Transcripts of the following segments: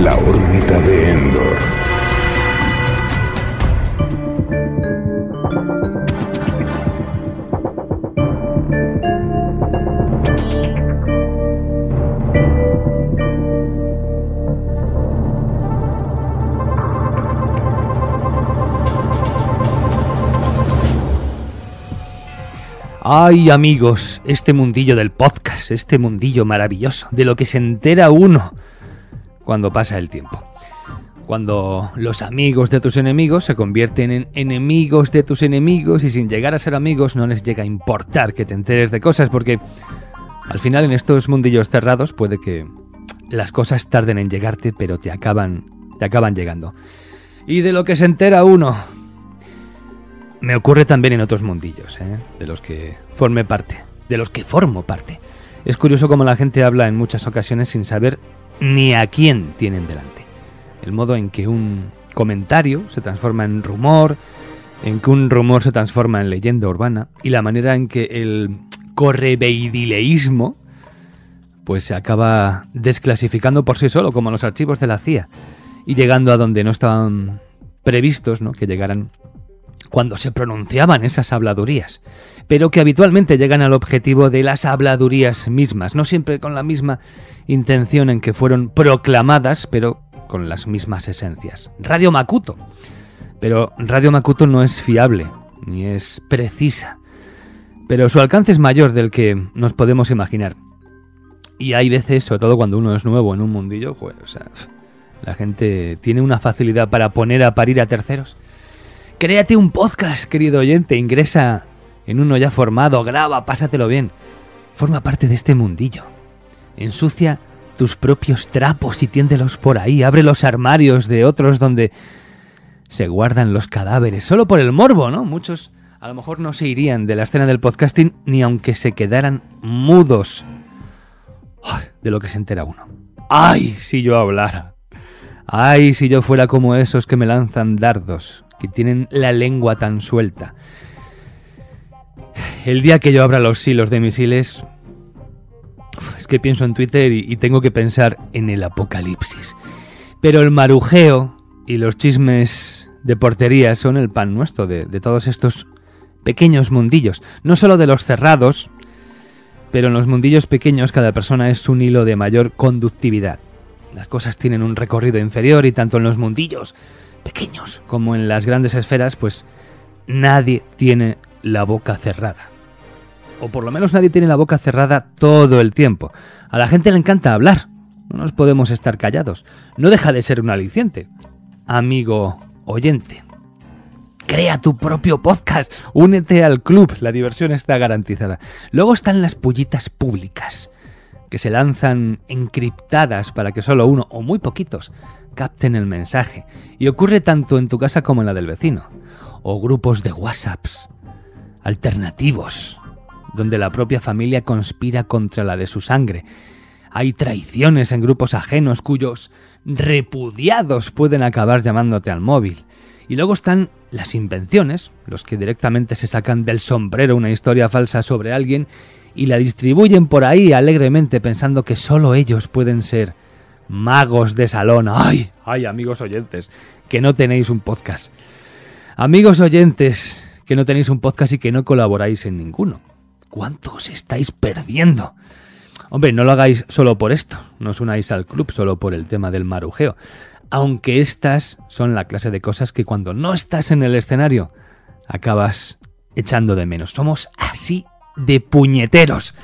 La órbita de Endor. Ay, amigos, este mundillo del podcast, este mundillo maravilloso, de lo que se entera uno cuando pasa el tiempo. Cuando los amigos de tus enemigos se convierten en enemigos de tus enemigos y sin llegar a ser amigos no les llega a importar que te enteres de cosas, porque al final en estos mundillos cerrados puede que las cosas tarden en llegarte, pero te acaban llegando. Y de lo que se entera uno... Me ocurre también en otros mundillos, de los que formo parte. Es curioso cómo la gente habla en muchas ocasiones sin saber ni a quién tienen delante. El modo en que un comentario se transforma en rumor, en que un rumor se transforma en leyenda urbana, y la manera en que el correveidileísmo pues se acaba desclasificando por sí solo, como los archivos de la CIA, y llegando a donde no estaban previstos, ¿no?, que llegaran cuando se pronunciaban esas habladurías, pero que habitualmente llegan al objetivo de las habladurías mismas, no siempre con la misma intención en que fueron proclamadas, pero con las mismas esencias. Radio Makuto. Pero Radio Makuto no es fiable, ni es precisa, pero su alcance es mayor del que nos podemos imaginar. Y hay veces, sobre todo cuando uno es nuevo en un mundillo, pues, la gente tiene una facilidad para poner a parir a terceros. Créate un podcast, querido oyente, ingresa en uno ya formado, graba, pásatelo bien. Forma parte de este mundillo. Ensucia tus propios trapos y tiéndelos por ahí. Abre los armarios de otros donde se guardan los cadáveres. Solo por el morbo, ¿no? Muchos a lo mejor no se irían de la escena del podcasting ni aunque se quedaran mudos. ¡Ay! De lo que se entera uno. ¡Ay, si yo hablara! ¡Ay, si yo fuera como esos que me lanzan dardos! Que tienen la lengua tan suelta. El día que yo abra los hilos de misiles, es que pienso en Twitter y tengo que pensar en el apocalipsis. Pero el marujeo y los chismes de portería son el pan nuestro de todos estos pequeños mundillos. No solo de los cerrados, pero en los mundillos pequeños cada persona es un hilo de mayor conductividad. Las cosas tienen un recorrido inferior y tanto en los mundillos pequeños como en las grandes esferas, pues nadie tiene la boca cerrada. O por lo menos nadie tiene la boca cerrada todo el tiempo. A la gente le encanta hablar. No nos podemos estar callados. No deja de ser un aliciente. Amigo oyente, crea tu propio podcast. Únete al club. La diversión está garantizada. Luego están las pullitas públicas, que se lanzan encriptadas para que solo uno o muy poquitos capten el mensaje, y ocurre tanto en tu casa como en la del vecino, o grupos de WhatsApps alternativos, donde la propia familia conspira contra la de su sangre. Hay traiciones en grupos ajenos cuyos repudiados pueden acabar llamándote al móvil. Y luego están las invenciones, los que directamente se sacan del sombrero una historia falsa sobre alguien y la distribuyen por ahí alegremente pensando que solo ellos pueden ser magos de salón. ¡Ay! ¡Ay, amigos oyentes! Que no tenéis un podcast. Amigos oyentes, que no tenéis un podcast y que no colaboráis en ninguno. ¿Cuánto os estáis perdiendo? Hombre, no lo hagáis solo por esto. No os unáis al club solo por el tema del marujeo. Aunque estas son la clase de cosas que cuando no estás en el escenario acabas echando de menos. Somos así de puñeteros.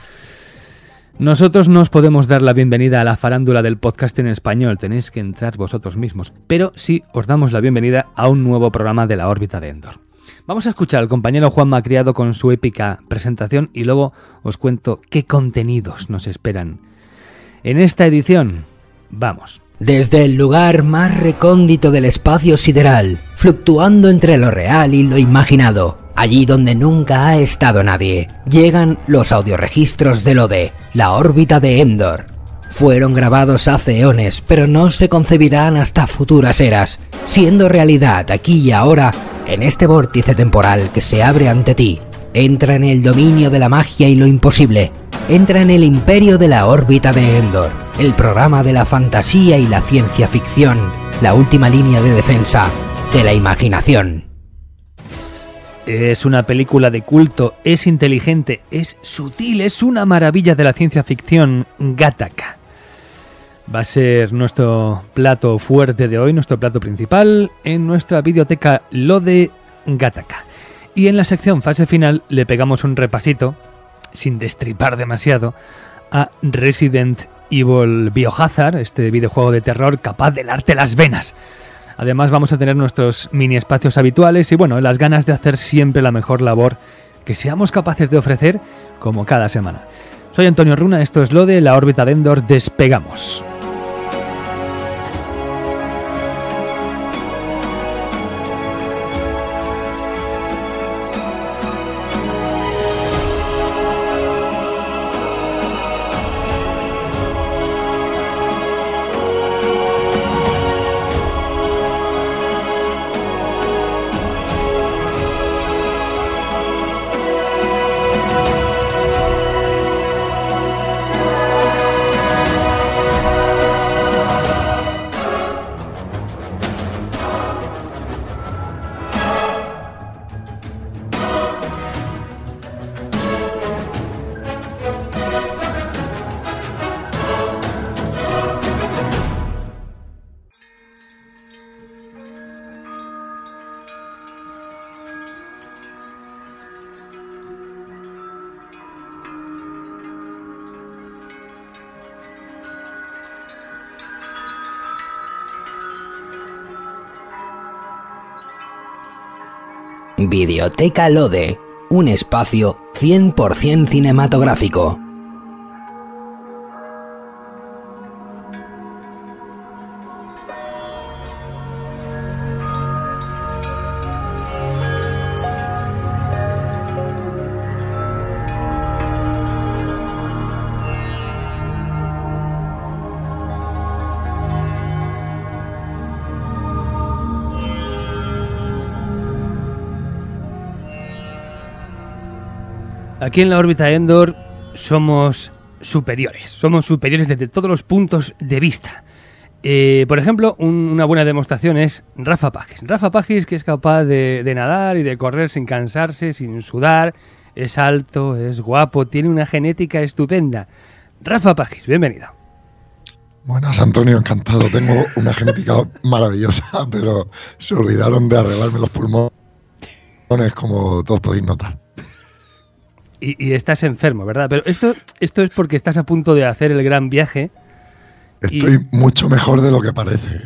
Nosotros no os podemos dar la bienvenida a la farándula del podcast en español, tenéis que entrar vosotros mismos, pero sí os damos la bienvenida a un nuevo programa de la órbita de Endor. Vamos a escuchar al compañero Juanma Criado con su épica presentación y luego os cuento qué contenidos nos esperan. En esta edición, vamos. Desde el lugar más recóndito del espacio sideral, fluctuando entre lo real y lo imaginado, allí donde nunca ha estado nadie, llegan los audioregistros de Lode, la órbita de Endor. Fueron grabados hace eones, pero no se concebirán hasta futuras eras, siendo realidad aquí y ahora, en este vórtice temporal que se abre ante ti. Entra en el dominio de la magia y lo imposible. Entra en el imperio de la órbita de Endor. el programa de la fantasía y la ciencia ficción, la última línea de defensa de la imaginación. Es una película de culto, es inteligente, es sutil, es una maravilla de la ciencia ficción, Gattaca. Va a ser nuestro plato fuerte de hoy, nuestro plato principal, en nuestra videoteca Lode Gattaca. Y en la sección fase final le pegamos un repasito, sin destripar demasiado, a Resident Evil Biohazard, este videojuego de terror capaz de helarte las venas. Además vamos a tener nuestros mini espacios habituales y bueno, las ganas de hacer siempre la mejor labor que seamos capaces de ofrecer como cada semana. Soy Antonio Runa, esto es Lode, la órbita de Endor, despegamos. Videoteca Lode, un espacio 100% cinematográfico. Aquí en la órbita Endor somos superiores desde todos los puntos de vista. Por ejemplo, una buena demostración es Rafa Pagis. Rafa Pagis, que es capaz de nadar y de correr sin cansarse, sin sudar, es alto, es guapo, tiene una genética estupenda. Rafa Pagis, bienvenido. Buenas, Antonio, encantado. Tengo una genética maravillosa, pero se olvidaron de arreglarme los pulmones, como todos podéis notar. Y estás enfermo, ¿verdad? Pero esto es porque estás a punto de hacer el gran viaje. Estoy mucho mejor de lo que parece.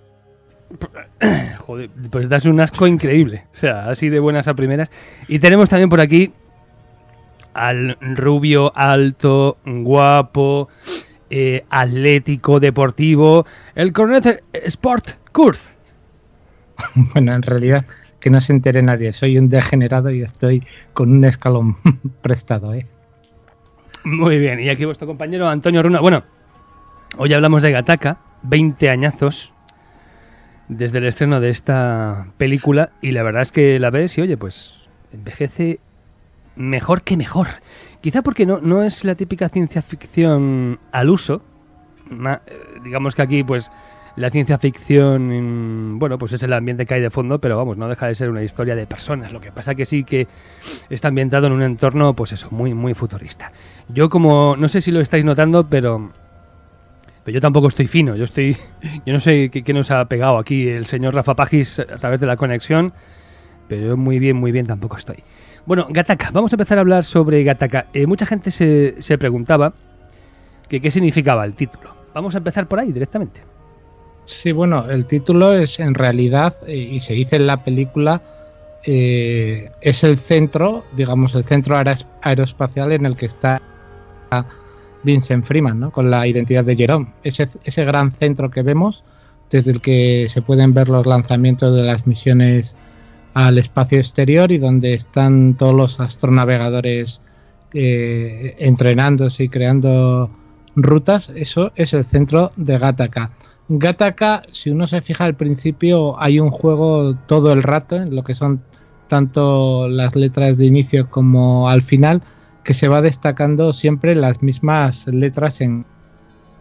Joder, pues das un asco increíble. O sea, así de buenas a primeras. Y tenemos también por aquí al rubio, alto, guapo, atlético, deportivo, el coronel Sport Kurz. Bueno, en realidad, que no se entere nadie, soy un degenerado y estoy con un escalón prestado, ¿eh? Muy bien, y aquí vuestro compañero Antonio Runa. Bueno, hoy hablamos de Gattaca, 20 añazos desde el estreno de esta película, y la verdad es que la ves y oye, pues envejece mejor que mejor. Quizá porque no es la típica ciencia ficción al uso. Digamos que aquí pues la ciencia ficción, bueno, pues es el ambiente que hay de fondo, pero vamos, no deja de ser una historia de personas. Lo que pasa que sí que está ambientado en un entorno, pues eso, muy, muy futurista. Yo como, no sé si lo estáis notando, pero yo tampoco estoy fino. Yo no sé qué nos ha pegado aquí el señor Rafa Pagis a través de la conexión, pero yo muy bien tampoco estoy. Bueno, Gattaca, vamos a empezar a hablar sobre Gattaca. Mucha gente se preguntaba que qué significaba el título. Vamos a empezar por ahí directamente. Sí, bueno, el título es en realidad, y se dice en la película, es el centro, digamos, el centro aeroespacial en el que está Vincent Freeman, ¿no? Con la identidad de Jerome. Ese gran centro que vemos, desde el que se pueden ver los lanzamientos de las misiones al espacio exterior y donde están todos los astronavegadores entrenándose y creando rutas. Eso es el centro de Gattaca. Gattaca, si uno se fija al principio, hay un juego todo el rato en lo que son tanto las letras de inicio como al final, que se va destacando siempre las mismas letras en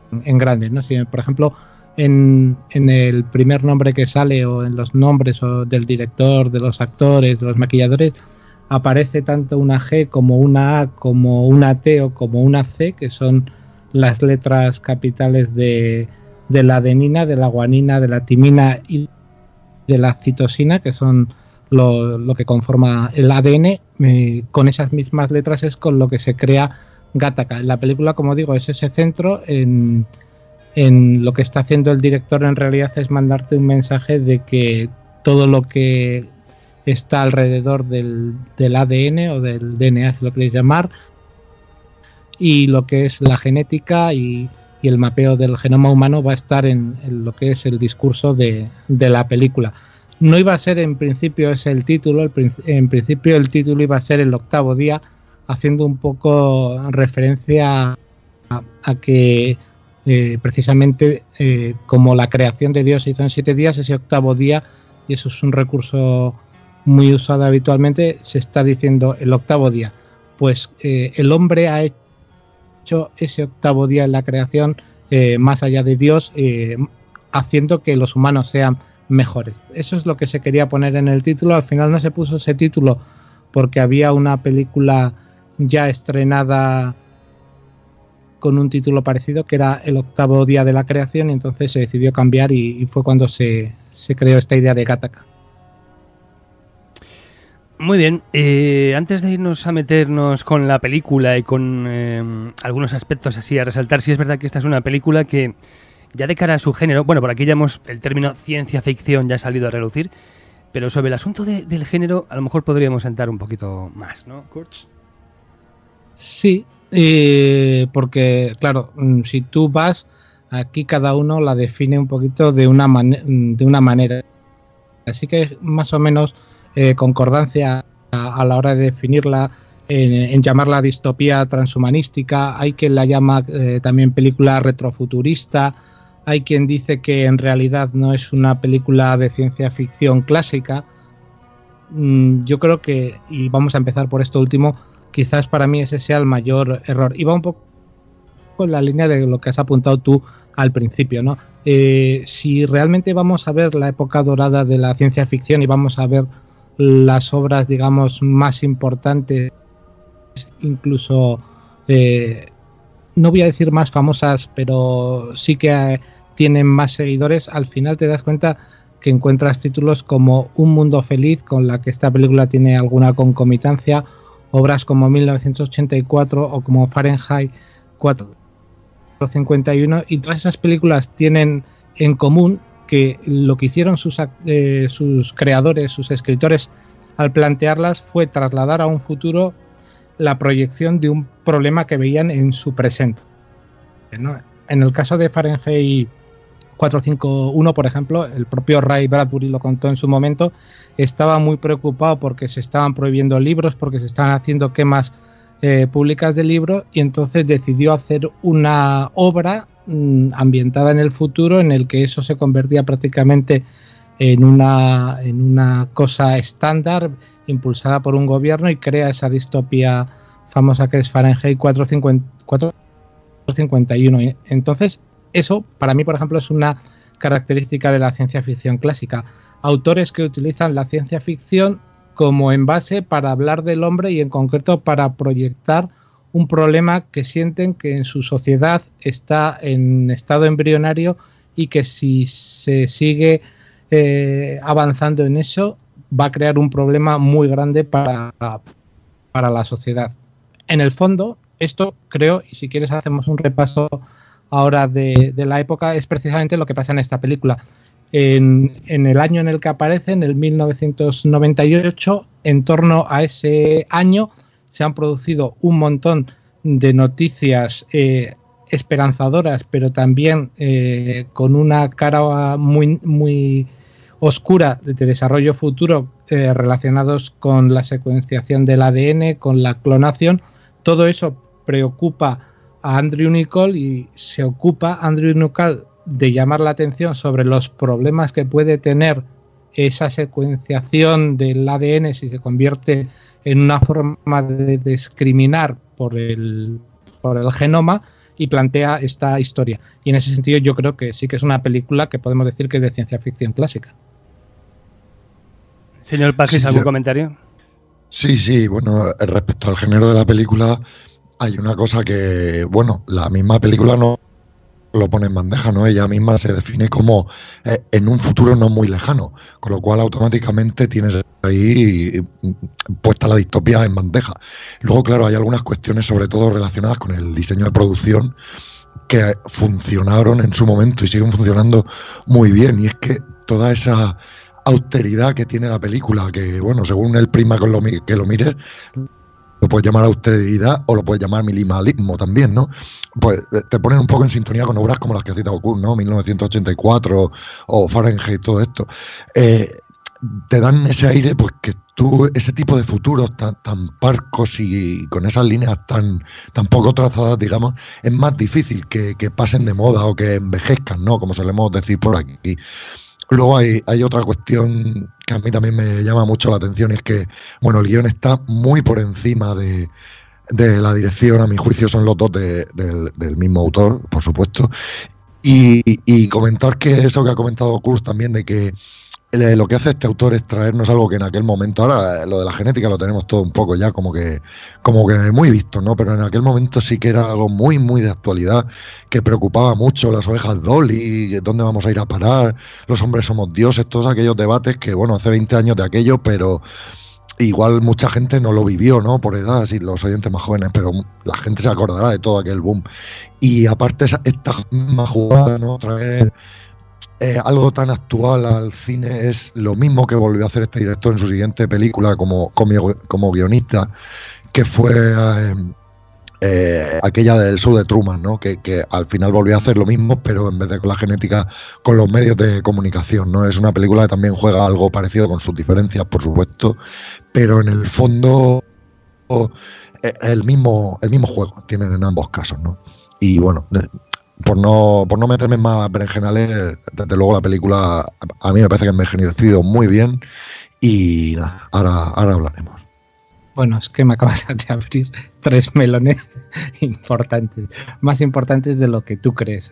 en grande, ¿no? Si, por ejemplo, en el primer nombre que sale o en los nombres o del director, de los actores, de los maquilladores, aparece tanto una G como una A, como una T o como una C, que son las letras capitales de la adenina, de la guanina, de la timina y de la citosina, que son lo que conforma el ADN. Con esas mismas letras es con lo que se crea Gattaca. La película, como digo, es ese centro. En lo que está haciendo el director en realidad es mandarte un mensaje de que todo lo que está alrededor del ADN o del DNA, si lo queréis llamar, y lo que es la genética y el mapeo del genoma humano va a estar en lo que es el discurso de la película. No iba a ser en principio ese el título, en principio el título iba a ser El octavo día, haciendo un poco referencia a que precisamente como la creación de Dios se hizo en 7 días, ese octavo día, y eso es un recurso muy usado habitualmente, se está diciendo el octavo día. Pues el hombre ha hecho ese octavo día en la creación, más allá de Dios, haciendo que los humanos sean mejores. Eso es lo que se quería poner en el título. Al final no se puso ese título porque había una película ya estrenada con un título parecido, que era El octavo día de la creación, y entonces se decidió cambiar y fue cuando se creó esta idea de Gattaca. Muy bien, antes de irnos a meternos con la película y con algunos aspectos así a resaltar, sí es verdad que esta es una película que ya de cara a su género, bueno, por aquí ya el término ciencia ficción ya ha salido a relucir, pero sobre el asunto del género a lo mejor podríamos entrar un poquito más, ¿no, Kurtz? Sí, porque claro, si tú vas, aquí cada uno la define un poquito de una manera, así que más o menos concordancia a la hora de definirla, en llamarla distopía transhumanística. Hay quien la llama también película retrofuturista, hay quien dice que en realidad no es una película de ciencia ficción clásica. Yo creo que, y vamos a empezar por esto último, quizás para mí ese sea el mayor error. Y va un poco en la línea de lo que has apuntado tú al principio, ¿no? Si realmente vamos a ver la época dorada de la ciencia ficción y vamos a ver las obras, digamos, más importantes, incluso, no voy a decir más famosas, pero sí que tienen más seguidores, al final te das cuenta que encuentras títulos como Un mundo feliz, con la que esta película tiene alguna concomitancia, obras como 1984 o como Fahrenheit 451, y todas esas películas tienen en común que lo que hicieron sus creadores, sus escritores, al plantearlas fue trasladar a un futuro la proyección de un problema que veían en su presente, ¿no? En el caso de Fahrenheit 451, por ejemplo, el propio Ray Bradbury lo contó en su momento, estaba muy preocupado porque se estaban prohibiendo libros, porque se estaban haciendo quemas públicas de libros, y entonces decidió hacer una obra ambientada en el futuro, en el que eso se convertía prácticamente en una cosa estándar impulsada por un gobierno, y crea esa distopía famosa que es Fahrenheit 451. Entonces, eso para mí, por ejemplo, es una característica de la ciencia ficción clásica. Autores que utilizan la ciencia ficción como envase para hablar del hombre y en concreto para proyectar un problema que sienten que en su sociedad está en estado embrionario y que si se sigue avanzando en eso va a crear un problema muy grande para la sociedad. En el fondo, esto creo, y si quieres hacemos un repaso ahora de la época, es precisamente lo que pasa en esta película. En el año en el que aparece, en el 1998, en torno a ese año se han producido un montón de noticias esperanzadoras, pero también con una cara muy, muy oscura de desarrollo futuro, relacionados con la secuenciación del ADN, con la clonación. Todo eso preocupa a Andrew Niccol y se ocupa Andrew Niccol de llamar la atención sobre los problemas que puede tener esa secuenciación del ADN si se convierte en una forma de discriminar por el genoma, y plantea esta historia. Y en ese sentido yo creo que sí que es una película que podemos decir que es de ciencia ficción clásica. Señor Pagis, ¿algún comentario? Sí, bueno, respecto al género de la película, hay una cosa que, bueno, la misma película no lo pone en bandeja, ¿no? Ella misma se define como en un futuro no muy lejano, con lo cual automáticamente tienes ahí puesta la distopía en bandeja. Luego, claro, hay algunas cuestiones sobre todo relacionadas con el diseño de producción que funcionaron en su momento y siguen funcionando muy bien, y es que toda esa austeridad que tiene la película, que bueno, según el prisma que lo mires, lo puedes llamar austeridad o lo puedes llamar minimalismo también, ¿no? Pues te ponen un poco en sintonía con obras como las que ha citado Kurt, ¿no? 1984 o Fahrenheit, todo esto. Te dan ese aire, pues que tú, ese tipo de futuros tan parcos y con esas líneas tan poco trazadas, digamos, es más difícil que pasen de moda o que envejezcan, ¿no? Como solemos decir por aquí. Luego hay otra cuestión que a mí también me llama mucho la atención, y es que, bueno, el guión está muy por encima de la dirección. A mi juicio son los dos del mismo autor, por supuesto. Y comentar que eso que ha comentado Kurt también, de que lo que hace este autor es traernos algo que en aquel momento, ahora lo de la genética lo tenemos todo un poco ya como que muy visto, ¿no? Pero en aquel momento sí que era algo muy, muy de actualidad, que preocupaba mucho: las ovejas Dolly, ¿dónde vamos a ir a parar? Los hombres somos dioses, todos aquellos debates que, bueno, hace 20 años de aquello, pero igual mucha gente no lo vivió, ¿no? Por edad, sí, los oyentes más jóvenes, pero la gente se acordará de todo aquel boom. Y aparte esta misma jugada, ¿no? Traer algo tan actual al cine es lo mismo que volvió a hacer este director en su siguiente película como guionista, que fue aquella del show de Truman, ¿no? Que al final volvió a hacer lo mismo, pero en vez de con la genética, con los medios de comunicación, ¿no? Es una película que también juega algo parecido, con sus diferencias, por supuesto, pero en el fondo el mismo juego tienen en ambos casos, ¿no? Y bueno, por no meterme en más berenjenales, desde luego la película a mí me parece que ha envejecido muy bien, y nada, ahora hablaremos. Bueno, es que me acabas de abrir 3 melones importantes, más importantes de lo que tú crees.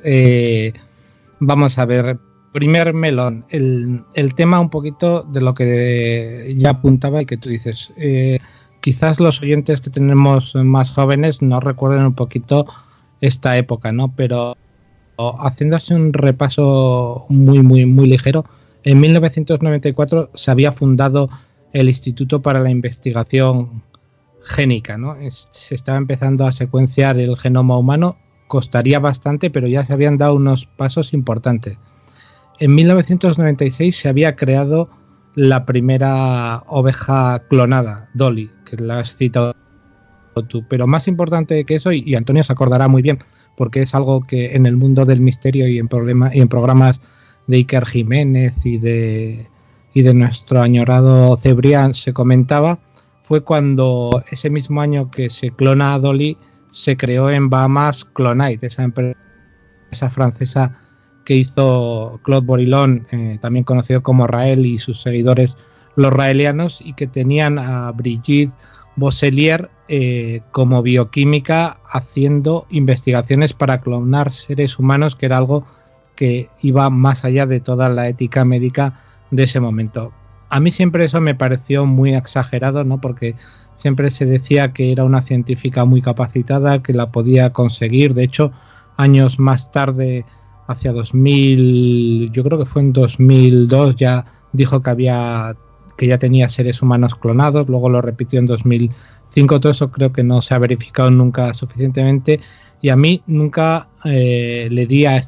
Vamos a ver, primer melón, el tema un poquito de lo que ya apuntaba y que tú dices. Quizás los oyentes que tenemos más jóvenes no recuerden un poquito esta época, ¿no? Pero haciéndose un repaso muy, muy, muy ligero, en 1994 se había fundado el Instituto para la Investigación Génica, ¿no? Se estaba empezando a secuenciar el genoma humano, costaría bastante, pero ya se habían dado unos pasos importantes. En 1996 se había creado la primera oveja clonada, Dolly, que la has citado tú, pero más importante que eso, y Antonio se acordará muy bien, porque es algo que en el mundo del misterio y en programas de Iker Jiménez y de nuestro añorado Cebrián se comentaba, fue cuando ese mismo año que se clona a Dolly, se creó en Bahamas Clonite, esa empresa francesa que hizo Claude Bourillon, también conocido como Raël, y sus seguidores los raelianos, y que tenían a Brigitte Bosselier como bioquímica haciendo investigaciones para clonar seres humanos, que era algo que iba más allá de toda la ética médica de ese momento. A mí siempre eso me pareció muy exagerado, ¿no? Porque siempre se decía que era una científica muy capacitada, que la podía conseguir. De hecho, años más tarde, hacia 2000, yo creo que fue en 2002, ya dijo que ya tenía seres humanos clonados. Luego lo repitió en 2005. Todo eso creo que no se ha verificado nunca suficientemente, y a mí nunca le di a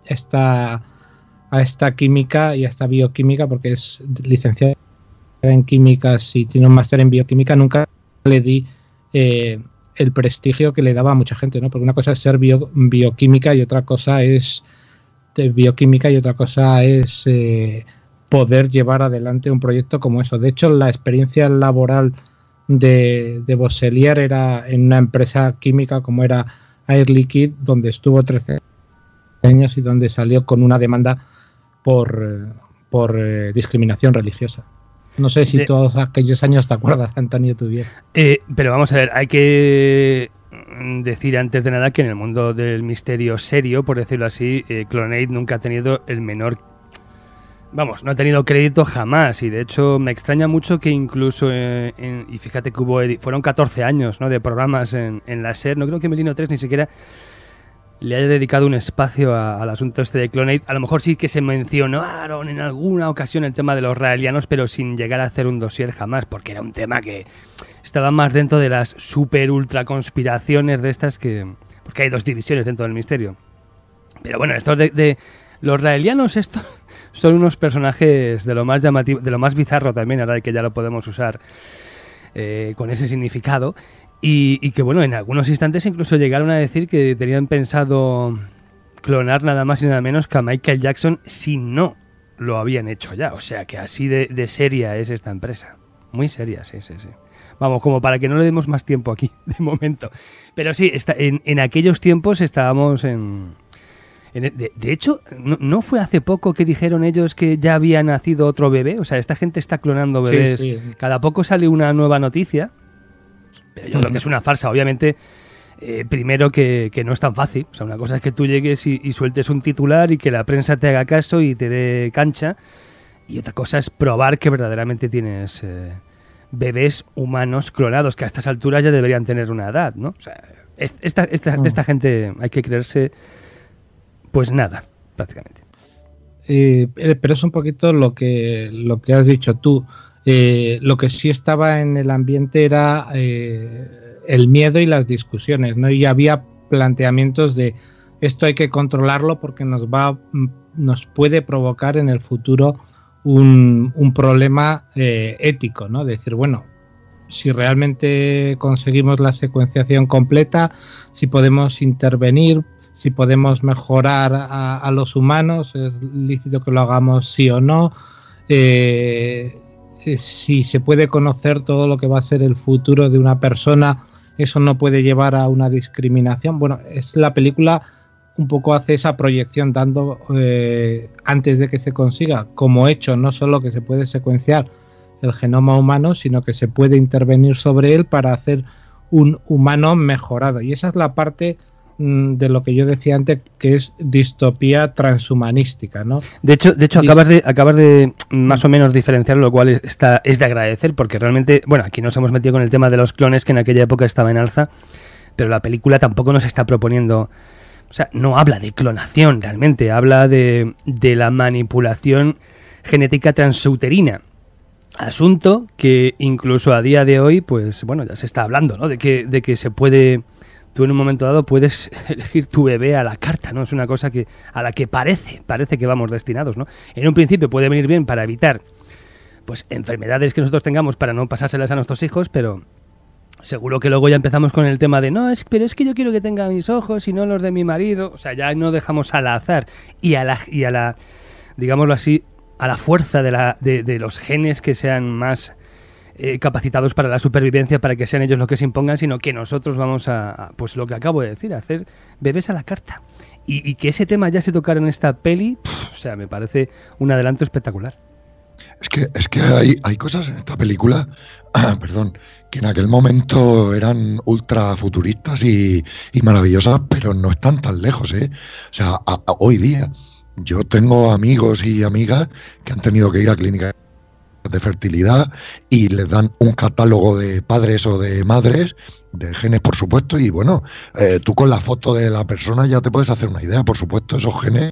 esta química y a esta bioquímica, porque es licenciada en químicas y tiene un máster en bioquímica, nunca le di el prestigio que le daba a mucha gente, ¿no? Porque una cosa es ser bioquímica y otra cosa es poder llevar adelante un proyecto como eso. De hecho, la experiencia laboral de Bosselier era en una empresa química como era Air Liquide, donde estuvo 13 años y donde salió con una demanda por discriminación religiosa. No sé si todos aquellos años te acuerdas, Antonio, tú bien. Pero vamos a ver, hay que decir antes de nada que en el mundo del misterio serio, por decirlo así, Clonade nunca ha tenido el menor... Vamos, no ha tenido crédito jamás, y de hecho me extraña mucho que incluso, y fíjate que fueron 14 años, ¿no?, de programas en la SER, no creo que Melino 3 ni siquiera le haya dedicado un espacio al asunto este de Clonade. A lo mejor sí que se mencionaron en alguna ocasión el tema de los raelianos, pero sin llegar a hacer un dossier jamás, porque era un tema que estaba más dentro de las super ultra conspiraciones de estas porque hay dos divisiones dentro del misterio. Pero bueno, estos de los raelianos, estos son unos personajes de lo más llamativo, de lo más bizarro también, ahora que ya lo podemos usar con ese significado. Y que bueno, en algunos instantes incluso llegaron a decir que tenían pensado clonar nada más y nada menos que a Michael Jackson si no lo habían hecho ya. O sea que así de seria es esta empresa. Muy seria, sí. Vamos, como para que no le demos más tiempo aquí, de momento. Pero sí, en aquellos tiempos estábamos de hecho, no fue hace poco que dijeron ellos que ya había nacido otro bebé. O sea, esta gente está clonando bebés. Sí. Cada poco sale una nueva noticia. Pero yo creo que es una farsa, obviamente. Primero que no es tan fácil. O sea, una cosa es que tú llegues y sueltes un titular y que la prensa te haga caso y te dé cancha. Y otra cosa es probar que verdaderamente tienes bebés humanos clonados, que a estas alturas ya deberían tener una edad, ¿no? O sea, de esta gente hay que creerse, pues nada, prácticamente. Pero es un poquito lo que has dicho tú. Lo que sí estaba en el ambiente era el miedo y las discusiones, ¿no? Y había planteamientos de esto hay que controlarlo porque nos puede provocar en el futuro un problema ético, ¿no? Decir, bueno, si realmente conseguimos la secuenciación completa, si podemos intervenir, si podemos mejorar a los humanos, es lícito que lo hagamos sí o no. Si se puede conocer todo lo que va a ser el futuro de una persona, eso no puede llevar a una discriminación. Bueno, la película un poco hace esa proyección, dando antes de que se consiga como hecho no solo que se puede secuenciar el genoma humano, sino que se puede intervenir sobre él para hacer un humano mejorado. Y esa es la parte de lo que yo decía antes, que es distopía transhumanística, ¿no? De hecho acabas de más o menos diferenciar, lo cual es de agradecer, porque realmente, bueno, aquí nos hemos metido con el tema de los clones, que en aquella época estaba en alza, pero la película tampoco nos está proponiendo, o sea, no habla de clonación realmente, habla de la manipulación genética transuterina. Asunto que incluso a día de hoy, pues bueno, ya se está hablando, ¿no? De que se puede... Tú en un momento dado puedes elegir tu bebé a la carta, ¿no? Es una cosa a la que parece que vamos destinados, ¿no? En un principio puede venir bien para evitar, pues, enfermedades que nosotros tengamos para no pasárselas a nuestros hijos, pero seguro que luego ya empezamos con el tema de pero es que yo quiero que tenga mis ojos y no los de mi marido. O sea, ya no dejamos al azar y a la digámoslo así, a la fuerza de los genes que sean más capacitados para la supervivencia, para que sean ellos los que se impongan, sino que nosotros vamos pues lo que acabo de decir, a hacer bebés a la carta. Y que ese tema ya se tocara en esta peli, o sea, me parece un adelanto espectacular. Es que hay cosas en esta película, que en aquel momento eran ultra futuristas y maravillosas, pero no están tan lejos, ¿eh? O sea, hoy día yo tengo amigos y amigas que han tenido que ir a clínicas de fertilidad y les dan un catálogo de padres o de madres, de genes por supuesto, y bueno, tú con la foto de la persona ya te puedes hacer una idea. Por supuesto, esos genes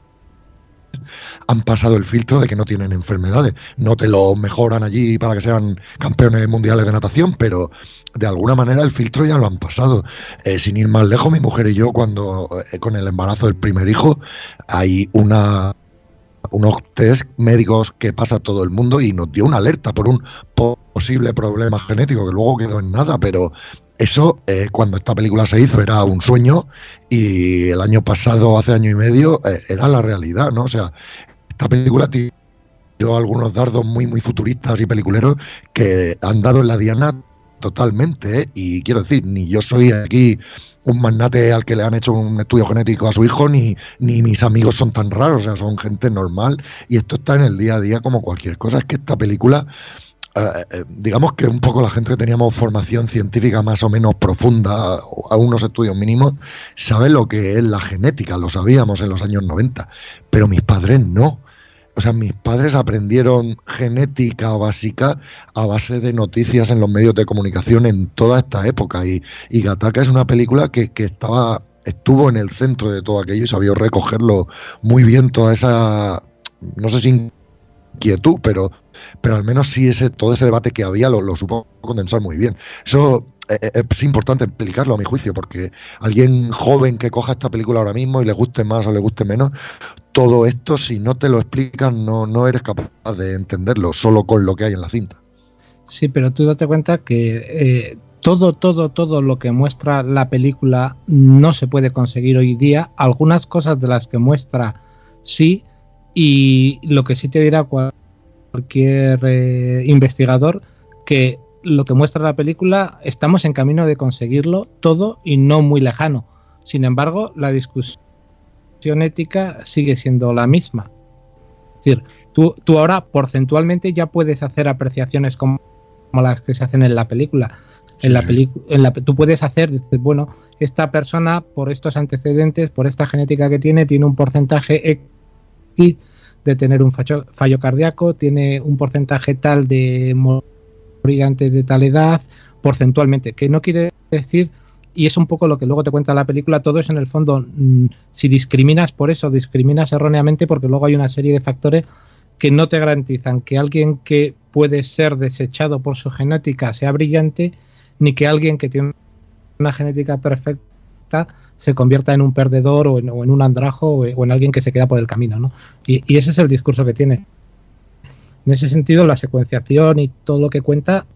han pasado el filtro de que no tienen enfermedades, no te lo mejoran allí para que sean campeones mundiales de natación, pero de alguna manera el filtro ya lo han pasado. Sin ir más lejos, mi mujer y yo, cuando con el embarazo del primer hijo, hay unos test médicos que pasa todo el mundo y nos dio una alerta por un posible problema genético que luego quedó en nada, pero eso cuando esta película se hizo era un sueño y el año pasado, hace año y medio, era la realidad, ¿no? O sea, esta película tiró algunos dardos muy muy futuristas y peliculeros que han dado en la diana totalmente, ¿eh? Y quiero decir, ni yo soy aquí un magnate al que le han hecho un estudio genético a su hijo, ni mis amigos son tan raros, o sea, son gente normal, y esto está en el día a día como cualquier cosa. Es que esta película digamos que un poco la gente que teníamos formación científica más o menos profunda, a unos estudios mínimos, sabe lo que es la genética, lo sabíamos en los años 90, pero mis padres no. O sea, mis padres aprendieron genética básica a base de noticias en los medios de comunicación en toda esta época, y Gattaca es una película que estuvo en el centro de todo aquello y sabía recogerlo muy bien, toda esa, no sé si inquietud, pero al menos sí todo ese debate que había lo supo condensar muy bien. Eso es importante explicarlo, a mi juicio, porque alguien joven que coja esta película ahora mismo y le guste más o le guste menos, todo esto, si no te lo explican, no eres capaz de entenderlo solo con lo que hay en la cinta. Sí, pero tú date cuenta que todo lo que muestra la película no se puede conseguir hoy día. Algunas cosas de las que muestra sí, y lo que sí te dirá cualquier investigador, que lo que muestra la película estamos en camino de conseguirlo todo y no muy lejano. Sin embargo, la discusión ética sigue siendo la misma. Es decir, tú ahora porcentualmente ya puedes hacer apreciaciones como las que se hacen en la película. Sí. Tú puedes hacer, dices, bueno, esta persona por estos antecedentes, por esta genética que tiene un porcentaje X de tener un fallo cardíaco, tiene un porcentaje tal de morir antes de tal edad, porcentualmente, que no quiere decir, y es un poco lo que luego te cuenta la película, todo eso en el fondo, si discriminas por eso, discriminas erróneamente, porque luego hay una serie de factores que no te garantizan que alguien que puede ser desechado por su genética sea brillante, ni que alguien que tiene una genética perfecta se convierta en un perdedor o en un andrajo o en alguien que se queda por el camino, ¿no? Y ese es el discurso que tiene. En ese sentido, la secuenciación y todo lo que cuenta,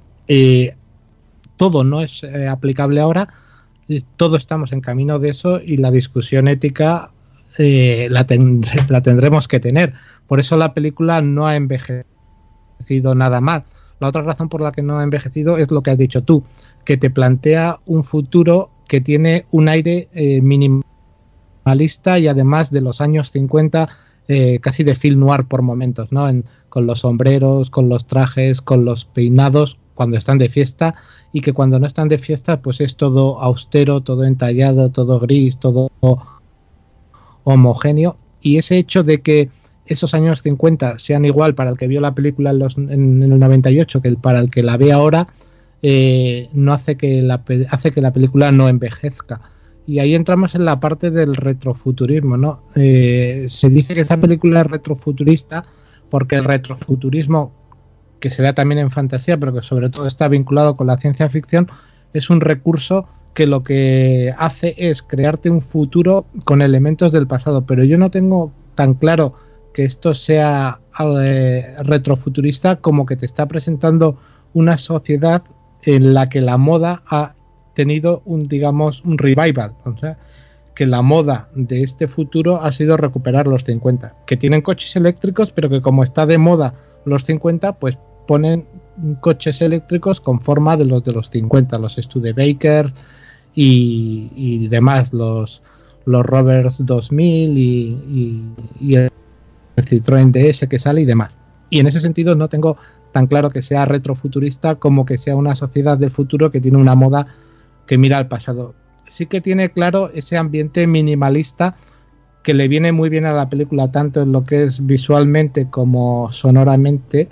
todo no es aplicable ahora, todos estamos en camino de eso, y la discusión ética la tendremos que tener. Por eso la película no ha envejecido nada mal. La otra razón por la que no ha envejecido es lo que has dicho tú, que te plantea un futuro que tiene un aire minimalista y además de los años 50, casi de film noir por momentos, ¿no? Con los sombreros, con los trajes, con los peinados cuando están de fiesta, y que cuando no están de fiesta pues es todo austero, todo entallado, todo gris, todo homogéneo. Y ese hecho de que esos años 50 sean igual para el que vio la película en el 98 que para el que la ve ahora, no hace que la película no envejezca. Y ahí entramos en la parte del retrofuturismo, ¿no? Se dice que esa película es retrofuturista porque el retrofuturismo, que se da también en fantasía, pero que sobre todo está vinculado con la ciencia ficción, es un recurso que lo que hace es crearte un futuro con elementos del pasado. Pero yo no tengo tan claro que esto sea retrofuturista como que te está presentando una sociedad en la que la moda ha tenido un revival, o sea, que la moda de este futuro ha sido recuperar los 50, que tienen coches eléctricos, pero que como está de moda los 50, pues ponen coches eléctricos con forma de los 50, los Studebaker y demás, los Rovers 2000 y el Citroën DS que sale y demás. Y en ese sentido no tengo tan claro que sea retrofuturista como que sea una sociedad del futuro que tiene una moda que mira al pasado. Sí que tiene claro ese ambiente minimalista que le viene muy bien a la película, tanto en lo que es visualmente como sonoramente,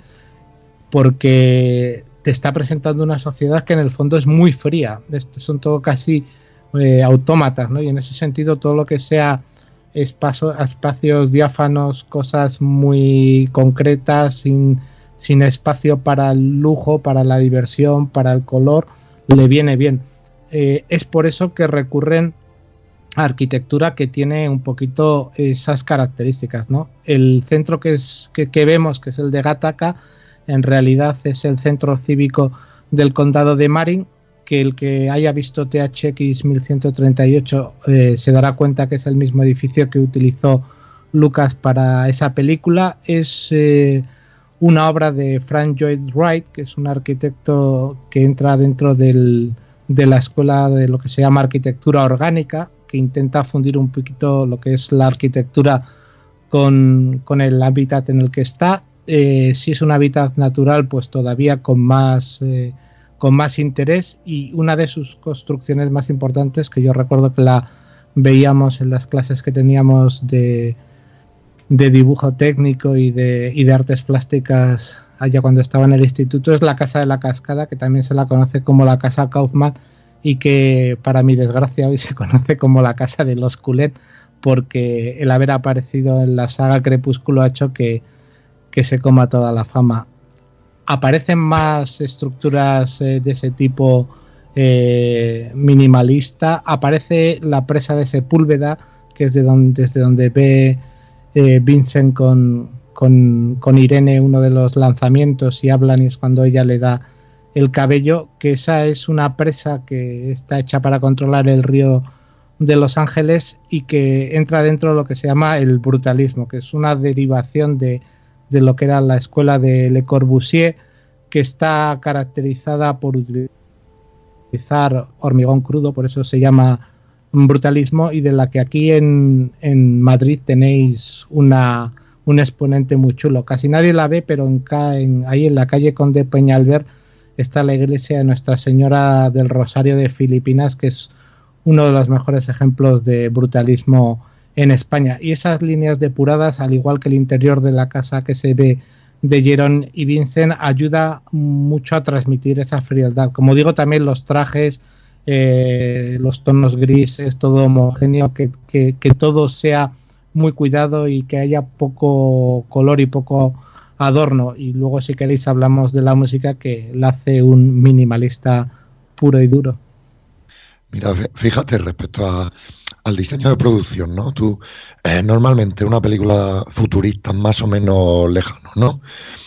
porque te está presentando una sociedad que en el fondo es muy fría. Son todo casi autómatas, ¿no? Y en ese sentido todo lo que sea espacios diáfanos, cosas muy concretas, sin espacio para el lujo, para la diversión, para el color, le viene bien. Es por eso que recurren a arquitectura que tiene un poquito esas características, ¿no? El centro que vemos, que es el de Gattaca, en realidad es el centro cívico del condado de Marin, que el que haya visto THX 1138 se dará cuenta que es el mismo edificio que utilizó Lucas para esa película. Es una obra de Frank Lloyd Wright, que es un arquitecto que entra dentro de la escuela de lo que se llama arquitectura orgánica, que intenta fundir un poquito lo que es la arquitectura con el hábitat en el que está. si es un hábitat natural, pues todavía con más interés, y una de sus construcciones más importantes, que yo recuerdo que la veíamos en las clases que teníamos de dibujo técnico y de artes plásticas allá cuando estaba en el instituto, es la Casa de la Cascada, que también se la conoce como la Casa Kaufman, y que para mi desgracia hoy se conoce como la Casa de los Cullen, porque el haber aparecido en la saga Crepúsculo ha hecho que se coma toda la fama. Aparecen más estructuras de ese tipo minimalista. Aparece la presa de Sepúlveda, que es desde donde ve Vincent con Irene uno de los lanzamientos, y hablan, y es cuando ella le da el cabello, que esa es una presa que está hecha para controlar el río de Los Ángeles y que entra dentro de lo que se llama el brutalismo, que es una derivación de lo que era la escuela de Le Corbusier, que está caracterizada por utilizar hormigón crudo, por eso se llama brutalismo, y de la que aquí en Madrid tenéis un exponente muy chulo. Casi nadie la ve, pero ahí en la calle Conde Peñalver está la iglesia de Nuestra Señora del Rosario de Filipinas, que es uno de los mejores ejemplos de brutalismo en España. Y esas líneas depuradas, al igual que el interior de la casa que se ve de Jerón y Vincent, ayuda mucho a transmitir esa frialdad. Como digo, también los trajes, los tonos grises, todo homogéneo, que todo sea muy cuidado y que haya poco color y poco adorno. Y luego, si queréis, hablamos de la música, que la hace un minimalista puro y duro. Mira, fíjate respecto al diseño de producción, ¿no? Tú, normalmente una película futurista más o menos lejano, ¿no?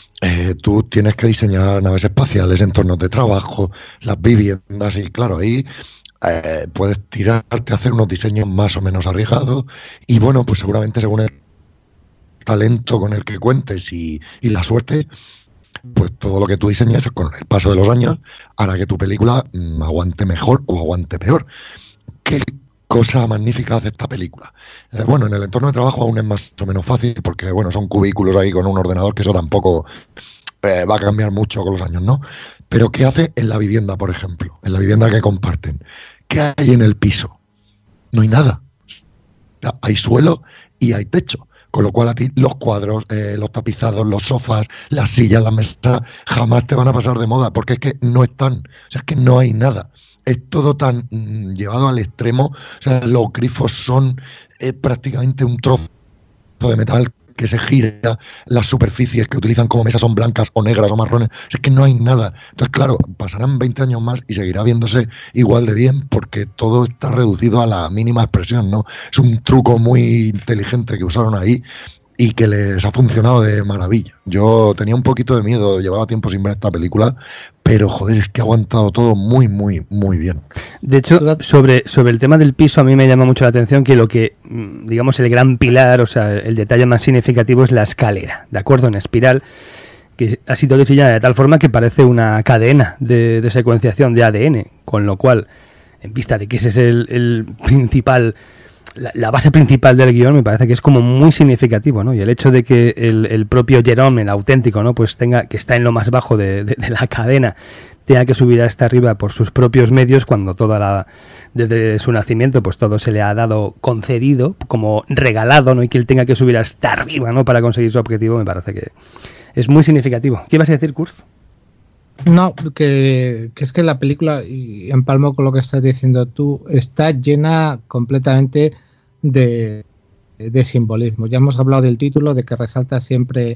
Tú tienes que diseñar naves espaciales, entornos de trabajo, las viviendas, y claro, ahí puedes tirarte a hacer unos diseños más o menos arriesgados, y bueno, pues seguramente según el talento con el que cuentes y la suerte, pues todo lo que tú diseñes con el paso de los años hará que tu película aguante mejor o aguante peor. ¿Qué cosa magnífica hace esta película? Bueno, en el entorno de trabajo aún es más o menos fácil, porque bueno, son cubículos ahí con un ordenador, que eso tampoco va a cambiar mucho con los años, ¿no? Pero ¿qué hace en la vivienda, por ejemplo? En la vivienda que comparten. ¿Qué hay en el piso? No hay nada. O sea, hay suelo y hay techo. Con lo cual a ti los cuadros, los tapizados, los sofás, las sillas, las mesas, jamás te van a pasar de moda, porque es que no están. O sea, es que no hay nada. Es todo tan llevado al extremo. O sea, los grifos son prácticamente un trozo de metal que se gira, las superficies que utilizan como mesas son blancas o negras o marrones. O sea, es que no hay nada. Entonces, claro, pasarán 20 años más y seguirá viéndose igual de bien, porque todo está reducido a la mínima expresión, ¿no? Es un truco muy inteligente que usaron ahí y que les ha funcionado de maravilla. Yo tenía un poquito de miedo, llevaba tiempo sin ver esta película, pero joder, es que ha aguantado todo muy, muy, muy bien. De hecho, sobre el tema del piso, a mí me llama mucho la atención que lo que, digamos, el gran pilar, o sea, el detalle más significativo es la escalera, ¿de acuerdo? En espiral, que ha sido diseñada de tal forma que parece una cadena de secuenciación de ADN, con lo cual, en vista de que ese es el principal... La base principal del guión, me parece que es como muy significativo, ¿no? Y el hecho de que el propio Jerome, el auténtico, ¿no? Pues que está en lo más bajo de la cadena, tenga que subir hasta arriba por sus propios medios, cuando desde su nacimiento, pues todo se le ha dado concedido, como regalado, ¿no? Y que él tenga que subir hasta arriba, ¿no? Para conseguir su objetivo, me parece que es muy significativo. ¿Qué ibas a decir, Kurz? No, que es que la película, y empalmo con lo que estás diciendo tú, está llena completamente de simbolismo. Ya hemos hablado del título, de que resalta siempre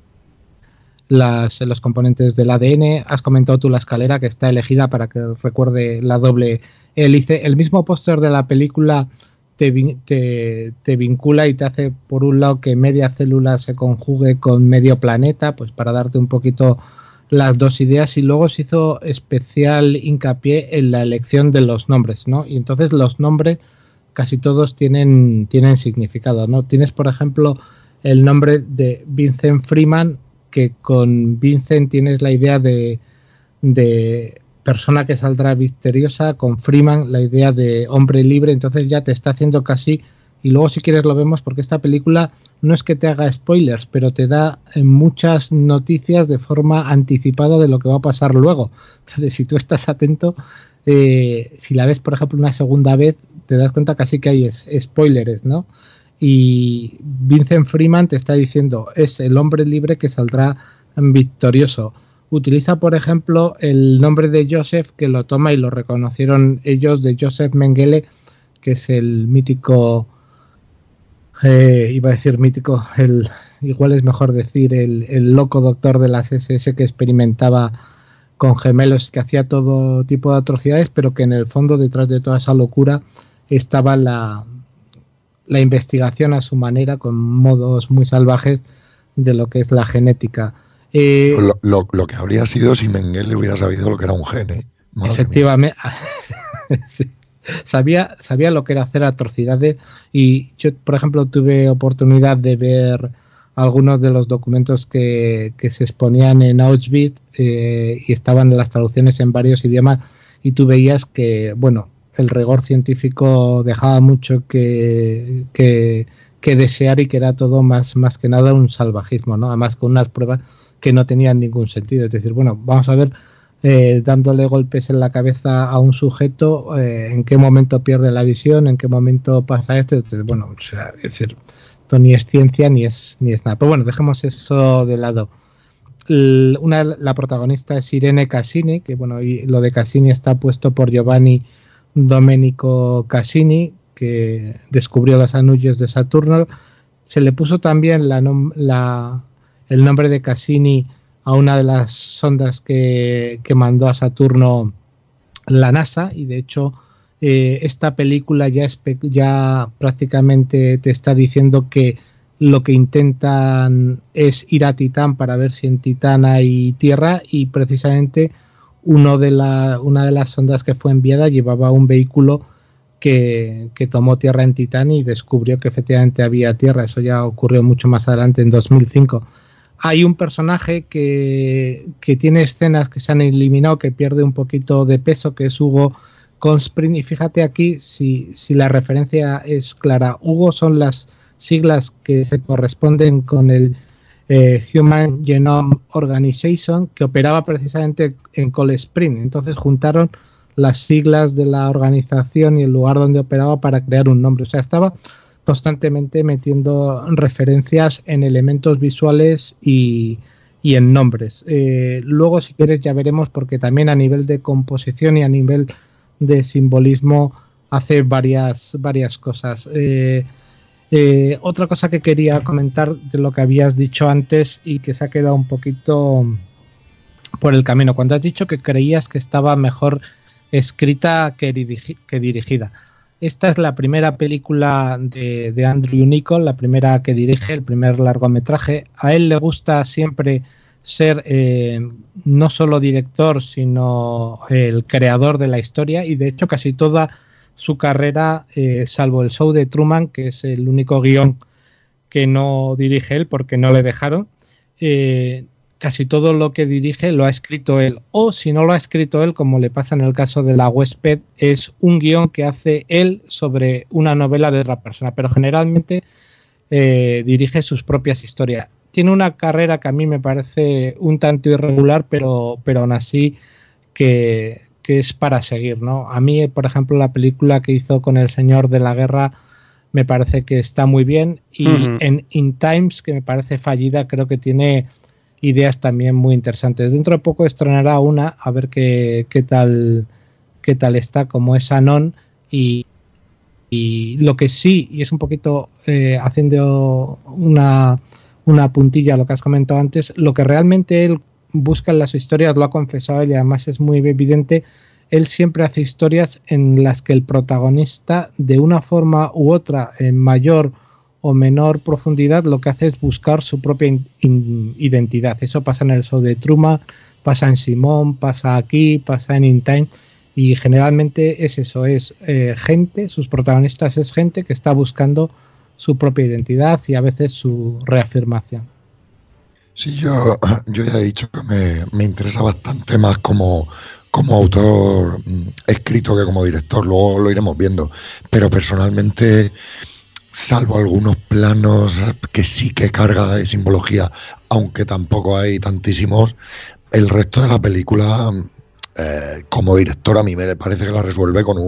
los componentes del ADN. Has comentado tú la escalera, que está elegida para que recuerde la doble hélice. El mismo póster de la película te vincula y te hace, por un lado, que media célula se conjugue con medio planeta, pues para darte un poquito las dos ideas, y luego se hizo especial hincapié en la elección de los nombres, ¿no? Y entonces los nombres casi todos tienen significado, ¿no? Tienes, por ejemplo, el nombre de Vincent Freeman, que con Vincent tienes la idea de persona que saldrá victoriosa, con Freeman la idea de hombre libre, entonces ya te está haciendo casi y luego si quieres lo vemos, porque esta película no es que te haga spoilers, pero te da muchas noticias de forma anticipada de lo que va a pasar luego. Entonces, si tú estás atento, si la ves, por ejemplo, una segunda vez, te das cuenta casi que hay spoilers, ¿no? Y Vincent Freeman te está diciendo, es el hombre libre que saldrá victorioso. Utiliza, por ejemplo, el nombre de Joseph, que lo toma y lo reconocieron ellos, de Joseph Mengele, que es el mítico, iba a decir mítico, igual es mejor decir el loco doctor de las SS que experimentaba con gemelos, que hacía todo tipo de atrocidades, pero que en el fondo, detrás de toda esa locura, estaba la investigación a su manera, con modos muy salvajes de lo que es la genética. Lo que habría sido si Mengele hubiera sabido lo que era un gen, ¿eh? Efectivamente. Sí. Sabía lo que era hacer atrocidades, y yo, por ejemplo, tuve oportunidad de ver algunos de los documentos que se exponían en Auschwitz, y estaban las traducciones en varios idiomas, y tú veías que, bueno, el rigor científico dejaba mucho que desear, y que era todo más que nada un salvajismo, ¿no? Además, con unas pruebas que no tenían ningún sentido. Es decir, bueno, vamos a ver, dándole golpes en la cabeza a un sujeto, en qué momento pierde la visión, en qué momento pasa esto. Entonces, bueno, o sea, es decir, esto ni es ciencia ni es nada. Pero bueno, dejemos eso de lado. La protagonista es Irene Cassini, que bueno, y lo de Cassini está puesto por Giovanni Domenico Cassini, que descubrió los anillos de Saturno. Se le puso también el nombre de Cassini a una de las sondas que mandó a Saturno la NASA, y de hecho esta película ya prácticamente te está diciendo que lo que intentan es ir a Titán para ver si en Titán hay tierra, y precisamente una de las sondas que fue enviada llevaba un vehículo que tomó tierra en Titán y descubrió que efectivamente había tierra. Eso ya ocurrió mucho más adelante, en 2005. Hay un personaje que tiene escenas que se han eliminado, que pierde un poquito de peso, que es Hugo Consprin, y fíjate aquí si la referencia es clara. Hugo son las siglas que se corresponden con el Human Genome Organization, que operaba precisamente en Cold Spring. Entonces juntaron las siglas de la organización y el lugar donde operaba para crear un nombre. O sea, estaba constantemente metiendo referencias en elementos visuales y en nombres. Luego, si quieres, ya veremos, porque también a nivel de composición y a nivel de simbolismo hace varias cosas. Otra cosa que quería comentar de lo que habías dicho antes y que se ha quedado un poquito por el camino, cuando has dicho que creías que estaba mejor escrita que dirigida. Esta es la primera película de Andrew Niccol, la primera que dirige, el primer largometraje. A él le gusta siempre ser no solo director, sino el creador de la historia, y de hecho casi toda su carrera, salvo el show de Truman, que es el único guión que no dirige él porque no le dejaron, casi todo lo que dirige lo ha escrito él, o si no lo ha escrito él, como le pasa en el caso de La Huésped, es un guión que hace él sobre una novela de otra persona, pero generalmente dirige sus propias historias. Tiene una carrera que a mí me parece un tanto irregular, pero aún así que es para seguir, ¿no? A mí, por ejemplo, la película que hizo con El Señor de la Guerra me parece que está muy bien, y en In Times, que me parece fallida, creo que tiene ideas también muy interesantes. Dentro de poco estrenará una, a ver qué tal está, como es Anon, y lo que sí, y es un poquito haciendo una puntilla a lo que has comentado antes, lo que realmente él busca en las historias, lo ha confesado él, y además es muy evidente, él siempre hace historias en las que el protagonista, de una forma u otra, en mayor o menor profundidad, lo que hace es buscar su propia identidad. Eso pasa en el show de Truman, pasa en Simón, pasa aquí, pasa en In Time, y generalmente es eso, es gente, sus protagonistas es gente que está buscando su propia identidad y a veces su reafirmación. Sí, yo ya he dicho que me interesa bastante más como autor escrito que como director, luego lo iremos viendo, pero personalmente salvo algunos planos que sí que carga de simbología, aunque tampoco hay tantísimos, el resto de la película, como director, a mí me parece que la resuelve con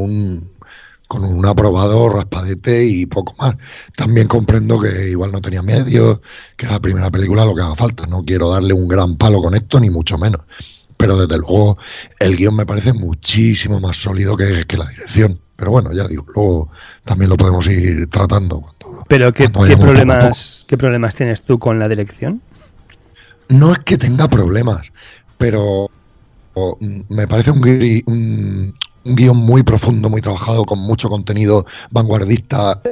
un aprobado raspadete y poco más. También comprendo que igual no tenía medios, que es la primera película lo que haga falta. No quiero darle un gran palo con esto, ni mucho menos. Pero desde luego el guión me parece muchísimo más sólido que la dirección. Pero bueno, ya digo, luego también lo podemos ir tratando. ¿Pero qué problemas tienes tú con la dirección? No es que tenga problemas, pero me parece un guión muy profundo, muy trabajado, con mucho contenido vanguardista.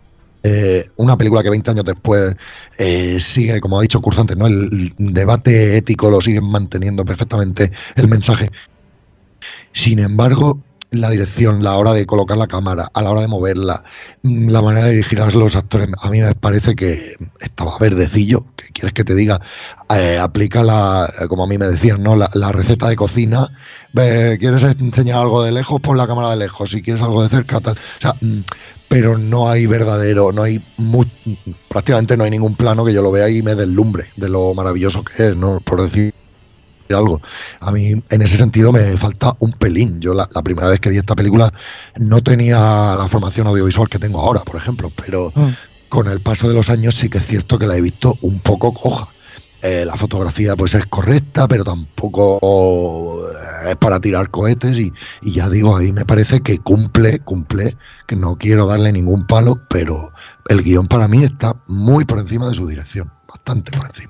Una película que 20 años después sigue, como ha dicho Curso antes, ¿no? El debate ético lo siguen manteniendo perfectamente el mensaje. Sin embargo, la dirección, la hora de colocar la cámara, a la hora de moverla, la manera de dirigir a los actores, a mí me parece que estaba verdecillo. ¿Qué quieres que te diga? Aplica como a mí me decían, ¿no? La receta de cocina. ¿Quieres enseñar algo de lejos? Pon la cámara de lejos. Si quieres algo de cerca, tal. O sea, pero no hay prácticamente no hay ningún plano que yo lo vea y me deslumbre de lo maravilloso que es, ¿no? Por decir algo. A mí en ese sentido me falta un pelín. Yo la primera vez que vi esta película no tenía la formación audiovisual que tengo ahora, por ejemplo, pero con el paso de los años sí que es cierto que la he visto un poco coja. La fotografía pues es correcta, pero tampoco es para tirar cohetes y ya digo, ahí me parece que cumple, que no quiero darle ningún palo, pero el guión para mí está muy por encima de su dirección, bastante por encima.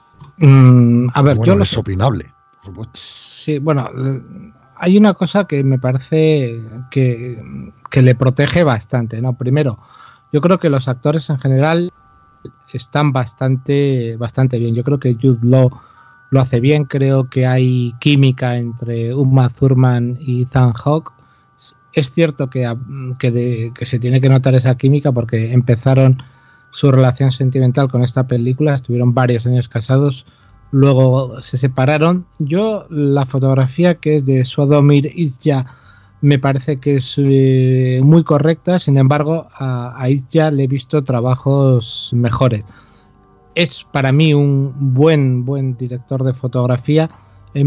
A ver, bueno, es opinable, por supuesto. Sí, bueno, hay una cosa que me parece que le protege bastante, ¿no? Primero, yo creo que los actores en general están bastante bien. Yo creo que Jude Law lo hace bien. Creo que hay química entre Uma Thurman y Ethan Hawke. Es cierto que se tiene que notar esa química porque empezaron su relación sentimental con esta película, estuvieron varios años casados, luego se separaron. Yo, la fotografía que es de Swadomir Izya me parece que es muy correcta, sin embargo a Izya le he visto trabajos mejores. Es para mí un buen director de fotografía. En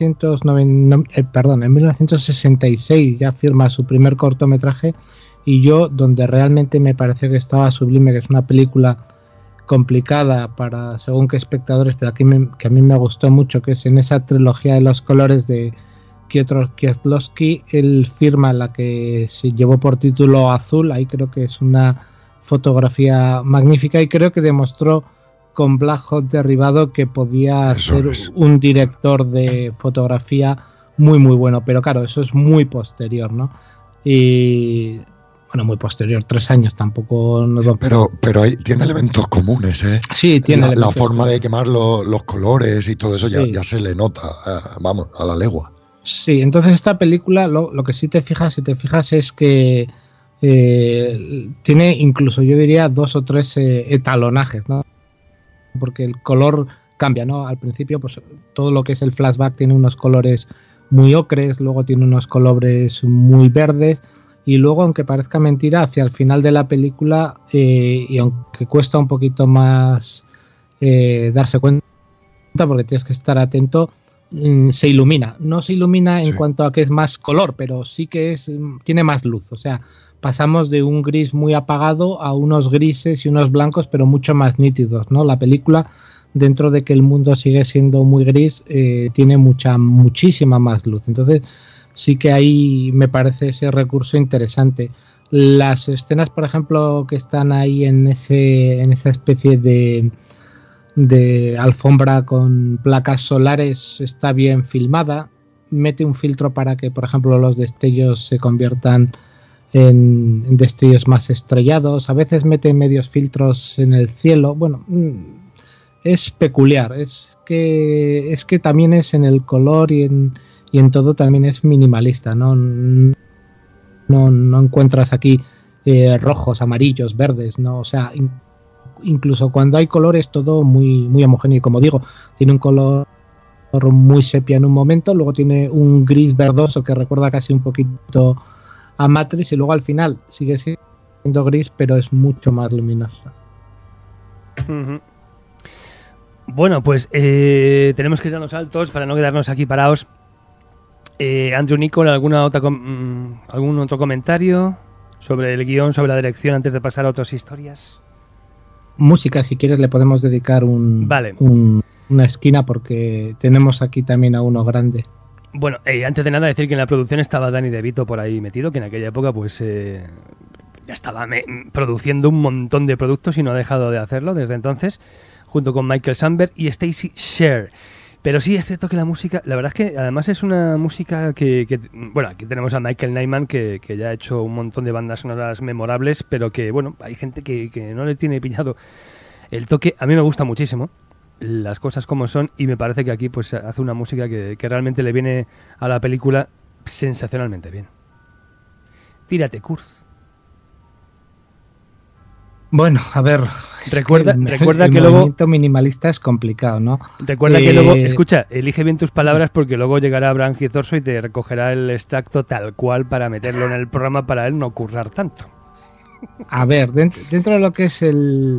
1966 ya firma su primer cortometraje y yo, donde realmente me parece que estaba sublime, que es una película complicada para según qué espectadores, pero que a mí me gustó mucho, que es en esa trilogía de los colores de Piotr Kieslowski. Él firma la que se llevó por título Azul. Ahí creo que es una fotografía magnífica y creo que demostró con Black Hawk Derribado que podía ser un director de fotografía muy bueno, pero claro, eso es muy posterior, ¿no? Y bueno, muy posterior, 3 años tampoco nos lo... Pero tiene elementos comunes, ¿eh? Sí, tiene la forma de quemar los colores y todo eso, sí. ya se le nota, vamos, a la legua. Sí, entonces esta película, lo que sí te fijas es que tiene incluso, yo diría, 2 o 3 etalonajes, ¿no? Porque el color cambia, ¿no? Al principio, pues todo lo que es el flashback tiene unos colores muy ocres, luego tiene unos colores muy verdes, y luego, aunque parezca mentira, hacia el final de la película, y aunque cuesta un poquito más darse cuenta, porque tienes que estar atento, se ilumina. No se ilumina en cuanto a que es más color, pero sí que tiene más luz. O sea, pasamos de un gris muy apagado a unos grises y unos blancos, pero mucho más nítidos, ¿no? La película, dentro de que el mundo sigue siendo muy gris, tiene muchísima más luz. Entonces, sí que ahí me parece ese recurso interesante. Las escenas, por ejemplo, que están ahí en esa especie de alfombra con placas solares, está bien filmada. Mete un filtro para que, por ejemplo, los destellos se conviertan en destellos más estrellados. A veces mete medios filtros en el cielo. Bueno, es peculiar. Es que también es en el color y en todo también es minimalista. No encuentras aquí rojos, amarillos, verdes, ¿no? O sea, incluso cuando hay color es todo muy homogéneo. Y como digo, tiene un color muy sepia en un momento, luego tiene un gris verdoso que recuerda casi un poquito a Matrix, y luego al final sigue siendo siendo gris, pero es mucho más luminosa. Uh-huh. Bueno, pues tenemos que ir a los saltos para no quedarnos aquí parados. Andrew Niccol, ¿algún otro comentario sobre el guión, sobre la dirección, antes de pasar a otras historias? Música, si quieres, le podemos dedicar una esquina, porque tenemos aquí también a uno grande. Bueno, antes de nada decir que en la producción estaba Danny DeVito por ahí metido, que en aquella época pues ya estaba produciendo un montón de productos y no ha dejado de hacerlo desde entonces, junto con Michael Sandberg y Stacey Sher. Pero sí, es cierto que la música, la verdad es que además es una música que bueno, aquí tenemos a Michael Nyman, que ya ha hecho un montón de bandas sonoras memorables, pero que, bueno, hay gente que no le tiene pillado el toque. A mí me gusta muchísimo las cosas como son, y me parece que aquí pues hace una música que realmente le viene a la película sensacionalmente bien. Tírate, Kurz. Bueno, a ver. Recuerda el que luego. El movimiento minimalista es complicado, ¿no? Recuerda que luego. Escucha, elige bien tus palabras, porque luego llegará Abraham Gizorzo y te recogerá el extracto tal cual para meterlo en el programa para él no currar tanto. A ver, dentro de lo que es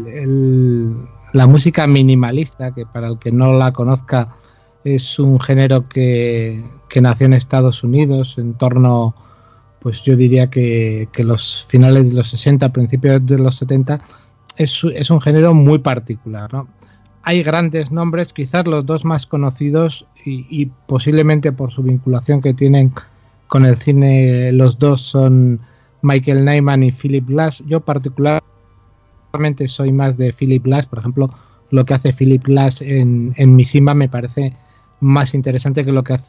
la música minimalista, que para el que no la conozca es un género que nació en Estados Unidos en torno, pues yo diría que los finales de los 60, principios de los 70, es un género muy particular, ¿no? Hay grandes nombres, quizás los dos más conocidos y posiblemente por su vinculación que tienen con el cine, los dos son Michael Nyman y Philip Glass. Yo particularmente soy más de Philip Glass. Por ejemplo, lo que hace Philip Glass en Mishima me parece más interesante que lo que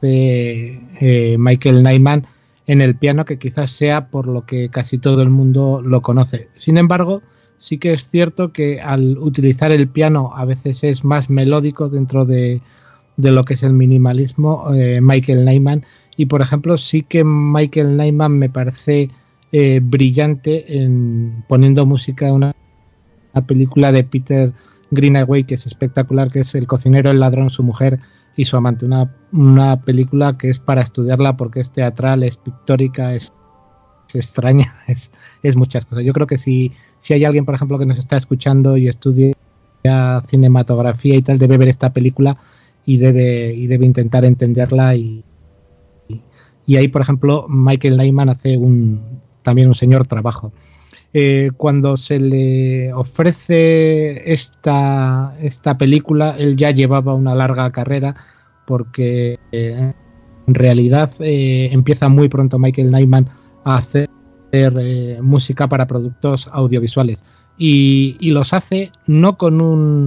hace Michael Nyman en el piano, que quizás sea por lo que casi todo el mundo lo conoce. Sin embargo, sí que es cierto que al utilizar el piano a veces es más melódico dentro de lo que es el minimalismo, Michael Nyman. Y por ejemplo, sí que Michael Nyman me parece brillante en poniendo música a una película de Peter Greenaway, que es espectacular, que es El cocinero, el ladrón, su mujer y su amante. Una película que es para estudiarla, porque es teatral, es pictórica, es extraña, es muchas cosas. Yo creo que si hay alguien, por ejemplo, que nos está escuchando y estudia cinematografía y tal, debe ver esta película y debe intentar entenderla, y ahí, por ejemplo, Michael Nyman hace también un señor trabajo. Cuando se le ofrece esta película, él ya llevaba una larga carrera, porque en realidad empieza muy pronto Michael Nyman a hacer música para productos audiovisuales, y los hace no con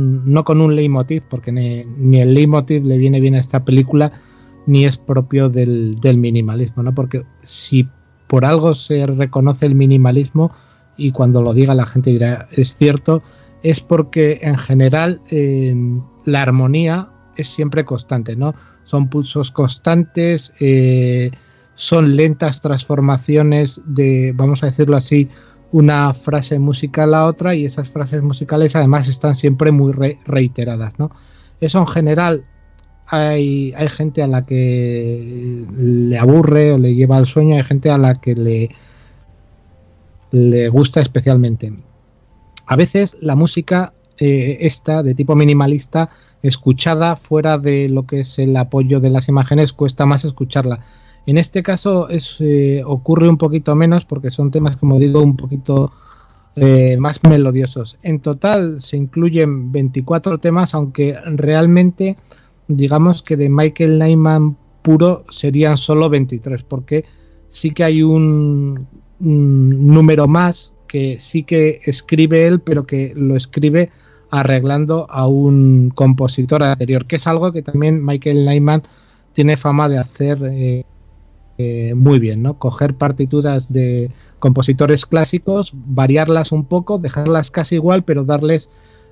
un leitmotiv, porque ni el leitmotiv le viene bien a esta película, ni es propio del minimalismo, ¿no? Porque si por algo se reconoce el minimalismo, y cuando lo diga la gente dirá es cierto, es porque en general la armonía es siempre constante, ¿no? Son pulsos constantes, son lentas transformaciones de, vamos a decirlo así, una frase musical a otra, y esas frases musicales además están siempre muy reiteradas, ¿no? Eso en general hay gente a la que le aburre o le lleva al sueño, hay gente a la que le gusta especialmente. A veces la música esta de tipo minimalista, escuchada fuera de lo que es el apoyo de las imágenes, cuesta más escucharla. En este caso ocurre un poquito menos, porque son temas, como digo, un poquito más melodiosos. En total se incluyen 24 temas, aunque realmente digamos que de Michael Nyman puro serían solo 23, porque sí que hay un número más que sí que escribe él, pero que lo escribe arreglando a un compositor anterior, que es algo que también Michael Nyman tiene fama de hacer muy bien, ¿no? Coger partituras de compositores clásicos, variarlas un poco, dejarlas casi igual, pero darles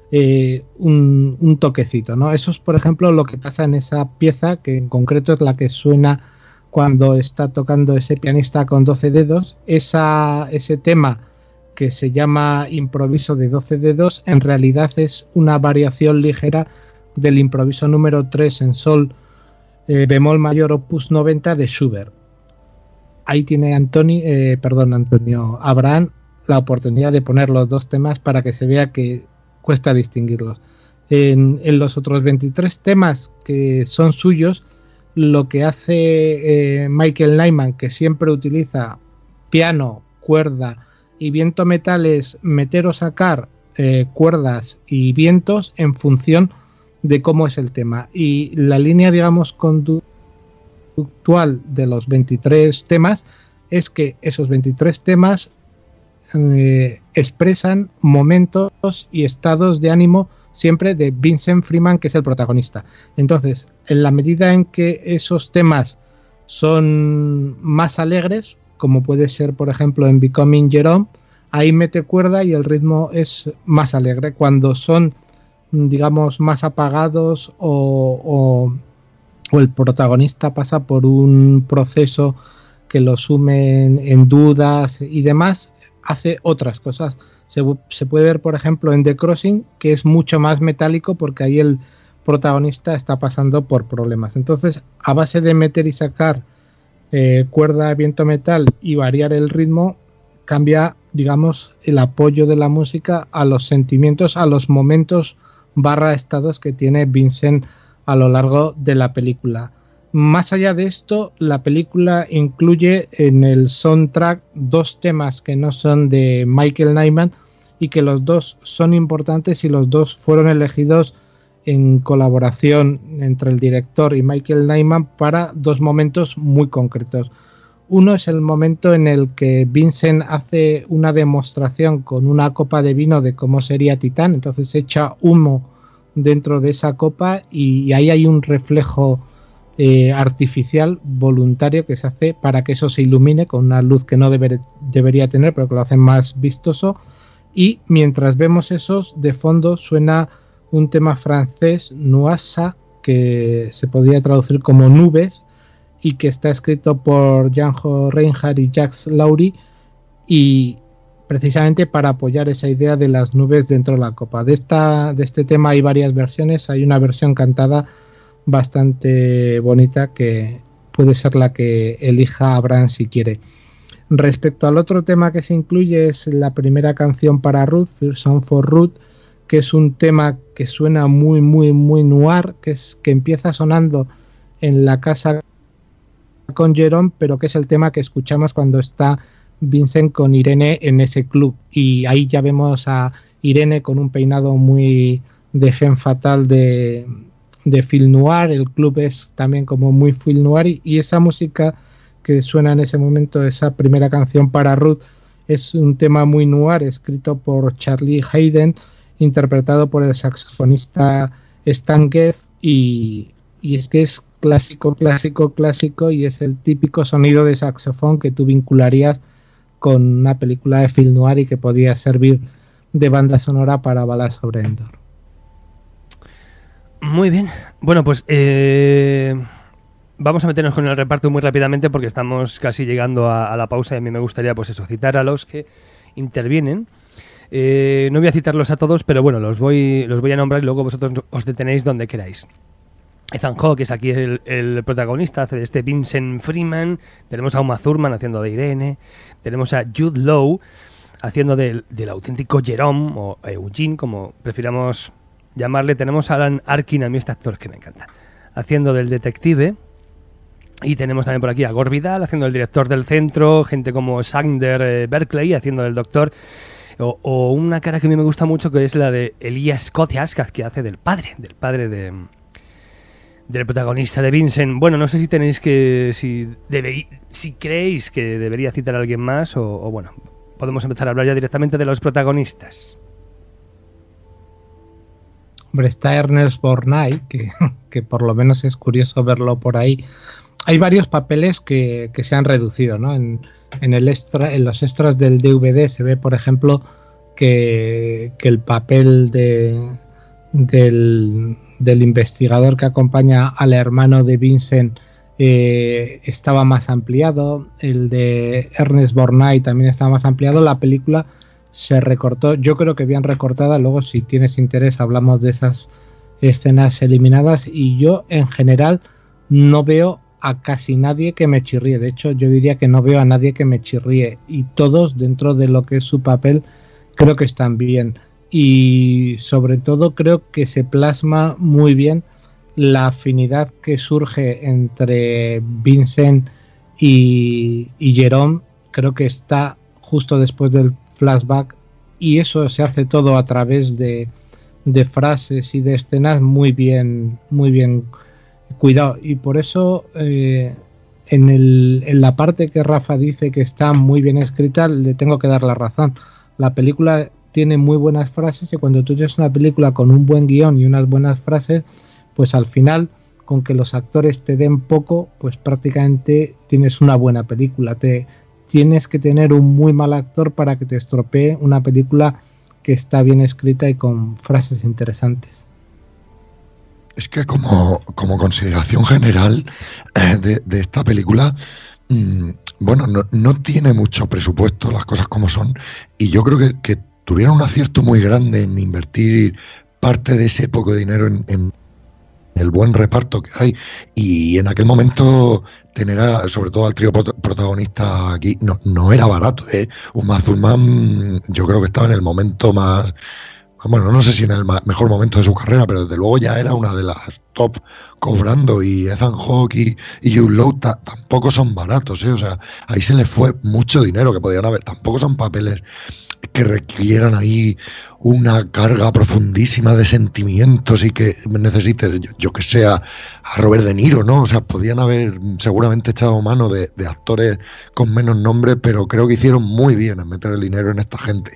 un toquecito, ¿no? Eso es, por ejemplo, lo que pasa en esa pieza, que en concreto es la que suena cuando está tocando ese pianista con 12 dedos. Ese tema, que se llama improviso de 12 dedos, en realidad es una variación ligera del improviso número 3 en sol bemol mayor opus 90 de Schubert. Ahí tiene Abraham la oportunidad de poner los dos temas para que se vea que cuesta distinguirlos. En los otros 23 temas que son suyos, lo que hace Michael Nyman, que siempre utiliza piano, cuerda y viento metal, es meter o sacar cuerdas y vientos en función de cómo es el tema. Y la línea, digamos, conductual de los 23 temas es que esos 23 temas expresan momentos y estados de ánimo siempre de Vincent Freeman, que es el protagonista. Entonces, en la medida en que esos temas son más alegres, como puede ser, por ejemplo, en Becoming Jerome, ahí mete cuerda y el ritmo es más alegre. Cuando son, digamos, más apagados o el protagonista pasa por un proceso que lo sume en dudas y demás, hace otras cosas. Se puede ver, por ejemplo, en The Crossing, que es mucho más metálico porque ahí el protagonista está pasando por problemas. Entonces, a base de meter y sacar cuerda, viento, metal y variar el ritmo, cambia, digamos, el apoyo de la música a los sentimientos, a los momentos / estados que tiene Vincent a lo largo de la película. Más allá de esto, la película incluye en el soundtrack 2 temas que no son de Michael Nyman y que los dos son importantes y los dos fueron elegidos en colaboración entre el director y Michael Nyman para 2 momentos muy concretos. Uno es el momento en el que Vincent hace una demostración con una copa de vino de cómo sería Titán, entonces echa humo dentro de esa copa y ahí hay un reflejo artificial voluntario que se hace para que eso se ilumine con una luz que no debería tener, pero que lo hace más vistoso. Y mientras vemos esos, de fondo suena un tema francés, Nuasa, que se podría traducir como nubes, y que está escrito por Django Reinhardt y Jacques Laurie, y precisamente para apoyar esa idea de las nubes dentro de la copa. De este tema hay varias versiones, hay una versión cantada bastante bonita que puede ser la que elija Abraham si quiere. Respecto al otro tema que se incluye es la primera canción para Ruth, First Song for Ruth, que es un tema que suena muy muy muy noir, que empieza sonando en la casa con Jerome, pero que es el tema que escuchamos cuando está Vincent con Irene en ese club, y ahí ya vemos a Irene con un peinado muy de femme fatale de film noir. El club es también como muy film noir y esa música que suena en ese momento, esa primera canción para Ruth, es un tema muy noir escrito por Charlie Hayden, interpretado por el saxofonista Stan Getz, y es que es clásico y es el típico sonido de saxofón que tú vincularías con una película de film noir y que podía servir de banda sonora para Balas sobre Endor. Muy bien. Bueno, pues vamos a meternos con el reparto muy rápidamente porque estamos casi llegando a la pausa y a mí me gustaría, pues eso, citar a los que intervienen. No voy a citarlos a todos, pero bueno, los voy a nombrar y luego vosotros os detenéis donde queráis. Ethan Hawke es aquí el protagonista, hace de este Vincent Freeman. Tenemos a Uma Thurman haciendo de Irene. Tenemos a Jude Law haciendo del auténtico Jerome, o Eugene, como prefiramos llamarle. Tenemos a Alan Arkin, a mí este actor que me encanta, haciendo del detective. Y tenemos también por aquí a Gore Vidal haciendo del director del centro. Gente como Sander Berkeley haciendo del doctor. O una cara que a mí me gusta mucho, que es la de Elias Koteas, que hace del padre del protagonista de Vincent. Bueno, no sé si tenéis si creéis que debería citar a alguien más o bueno, podemos empezar a hablar ya directamente de los protagonistas. Hombre, está Ernest Borgnine, que por lo menos es curioso verlo por ahí. Hay varios papeles que se han reducido, ¿no? En los extras del DVD se ve, por ejemplo, que el papel del investigador que acompaña al hermano de Vincent estaba más ampliado. El de Ernest Borgnine también estaba más ampliado. La película se recortó, yo creo que bien recortada. Luego, si tienes interés, hablamos de esas escenas eliminadas. Y yo, en general, no veo a casi nadie que me chirríe. De hecho, yo diría que no veo a nadie que me chirríe. Y todos, dentro de lo que es su papel, creo que están bien. Y sobre todo creo que se plasma muy bien la afinidad que surge entre Vincent y Jerome. Creo que está justo después del flashback, y eso se hace todo a través de frases y de escenas muy bien cuidado. Y por eso en la parte que Rafa dice que está muy bien escrita, le tengo que dar la razón. La película tiene muy buenas frases, y cuando tú tienes una película con un buen guión y unas buenas frases, pues al final, con que los actores te den poco, pues prácticamente tienes una buena película. Tienes que tener un muy mal actor para que te estropee una película que está bien escrita y con frases interesantes. Es que como consideración general de esta película, bueno, no tiene mucho presupuesto, las cosas como son, y yo creo que tuvieron un acierto muy grande en invertir parte de ese poco dinero en el buen reparto que hay, y en aquel momento tener sobre todo al trío protagonista aquí no era barato, ¿eh? Uma Thurman yo creo que estaba en el momento más, bueno, no sé si en el mejor momento de su carrera, pero desde luego ya era una de las top cobrando, y Ethan Hawke y Jude Law tampoco son baratos, ¿eh? O sea, ahí se les fue mucho dinero que podían haber, tampoco son papeles que requieran ahí una carga profundísima de sentimientos y que necesite, yo que sea, a Robert De Niro, ¿no? O sea, podían haber seguramente echado mano de actores con menos nombre, pero creo que hicieron muy bien en meter el dinero en esta gente.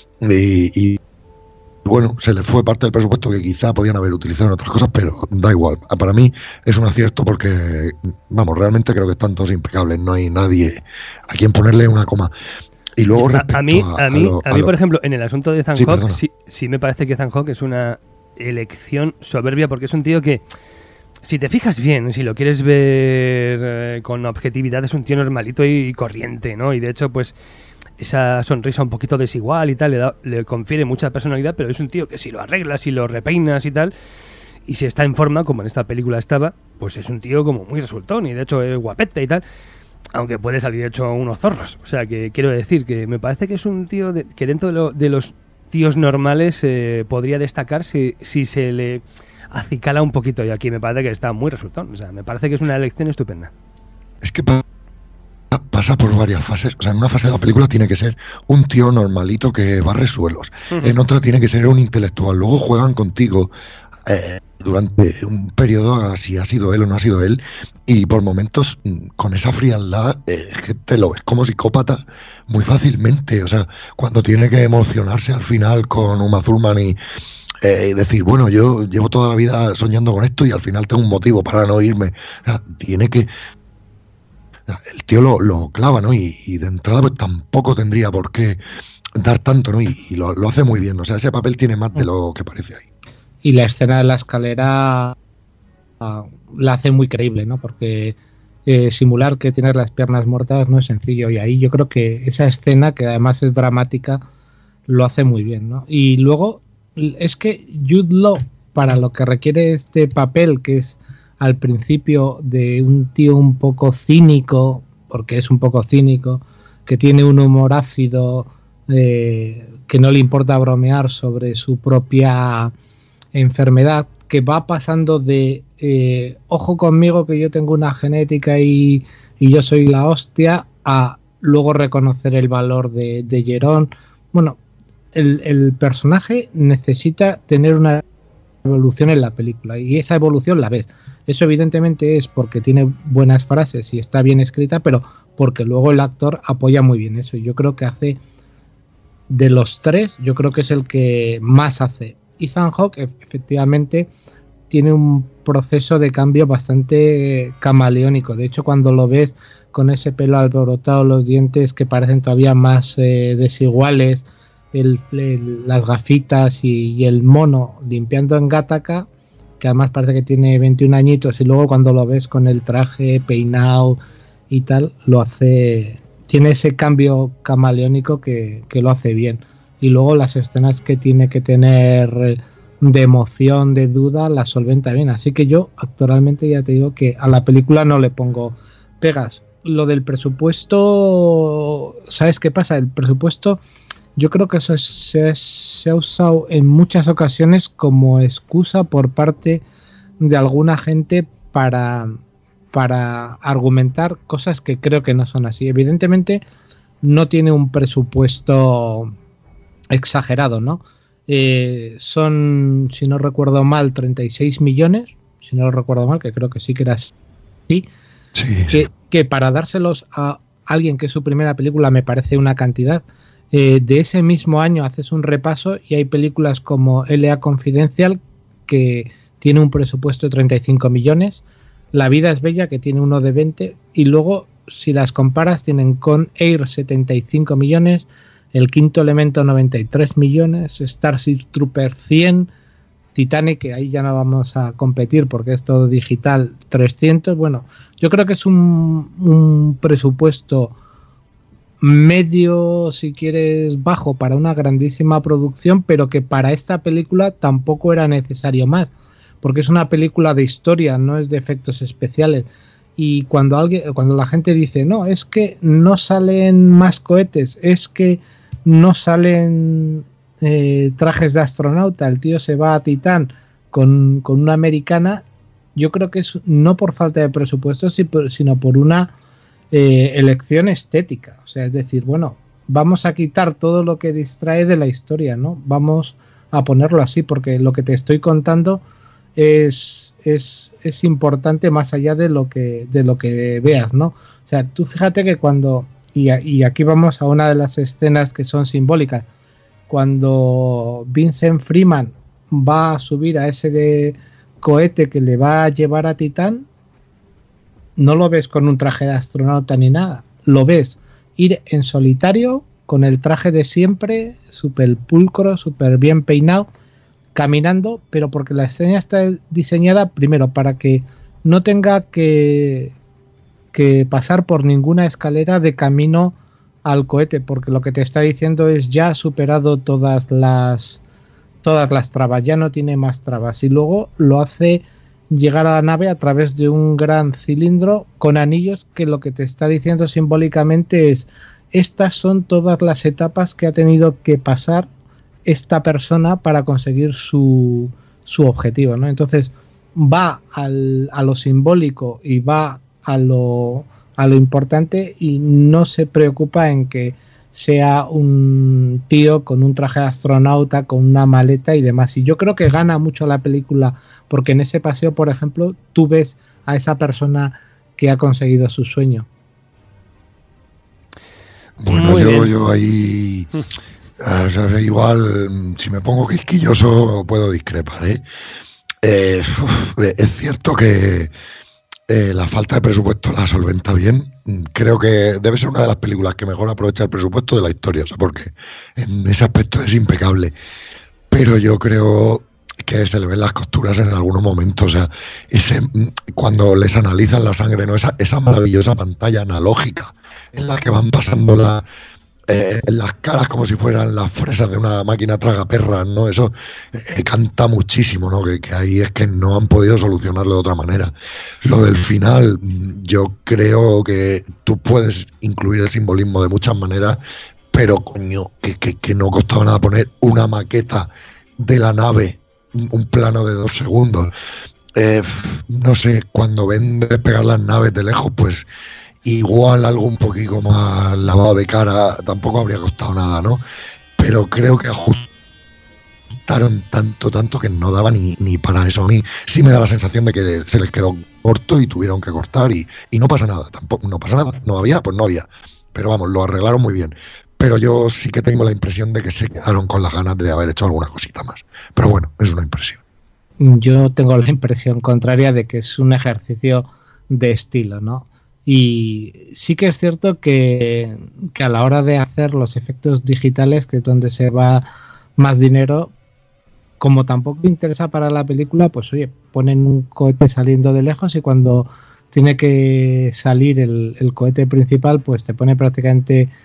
Y bueno, se les fue parte del presupuesto que quizá podían haber utilizado en otras cosas, pero da igual. Para mí es un acierto porque, vamos, realmente creo que están todos impecables, no hay nadie a quien ponerle una coma. Y luego a mí, por ejemplo, en el asunto de Ethan Hawke, sí me parece que Ethan Hawke es una elección soberbia, porque es un tío que, si te fijas bien, si lo quieres ver con objetividad, es un tío normalito y corriente, ¿no? Y de hecho, pues, esa sonrisa un poquito desigual y tal le confiere mucha personalidad, pero es un tío que si lo arreglas, si lo repeinas y tal, y si está en forma, como en esta película estaba, pues es un tío como muy resultón, y de hecho es guapete y tal. Aunque puede salir hecho unos zorros. O sea, que quiero decir que me parece que es un tío que dentro de los tíos normales podría destacar si se le acicala un poquito. Y aquí me parece que está muy resultón. O sea, me parece que es una elección estupenda. Es que pasa por varias fases. O sea, en una fase de la película tiene que ser un tío normalito que barre suelos. En otra tiene que ser un intelectual. Luego juegan contigo durante un periodo, si ha sido él o no ha sido él, y por momentos con esa frialdad es que te lo ves como psicópata muy fácilmente. O sea, cuando tiene que emocionarse al final con Uma Thurman y decir, bueno, yo llevo toda la vida soñando con esto y al final tengo un motivo para no irme. O sea, tiene que... El tío lo clava, ¿no? Y de entrada pues tampoco tendría por qué dar tanto, ¿no? Y lo hace muy bien. O sea, ese papel tiene más de lo que parece ahí. Y la escena de la escalera la hace muy creíble, ¿no? Porque simular que tienes las piernas muertas no es sencillo, y ahí yo creo que esa escena, que además es dramática, lo hace muy bien, ¿no? Y luego es que Jude Law, para lo que requiere este papel, que es al principio de un tío un poco cínico, porque es un poco cínico, que tiene un humor ácido, que no le importa bromear sobre su propia enfermedad, que va pasando de ojo conmigo que yo tengo una genética y yo soy la hostia, a luego reconocer el valor de Jerome. Bueno, el personaje necesita tener una evolución en la película, y esa evolución la ves. Eso evidentemente es porque tiene buenas frases y está bien escrita, pero porque luego el actor apoya muy bien eso. Y yo creo que hace, de los tres, yo creo que es el que más hace. Ethan Hawke efectivamente tiene un proceso de cambio bastante camaleónico. De hecho, cuando lo ves con ese pelo alborotado, los dientes que parecen todavía más desiguales, las gafitas y el mono limpiando en Gattaca, que además parece que tiene 21 añitos, y luego cuando lo ves con el traje peinado y tal, lo hace, tiene ese cambio camaleónico que lo hace bien. Y luego las escenas que tiene que tener de emoción, de duda, la solventa bien. Así que yo actualmente ya te digo que a la película no le pongo pegas. Lo del presupuesto, ¿sabes qué pasa? El presupuesto yo creo que eso se ha usado en muchas ocasiones como excusa por parte de alguna gente para argumentar cosas que creo que no son así. Evidentemente no tiene un presupuesto exagerado, ¿no? Son, si no recuerdo mal, 36 millones, si no lo recuerdo mal, que creo que sí que era así, sí. Que para dárselos a alguien que es su primera película me parece una cantidad. De ese mismo año haces un repaso y hay películas como L.A. Confidential, que tiene un presupuesto de 35 millones, La vida es bella, que tiene uno de 20, y luego, si las comparas, tienen Con Air 75 millones, El quinto elemento 93 millones, Starship Trooper 100, Titanic, que ahí ya no vamos a competir porque es todo digital, 300. Bueno, yo creo que es un presupuesto medio, si quieres, bajo para una grandísima producción, pero que para esta película tampoco era necesario más, porque es una película de historia, no es de efectos especiales. Y cuando la gente dice, no, es que no salen más cohetes, es que no salen trajes de astronauta, el tío se va a Titán con una americana, yo creo que es no por falta de presupuesto, sino por una elección estética. O sea, es decir, bueno, vamos a quitar todo lo que distrae de la historia, ¿no? Vamos a ponerlo así, porque lo que te estoy contando es importante más allá de lo que veas, ¿no? O sea, tú fíjate que cuando, y aquí vamos a una de las escenas que son simbólicas, cuando Vincent Freeman va a subir a ese cohete que le va a llevar a Titán, no lo ves con un traje de astronauta ni nada, lo ves ir en solitario con el traje de siempre, súper pulcro, súper bien peinado, caminando, pero porque la escena está diseñada primero para que no tenga que pasar por ninguna escalera de camino al cohete, porque lo que te está diciendo es ya ha superado todas las trabas, ya no tiene más trabas, y luego lo hace llegar a la nave a través de un gran cilindro con anillos, que lo que te está diciendo simbólicamente es: estas son todas las etapas que ha tenido que pasar esta persona para conseguir su objetivo, ¿no? Entonces va a lo simbólico y va a lo importante, y no se preocupa en que sea un tío con un traje de astronauta, con una maleta y demás. Y yo creo que gana mucho la película, porque en ese paseo, por ejemplo, tú ves a esa persona que ha conseguido su sueño. Bueno, yo ahí, igual, si me pongo quisquilloso, puedo discrepar, ¿eh? Es cierto que la falta de presupuesto la solventa bien. Creo que debe ser una de las películas que mejor aprovecha el presupuesto de la historia, o sea, porque en ese aspecto es impecable. Pero yo creo que se le ven las costuras en algunos momentos, o sea, cuando les analizan la sangre, ¿no? Esa maravillosa pantalla analógica en la que van pasando las caras como si fueran las fresas de una máquina tragaperras, ¿no? Eso canta muchísimo, ¿no? Que ahí es que no han podido solucionarlo de otra manera. Lo del final, yo creo que tú puedes incluir el simbolismo de muchas maneras, pero coño, que no costaba nada poner una maqueta de la nave, un plano de 2 segundos. No sé, cuando ven despegar las naves de lejos, pues igual algo un poquito más lavado de cara tampoco habría costado nada, ¿no? Pero creo que ajustaron tanto que no daba ni para eso. A mí sí me da la sensación de que se les quedó corto y tuvieron que cortar, y no pasa nada, tampoco no pasa nada. No había, pues no había. Pero vamos, lo arreglaron muy bien. Pero yo sí que tengo la impresión de que se quedaron con las ganas de haber hecho alguna cosita más. Pero bueno, es una impresión. Yo tengo la impresión contraria de que es un ejercicio de estilo, ¿no? Y sí que es cierto que a la hora de hacer los efectos digitales, que es donde se va más dinero, como tampoco interesa para la película, pues oye, ponen un cohete saliendo de lejos, y cuando tiene que salir el cohete principal, pues te pone prácticamente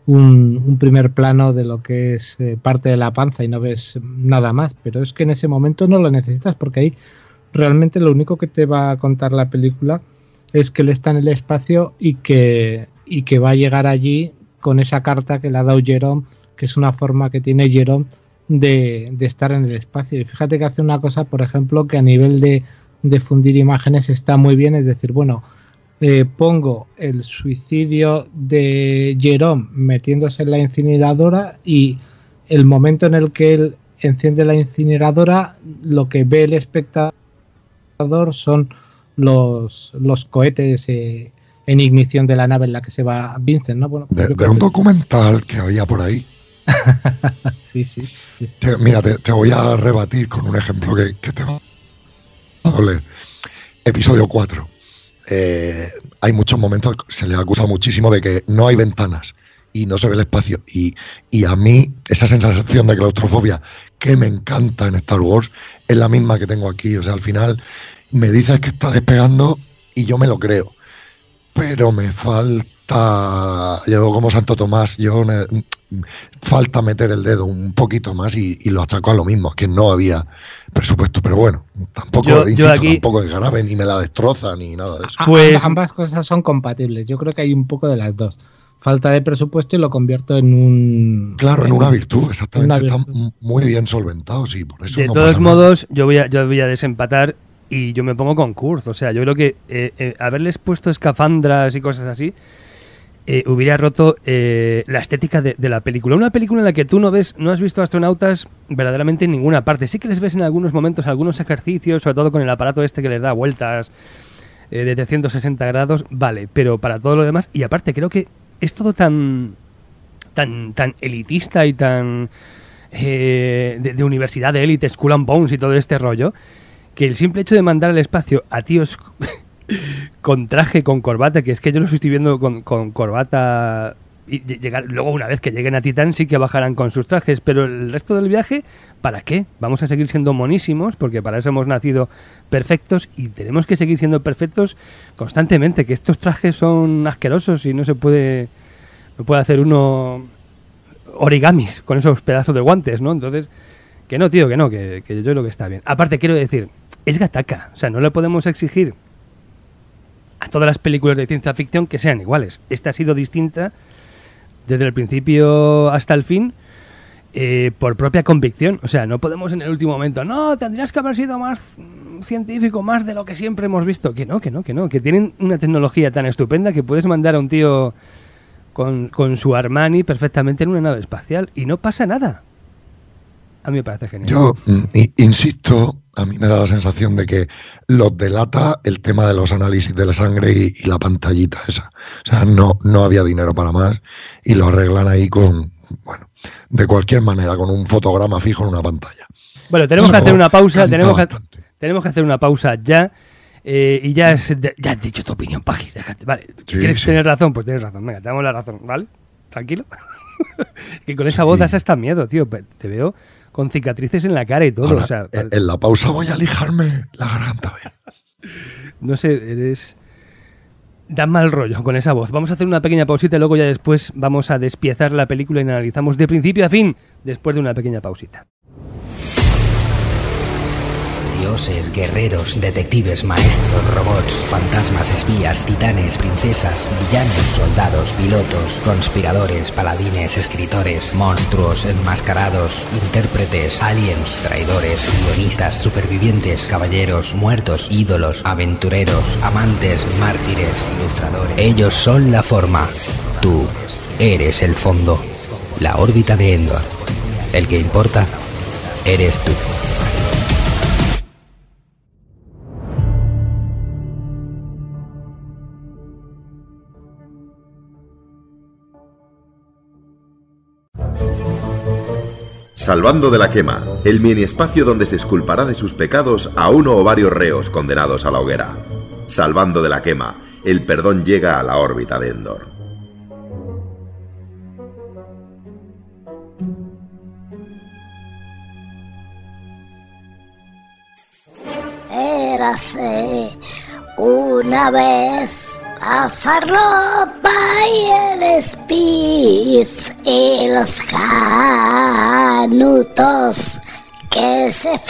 un primer plano de lo que es parte de la panza y no ves nada más, pero es que en ese momento no lo necesitas, porque ahí realmente lo único que te va a contar la película es que él está en el espacio y que va a llegar allí con esa carta que le ha dado Jerome, que es una forma que tiene Jerome de estar en el espacio. Y fíjate que hace una cosa, por ejemplo, que a nivel de fundir imágenes está muy bien, es decir, bueno, pongo el suicidio de Jerome metiéndose en la incineradora y el momento en el que él enciende la incineradora, lo que ve el espectador son los cohetes en ignición de la nave en la que se va Vincent, ¿no? Bueno, de un documental que había por ahí. Sí. Mira, te voy a rebatir con un ejemplo que te va a doler. Episodio 4. Hay muchos momentos, se le acusa muchísimo de que no hay ventanas y no se ve el espacio. Y a mí, esa sensación de claustrofobia que me encanta en Star Wars es la misma que tengo aquí. O sea, al final me dices que está despegando y yo me lo creo. Pero me falta, yo como Santo Tomás, falta meter el dedo un poquito más y lo achaco a lo mismo, que no había presupuesto, pero bueno, tampoco es grave, ni me la destroza, ni nada de eso. Pues ambas cosas son compatibles, yo creo que hay un poco de las dos. Falta de presupuesto y lo convierto en un... Claro, en una virtud, exactamente, está muy bien solventado, sí, por eso. De no todos pasa modos, yo voy a desempatar. Y yo me pongo con Kurz, o sea, yo creo que haberles puesto escafandras y cosas así hubiera roto la estética de la película. Una película en la que tú no has visto astronautas verdaderamente en ninguna parte. Sí que les ves en algunos momentos algunos ejercicios, sobre todo con el aparato este que les da vueltas de 360 grados, vale, pero para todo lo demás, y aparte creo que es todo tan elitista y tan de universidad de élite, Skull and Bones y todo este rollo, que el simple hecho de mandar al espacio a tíos con traje, con corbata, que es que yo los estoy viendo con corbata, y luego una vez que lleguen a Titán sí que bajarán con sus trajes, pero el resto del viaje, ¿para qué? Vamos a seguir siendo monísimos, porque para eso hemos nacido perfectos y tenemos que seguir siendo perfectos constantemente, que estos trajes son asquerosos y no puede hacer uno origamis con esos pedazos de guantes, ¿no? Entonces, que no, tío, que yo creo que está bien. Aparte, quiero decir, es Gattaca, o sea, no le podemos exigir a todas las películas de ciencia ficción que sean iguales. Esta ha sido distinta desde el principio hasta el fin por propia convicción. O sea, no podemos en el último momento, no, tendrías que haber sido más científico, más de lo que siempre hemos visto. Que no, que tienen una tecnología tan estupenda que puedes mandar a un tío con su Armani perfectamente en una nave espacial y no pasa nada. A mí me parece genial. Yo insisto, a mí me da la sensación de que los delata el tema de los análisis de la sangre y la pantallita esa. O sea, no había dinero para más y lo arreglan ahí de cualquier manera, con un fotograma fijo en una pantalla. Bueno, tenemos que hacer una pausa, tenemos que hacer una pausa ya. Y ya has dicho tu opinión, Pagis, déjate. Vale, ¿quieres tener razón? Pues tienes razón, venga, te damos la razón, ¿vale? Tranquilo. Que con esa voz das hasta miedo, tío. Te veo con cicatrices en la cara y todo. Ahora, o sea, en la pausa voy a lijarme la garganta. No sé, da mal rollo con esa voz. Vamos a hacer una pequeña pausita y luego ya después vamos a despiezar la película y analizamos de principio a fin después de una pequeña pausita. Dioses, guerreros, detectives, maestros, robots, fantasmas, espías, titanes, princesas, villanos, soldados, pilotos, conspiradores, paladines, escritores, monstruos, enmascarados, intérpretes, aliens, traidores, guionistas, supervivientes, caballeros, muertos, ídolos, aventureros, amantes, mártires, ilustradores. Ellos son la forma. Tú eres el fondo. La órbita de Endor. El que importa eres tú. Salvando de la quema, el mini-espacio donde se exculpará de sus pecados a uno o varios reos condenados a la hoguera. Salvando de la quema, el perdón llega a la órbita de Endor. Érase una vez a farlopa y el Spitz y los canutos que se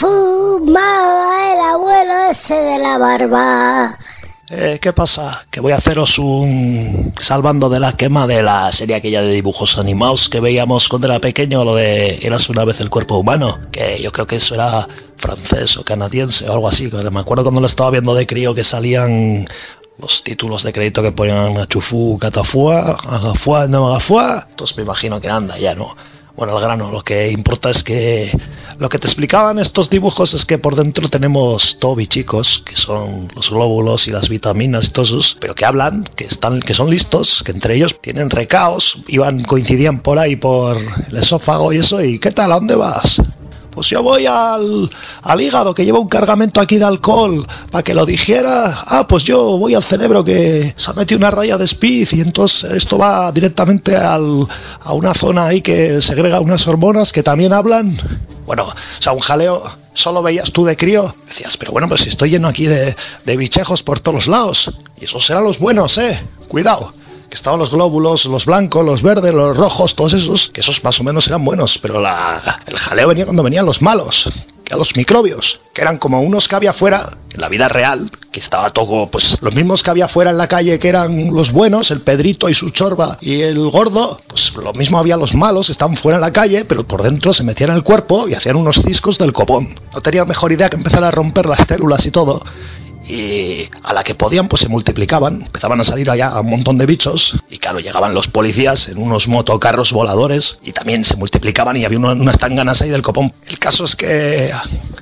fumaba el abuelo ese de la barba. ¿Qué pasa? Que voy a haceros un salvando de la quema de la serie aquella de dibujos animados que veíamos cuando era pequeño, lo de Eras una vez el cuerpo humano, que yo creo que eso era francés o canadiense o algo así. Me acuerdo cuando lo estaba viendo de crío que salían los títulos de crédito que ponían Achufú, Catafua, Agafua, no Agafua, entonces me imagino que eran de allá, ¿no? Bueno, al grano, lo que importa es que lo que te explicaban estos dibujos es que por dentro tenemos todo bichicos, que son los glóbulos y las vitaminas y todos esos, pero que hablan, que son listos, que entre ellos tienen recaos, coincidían por ahí por el esófago y eso, y ¿qué tal? ¿A dónde vas? Pues yo voy al hígado, que lleva un cargamento aquí de alcohol para que lo digiera. Ah, pues yo voy al cerebro, que se ha metido una raya de Spitz, y entonces esto va directamente a una zona ahí que segrega unas hormonas que también hablan. Bueno, o sea, un jaleo. Solo veías tú de crío, decías, pero bueno, pues si estoy lleno aquí de bichejos por todos los lados. Y esos serán los buenos, cuidado. Que estaban los glóbulos, los blancos, los verdes, los rojos, todos esos, que esos más o menos eran buenos, pero el jaleo venía cuando venían los malos, que eran los microbios, que eran como unos que había fuera, en la vida real, que estaba todo, pues los mismos que había fuera en la calle, que eran los buenos, el Pedrito y su chorba, y el gordo, pues lo mismo había los malos, que estaban fuera en la calle, pero por dentro se metían en el cuerpo y hacían unos ciscos del copón. No tenían mejor idea que empezar a romper las células y todo. Y a la que podían, pues se multiplicaban, empezaban a salir allá un montón de bichos, y claro, llegaban los policías en unos motocarros voladores y también se multiplicaban y había unas tanganas ahí del copón. El caso es que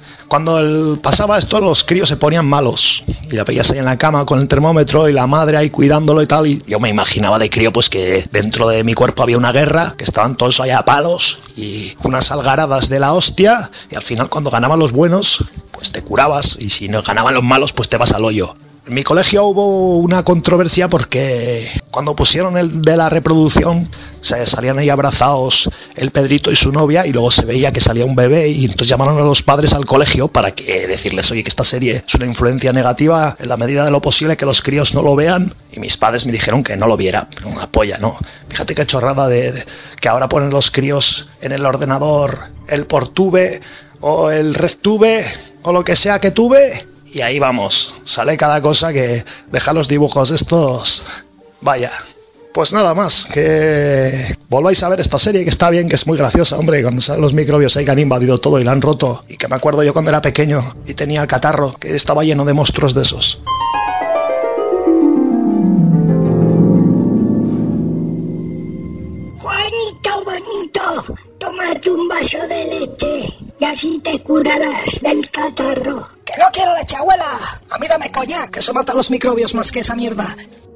cuando pasaba esto, los críos se ponían malos y la veías ahí en la cama con el termómetro y la madre ahí cuidándolo y tal, y yo me imaginaba de crío pues que dentro de mi cuerpo había una guerra, que estaban todos allá a palos y unas algaradas de la hostia, y al final cuando ganaban los buenos pues te curabas, y si no ganaban los malos pues te vas al hoyo. En mi colegio hubo una controversia porque cuando pusieron el de la reproducción se salían ahí abrazados el Pedrito y su novia, y luego se veía que salía un bebé, y entonces llamaron a los padres al colegio para que decirles, oye, que esta serie es una influencia negativa, en la medida de lo posible que los críos no lo vean, y mis padres me dijeron que no lo viera, pero una polla, ¿no? Fíjate qué chorrada de que ahora ponen los críos en el ordenador el Portube o el RedTube o lo que sea que tuve, y ahí vamos, sale cada cosa que deja los dibujos estos. Vaya, pues nada más, que volváis a ver esta serie, que está bien, que es muy graciosa, hombre, cuando salen los microbios ahí que han invadido todo y la han roto, y que me acuerdo yo cuando era pequeño y tenía catarro, que estaba lleno de monstruos de esos. Juanito bonito, tómate un vaso de leche y así te curarás del catarro. ¡Que no quiero leche, abuela! A mí dame coñac, que eso mata a los microbios más que esa mierda.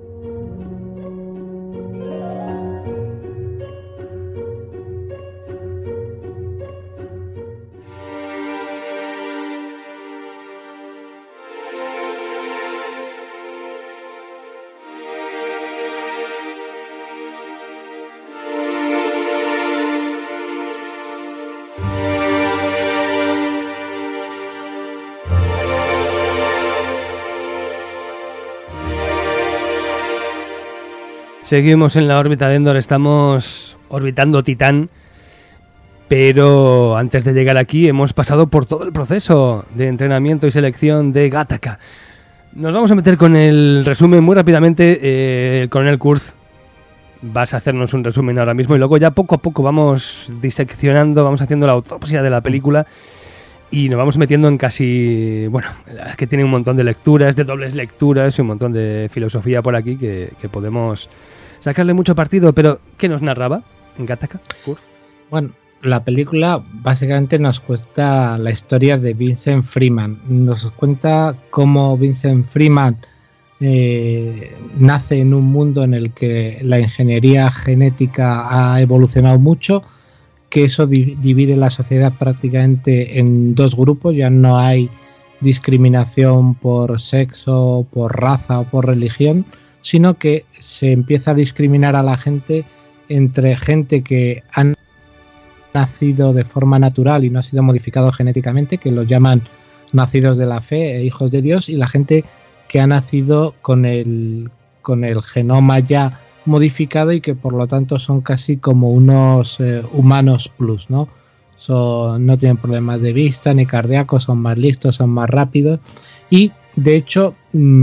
Seguimos en la órbita de Endor, estamos orbitando Titán, pero antes de llegar aquí hemos pasado por todo el proceso de entrenamiento y selección de Gattaca. Nos vamos a meter con el resumen muy rápidamente. El coronel Kurz, vas a hacernos un resumen ahora mismo y luego ya poco a poco vamos diseccionando, vamos haciendo la autopsia de la película y nos vamos metiendo en casi... Bueno, es que tiene un montón de lecturas, de dobles lecturas y un montón de filosofía por aquí que podemos sacarle mucho partido, pero ¿qué nos narraba en Gattaca, Kurz? Bueno, la película básicamente nos cuenta la historia de Vincent Freeman. Nos cuenta cómo Vincent Freeman nace en un mundo en el que la ingeniería genética ha evolucionado mucho, que eso divide la sociedad prácticamente en dos grupos. Ya no hay discriminación por sexo, por raza o por religión, sino que se empieza a discriminar a la gente entre gente que han nacido de forma natural y no ha sido modificado genéticamente, que los llaman nacidos de la fe e hijos de Dios, y la gente que ha nacido con el con el genoma ya modificado y que por lo tanto son casi como unos humanos plus, ¿no? No tienen problemas de vista ni cardíacos, son más listos, son más rápidos y de hecho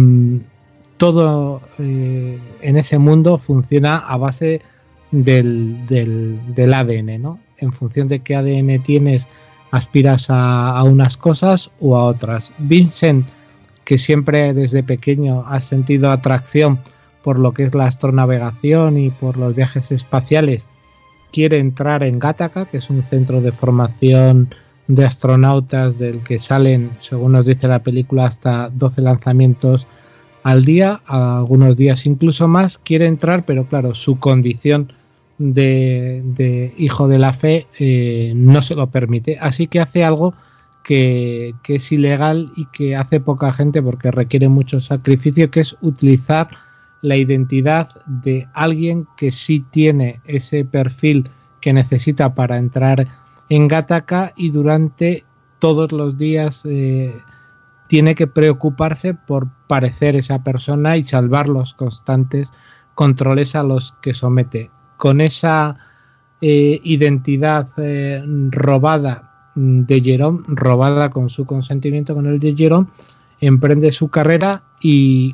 todo en ese mundo funciona a base del ADN, ¿no? En función de qué ADN tienes, aspiras a unas cosas o a otras. Vincent, que siempre desde pequeño ha sentido atracción por lo que es la astronavegación y por los viajes espaciales, quiere entrar en Gattaca, que es un centro de formación de astronautas del que salen, según nos dice la película, hasta 12 lanzamientos al día, algunos días incluso más. Quiere entrar, pero claro, su condición de hijo de la fe no se lo permite, así que hace algo que es ilegal y que hace poca gente porque requiere mucho sacrificio, que es utilizar la identidad de alguien que sí tiene ese perfil que necesita para entrar en Gattaca y durante todos los días tiene que preocuparse por parecer esa persona y salvar los constantes controles a los que somete. Con esa identidad robada de Jerome, robada con su consentimiento con el de Jerome, emprende su carrera y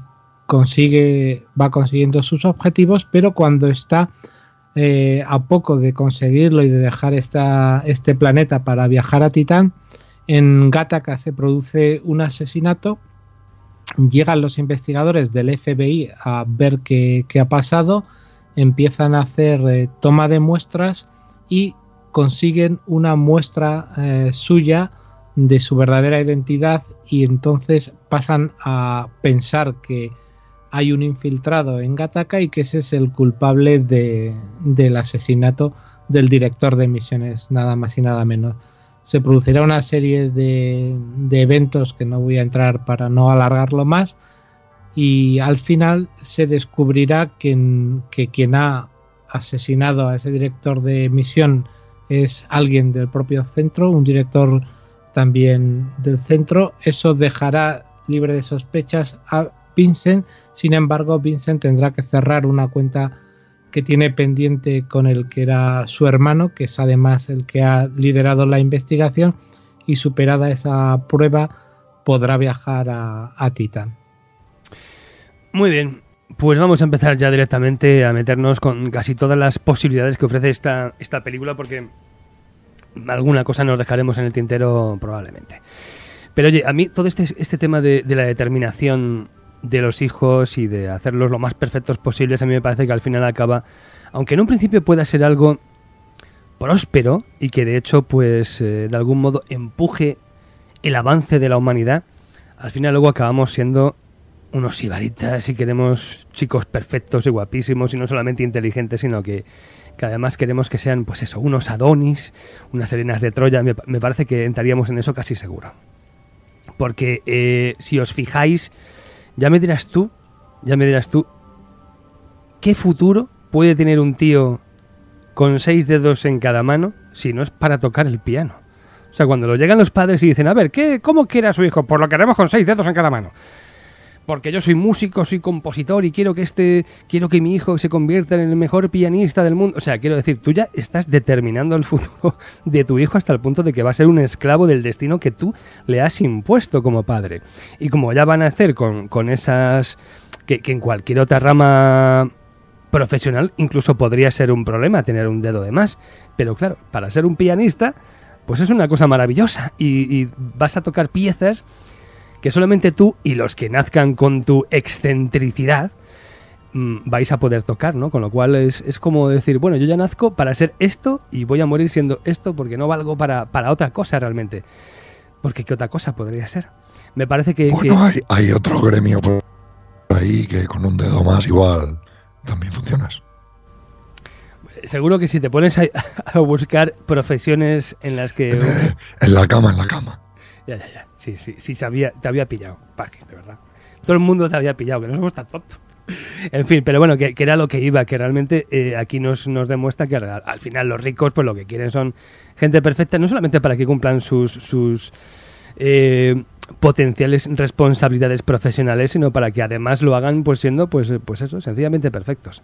va consiguiendo sus objetivos, pero cuando está a poco de conseguirlo y de dejar este planeta para viajar a Titán, en Gattaca se produce un asesinato. Llegan los investigadores del FBI a ver qué ha pasado, empiezan a hacer toma de muestras y consiguen una muestra suya de su verdadera identidad y entonces pasan a pensar que hay un infiltrado en Gattaca y que ese es el culpable del asesinato del director de misiones, nada más y nada menos. Se producirá una serie de eventos que no voy a entrar para no alargarlo más y al final se descubrirá que quien ha asesinado a ese director de misión es alguien del propio centro, un director también del centro. Eso dejará libre de sospechas a Vincent. Sin embargo, Vincent tendrá que cerrar una cuenta que tiene pendiente con el que era su hermano, que es además el que ha liderado la investigación, y superada esa prueba podrá viajar a Titán. Muy bien, pues vamos a empezar ya directamente a meternos con casi todas las posibilidades que ofrece esta película, porque alguna cosa nos dejaremos en el tintero probablemente. Pero oye, a mí todo este tema de la determinación de los hijos y de hacerlos lo más perfectos posibles, a mí me parece que al final acaba, aunque en un principio pueda ser algo próspero y que de hecho pues de algún modo empuje el avance de la humanidad, al final luego acabamos siendo unos sibaritas y queremos chicos perfectos y guapísimos y no solamente inteligentes, sino que además queremos que sean pues eso, unos Adonis, unas Helenas de Troya. Me parece que entraríamos en eso casi seguro, porque si os fijáis, ya me dirás tú, ¿qué futuro puede tener un tío con 6 dedos en cada mano si no es para tocar el piano? O sea, cuando lo llegan los padres y dicen, a ver, ¿cómo quiere a su hijo? Pues lo queremos con 6 dedos en cada mano. Porque yo soy músico, soy compositor y quiero que mi hijo se convierta en el mejor pianista del mundo. O sea, quiero decir, tú ya estás determinando el futuro de tu hijo hasta el punto de que va a ser un esclavo del destino que tú le has impuesto como padre. Y como ya van a hacer con esas que en cualquier otra rama profesional incluso podría ser un problema tener un dedo de más. Pero claro, para ser un pianista, pues es una cosa maravillosa y vas a tocar piezas que solamente tú y los que nazcan con tu excentricidad vais a poder tocar, ¿no? Con lo cual es como decir, bueno, yo ya nazco para ser esto y voy a morir siendo esto porque no valgo para otra cosa realmente. Porque ¿qué otra cosa podría ser? Me parece que... Bueno, hay otro gremio por ahí que con un dedo más igual también funcionas. Seguro que si te pones a buscar profesiones en las que... En la cama. Ya. Sí, te había pillado, Parkis, de verdad. Todo el mundo te había pillado, que no somos tan tontos. En fin, pero bueno, que era lo que iba, que realmente aquí nos demuestra que al final los ricos pues lo que quieren son gente perfecta, no solamente para que cumplan sus potenciales responsabilidades profesionales, sino para que además lo hagan pues siendo pues eso, sencillamente perfectos.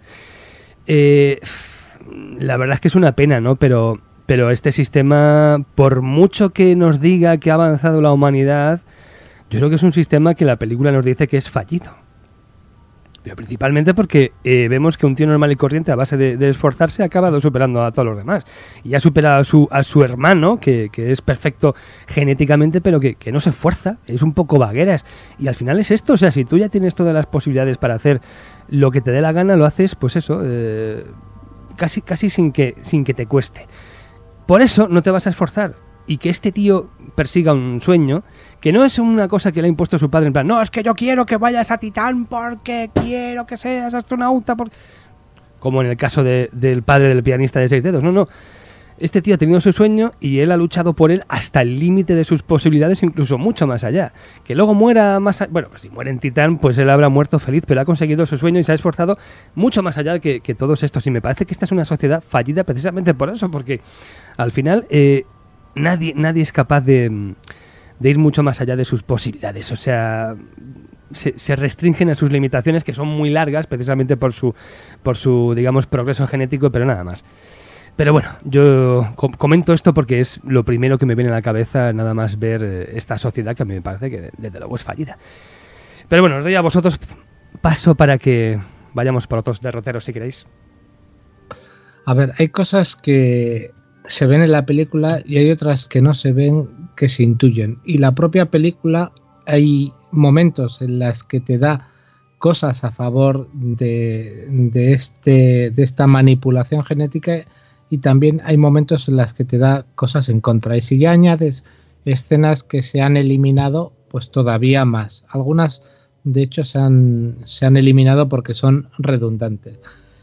La verdad es que es una pena, ¿no? Pero este sistema, por mucho que nos diga que ha avanzado la humanidad, yo creo que es un sistema que la película nos dice que es fallido. Pero principalmente porque vemos que un tío normal y corriente, a base de esforzarse, ha acabado superando a todos los demás. Y ha superado a su hermano, que es perfecto genéticamente, pero que no se esfuerza, es un poco vagueras. Y al final es esto, o sea, si tú ya tienes todas las posibilidades para hacer lo que te dé la gana, lo haces, pues eso, casi sin que te cueste. Por eso no te vas a esforzar. Y que este tío persiga un sueño, que no es una cosa que le ha impuesto su padre, en plan, no, es que yo quiero que vayas a Titán porque quiero que seas astronauta, como en el caso del padre del pianista de 6 dedos. No. Este tío ha tenido su sueño y él ha luchado por él hasta el límite de sus posibilidades, incluso mucho más allá. Que luego muera más allá, bueno, pues si muere en Titán, pues él habrá muerto feliz, pero ha conseguido su sueño y se ha esforzado mucho más allá que todos estos. Y me parece que esta es una sociedad fallida precisamente por eso, porque al final nadie es capaz de ir mucho más allá de sus posibilidades. O sea, se restringen a sus limitaciones, que son muy largas precisamente por su digamos, progreso genético, pero nada más. Pero bueno, yo comento esto porque es lo primero que me viene a la cabeza nada más ver esta sociedad, que a mí me parece que desde luego es fallida. Pero bueno, os doy a vosotros paso para que vayamos por otros derroteros si queréis. A ver, hay cosas que se ven en la película y hay otras que no se ven, que se intuyen. Y la propia película, hay momentos en las que te da cosas a favor de esta manipulación genética, y también hay momentos en las que te da cosas en contra. Y si ya añades escenas que se han eliminado, pues todavía más. Algunas, de hecho, se han eliminado porque son redundantes.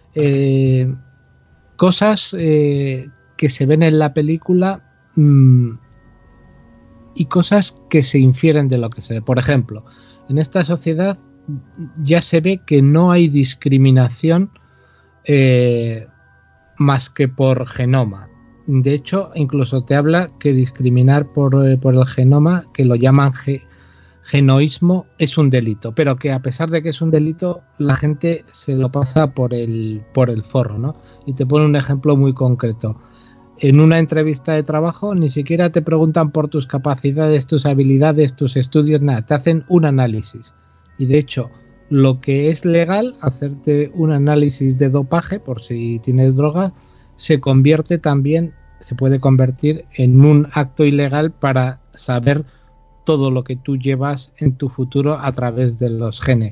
Cosas que se ven en la película y cosas que se infieren de lo que se ve. Por ejemplo, en esta sociedad ya se ve que no hay discriminación más que por genoma. De hecho, incluso te habla que discriminar por el genoma, que lo llaman genoísmo, es un delito, pero que a pesar de que es un delito, la gente se lo pasa por el forro, ¿no? Y te pone un ejemplo muy concreto. En una entrevista de trabajo ni siquiera te preguntan por tus capacidades, tus habilidades, tus estudios, nada, te hacen un análisis. Y de hecho, lo que es legal, hacerte un análisis de dopaje por si tienes droga, se puede convertir en un acto ilegal para saber todo lo que tú llevas en tu futuro a través de los genes.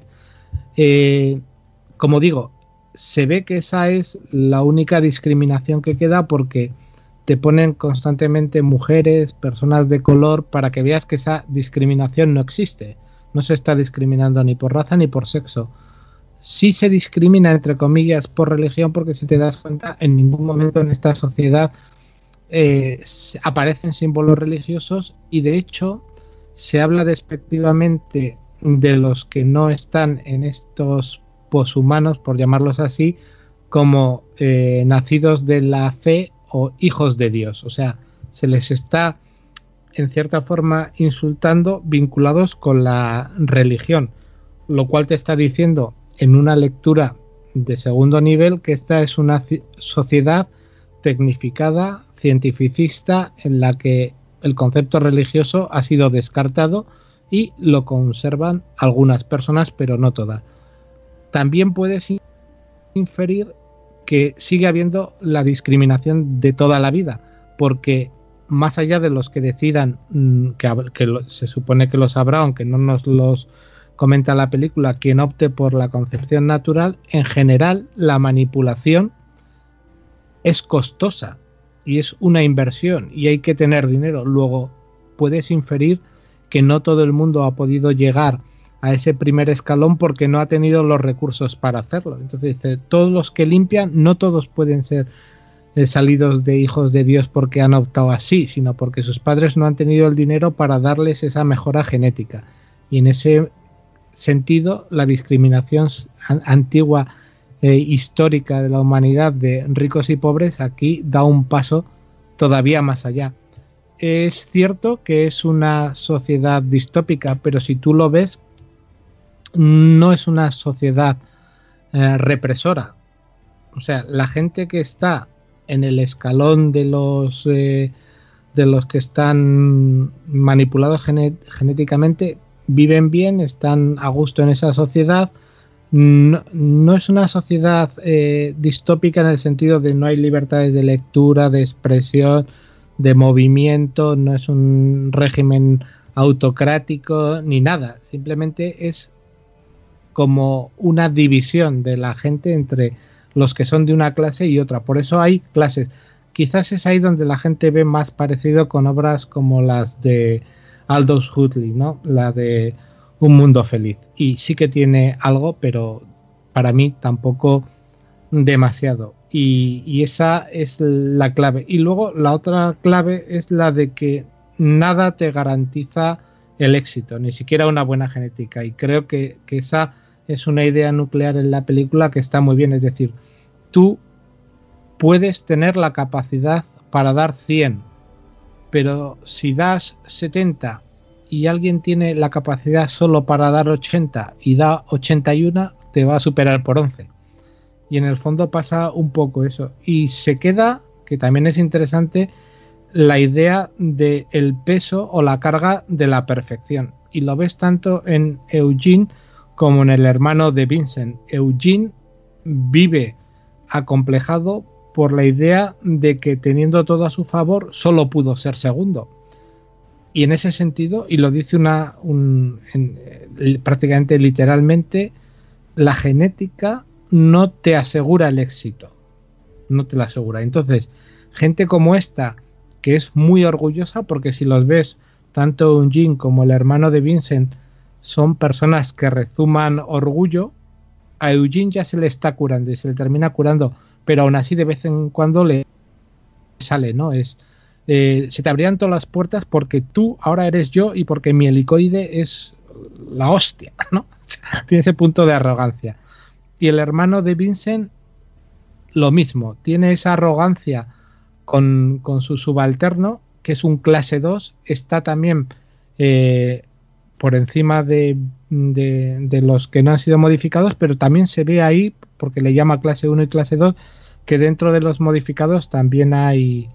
Como digo, se ve que esa es la única discriminación que queda, porque te ponen constantemente mujeres, personas de color, para que veas que esa discriminación no existe. No se está discriminando ni por raza ni por sexo. Sí se discrimina, entre comillas, por religión, porque si te das cuenta, en ningún momento en esta sociedad aparecen símbolos religiosos, y de hecho se habla despectivamente de los que no están en estos poshumanos, por llamarlos así, como nacidos de la fe o hijos de Dios. O sea, se les está en cierta forma insultando, vinculados con la religión, lo cual te está diciendo en una lectura de segundo nivel que esta es una sociedad tecnificada, cientificista, en la que el concepto religioso ha sido descartado y lo conservan algunas personas, pero no todas. También puedes inferir que sigue habiendo la discriminación de toda la vida, porque más allá de los que decidan, se supone que los habrá, aunque no nos los comenta la película, quien opte por la concepción natural, en general la manipulación es costosa y es una inversión y hay que tener dinero. Luego puedes inferir que no todo el mundo ha podido llegar a ese primer escalón porque no ha tenido los recursos para hacerlo. Entonces dice, todos los que limpian, no todos pueden ser salidos de hijos de Dios porque han optado así, sino porque sus padres no han tenido el dinero para darles esa mejora genética. Y en ese sentido, la discriminación antigua histórica de la humanidad de ricos y pobres aquí da un paso todavía más allá. es cierto que es una sociedad distópica, pero si tú lo ves, no es una sociedad represora. O sea, la gente que está en el escalón de los que están manipulados genéticamente viven bien, están a gusto en esa sociedad. No es una sociedad distópica en el sentido de no hay libertades de lectura, de expresión, de movimiento, no es un régimen autocrático ni nada. Simplemente es como una división de la gente entre los que son de una clase y otra. Por eso hay clases. Quizás es ahí donde la gente ve más parecido con obras como las de Aldous Huxley, ¿no? La de Un Mundo Feliz. Y sí que tiene algo, pero para mí tampoco demasiado. Y esa es la clave. Y luego la otra clave es la de que nada te garantiza el éxito, ni siquiera una buena genética. Y creo que esa es una idea nuclear en la película que está muy bien. Es decir, tú puedes tener la capacidad para dar 100, pero si das 70 y alguien tiene la capacidad solo para dar 80 y da 81, te va a superar por 11. Y en el fondo pasa un poco eso. Y se queda, que también es interesante, la idea de el peso o la carga de la perfección. Y lo ves tanto en Eugene como en el hermano de Vincent. Eugene vive acomplejado por la idea de que teniendo todo a su favor solo pudo ser segundo. Y en ese sentido, y lo dice prácticamente literalmente, la genética no te asegura el éxito. No te lo asegura. Entonces, gente como esta, que es muy orgullosa, porque si los ves, tanto Eugene como el hermano de Vincent son personas que rezuman orgullo. A Eugene ya se le está curando y se le termina curando, pero aún así de vez en cuando le sale, ¿no? Se te abrían todas las puertas porque tú ahora eres yo y porque mi helicoide es la hostia, ¿no? Tiene ese punto de arrogancia. Y el hermano de Vincent, lo mismo, tiene esa arrogancia con su subalterno, que es un clase 2, está también por encima de los que no han sido modificados, pero también se ve ahí, porque le llama clase 1 y clase 2, que dentro de los modificados también hay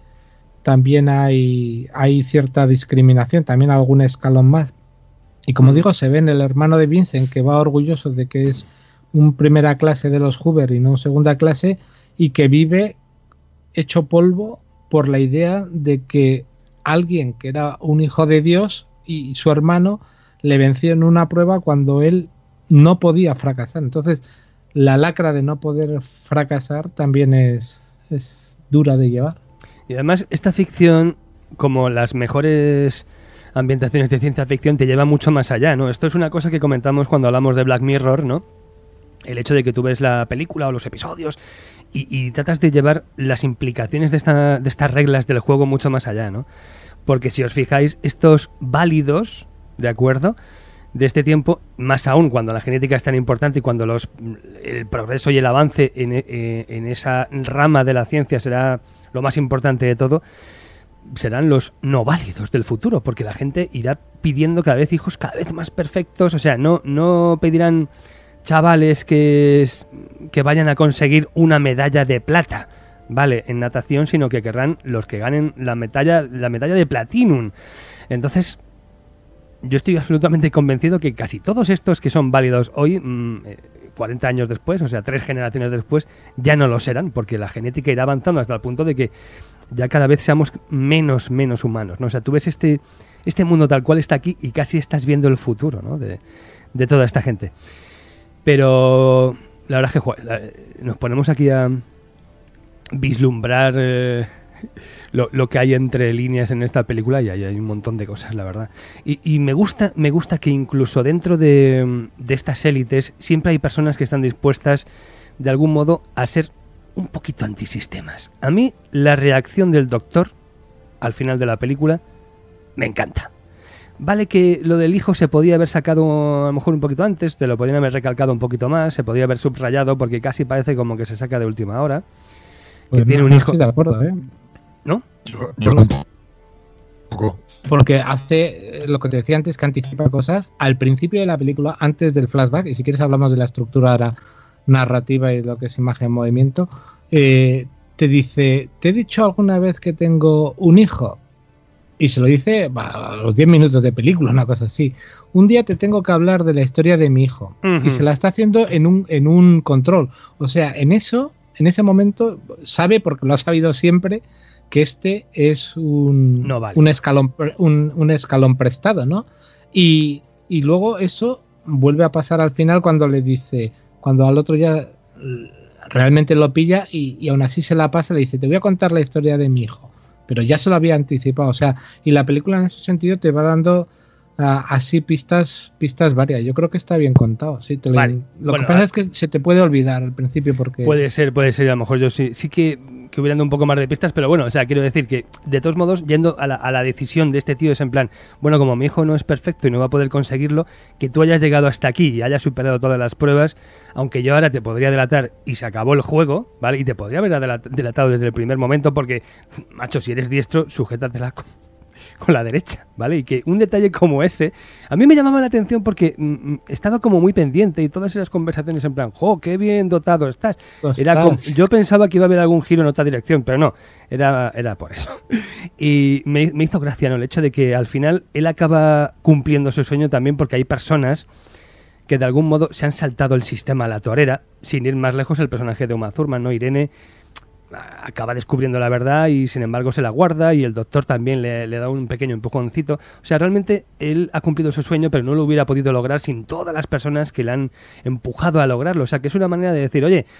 cierta discriminación, también algún escalón más. Y como digo, se ve en el hermano de Vincent, que va orgulloso de que es un primera clase de los Hoover y no segunda clase, y que vive hecho polvo por la idea de que alguien que era un hijo de Dios y su hermano le venció en una prueba cuando él no podía fracasar. Entonces, la lacra de no poder fracasar también es dura de llevar. Y además, esta ficción, como las mejores ambientaciones de ciencia ficción, te lleva mucho más allá, ¿no? Esto es una cosa que comentamos cuando hablamos de Black Mirror, ¿no? El hecho de que tú ves la película o los episodios y tratas de llevar las implicaciones de estas reglas del juego mucho más allá, ¿no? Porque si os fijáis, estos válidos, ¿de acuerdo?, de este tiempo, más aún cuando la genética es tan importante y cuando el progreso y el avance en esa rama de la ciencia será lo más importante de todo, serán los no válidos del futuro, porque la gente irá pidiendo cada vez hijos cada vez más perfectos. O sea, no pedirán chavales que vayan a conseguir una medalla de plata, vale, en natación, sino que querrán los que ganen la medalla de platinum. Entonces, yo estoy absolutamente convencido que casi todos estos que son válidos hoy, 40 años después, o sea, 3 generaciones después, ya no lo serán, porque la genética irá avanzando hasta el punto de que ya cada vez seamos menos humanos, ¿no? O sea, tú ves este mundo tal cual está aquí y casi estás viendo el futuro, ¿no?, de toda esta gente. Pero la verdad es que nos ponemos aquí a vislumbrar lo que hay entre líneas en esta película y hay un montón de cosas, la verdad. Y me gusta que incluso dentro de estas élites siempre hay personas que están dispuestas de algún modo a ser un poquito antisistemas. A mí la reacción del doctor al final de la película me encanta. Vale que lo del hijo se podía haber sacado a lo mejor un poquito antes, te lo podían haber recalcado un poquito más, se podía haber subrayado porque casi parece como que se saca de última hora. Pues que tiene no, un hijo. Estoy de acuerdo, ¿eh? ¿No? Yo Porque hace lo que te decía antes, que anticipa cosas al principio de la película, antes del flashback, y si quieres hablamos de la estructura narrativa y de lo que es imagen en movimiento. Te dice, ¿te he dicho alguna vez que tengo un hijo? Y se lo dice a los 10 minutos de película, una cosa así. Un día te tengo que hablar de la historia de mi hijo. Y se la está haciendo en un control. O sea, en ese momento sabe, porque lo ha sabido siempre, que este es un escalón prestado, ¿no? Y luego eso vuelve a pasar al final cuando le dice, cuando al otro ya realmente lo pilla y aún así se la pasa, le dice, te voy a contar la historia de mi hijo. Pero ya se lo había anticipado, o sea, y la película en ese sentido te va dando así pistas varias. Yo creo que está bien contado. Sí, lo que pasa es que se te puede olvidar al principio porque... Puede ser, a lo mejor yo sí que hubiera dado un poco más de pistas, pero bueno, o sea, quiero decir que de todos modos, yendo a la decisión de este tío es en plan, bueno, como mi hijo no es perfecto y no va a poder conseguirlo, que tú hayas llegado hasta aquí y hayas superado todas las pruebas, aunque yo ahora te podría delatar y se acabó el juego, ¿vale? Y te podría haber delatado desde el primer momento porque, macho, si eres diestro, sujétatela con la derecha, ¿vale? Y que un detalle como ese a mí me llamaba la atención porque estaba como muy pendiente y todas esas conversaciones en plan, ¡jo, qué bien dotado estás! Yo pensaba que iba a haber algún giro en otra dirección, pero no, era por eso. Y me hizo gracia, ¿no? El hecho de que al final él acaba cumpliendo su sueño también porque hay personas que de algún modo se han saltado el sistema a la torera, sin ir más lejos el personaje de Uma Thurman, ¿no? Irene acaba descubriendo la verdad y sin embargo se la guarda y el doctor también le da un pequeño empujoncito. O sea, realmente él ha cumplido su sueño, pero no lo hubiera podido lograr sin todas las personas que le han empujado a lograrlo. O sea, que es una manera de decir, oye,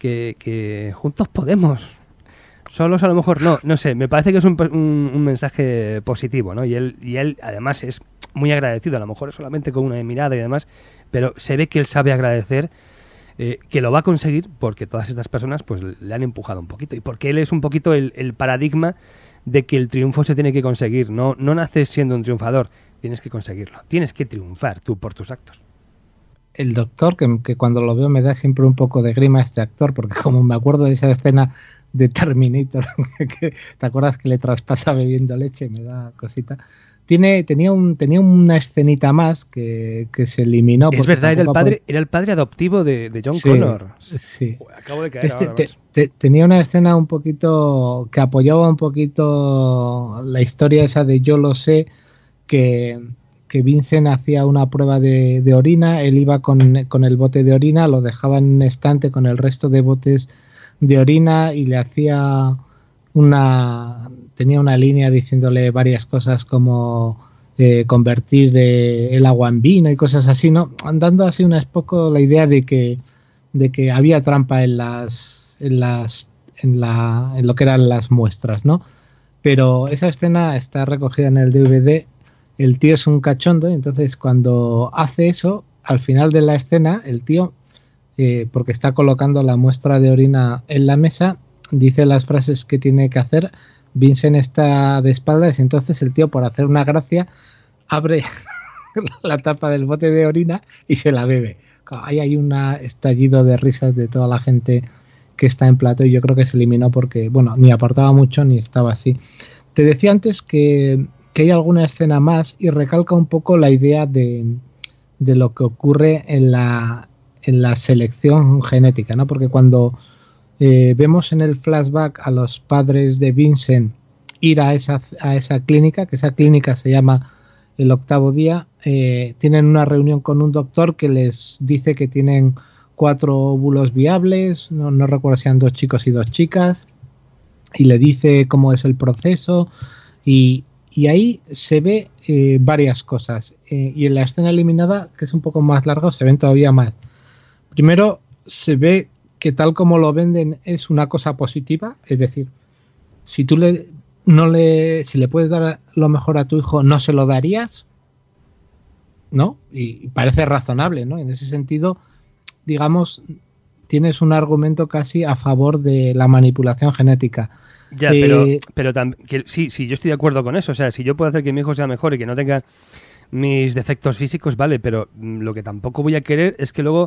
que juntos podemos. Solos a lo mejor no sé, me parece que es un mensaje positivo, ¿no? Y él además es muy agradecido, a lo mejor es solamente con una mirada y demás, pero se ve que él sabe agradecer, que lo va a conseguir porque todas estas personas pues le han empujado un poquito y porque él es un poquito el paradigma de que el triunfo se tiene que conseguir. No naces siendo un triunfador, tienes que conseguirlo, tienes que triunfar tú por tus actos. El doctor, que cuando lo veo me da siempre un poco de grima este actor, porque como me acuerdo de esa escena de Terminator, que ¿te acuerdas que le traspasa bebiendo leche? Me da cosita. Tenía una escenita más que se eliminó. Es verdad, era el padre adoptivo de John Connor. Sí. Acabo de caer ahora. Tenía una escena un poquito que apoyaba un poquito la historia esa de Yo lo sé, que Vincent hacía una prueba de orina, él iba con el bote de orina, lo dejaba en un estante con el resto de botes de orina y le hacía tenía una línea diciéndole varias cosas como convertir el agua en vino y cosas así, ¿no? Dando así un poco la idea de que había trampa en lo que eran las muestras, ¿no? Pero esa escena está recogida en el DVD. El tío es un cachondo y entonces cuando hace eso, al final de la escena, el tío, porque está colocando la muestra de orina en la mesa, dice las frases que tiene que hacer. Vincent está de espaldas y entonces el tío, por hacer una gracia, abre la tapa del bote de orina y se la bebe. Ahí hay un estallido de risas de toda la gente que está en plato y yo creo que se eliminó porque, bueno, ni aportaba mucho ni estaba así. Te decía antes que hay alguna escena más y recalca un poco la idea de lo que ocurre en la selección genética, ¿no? Porque cuando vemos en el flashback a los padres de Vincent ir a esa clínica, que esa clínica se llama El Octavo Día, tienen una reunión con un doctor que les dice que tienen 4 óvulos viables, no recuerdo si eran 2 chicos y 2 chicas, y le dice cómo es el proceso y ahí se ve varias cosas, y en la escena eliminada, que es un poco más larga, se ven todavía más. Primero se ve que tal como lo venden es una cosa positiva, es decir, si tú si le puedes dar lo mejor a tu hijo, ¿no se lo darías? ¿No? Y parece razonable, ¿no? En ese sentido, digamos, tienes un argumento casi a favor de la manipulación genética. Ya, pero sí, yo estoy de acuerdo con eso. O sea, si yo puedo hacer que mi hijo sea mejor y que no tenga mis defectos físicos, vale, pero lo que tampoco voy a querer es que luego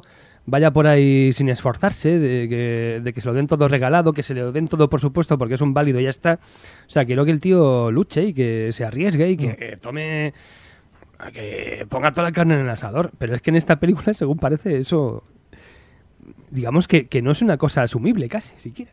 vaya por ahí sin esforzarse, de que se lo den todo regalado, que se lo den todo por supuesto porque es un válido y ya está. O sea, quiero que el tío luche y que se arriesgue y que tome... que ponga toda la carne en el asador. Pero es que en esta película, según parece, eso... digamos que no es una cosa asumible casi, siquiera.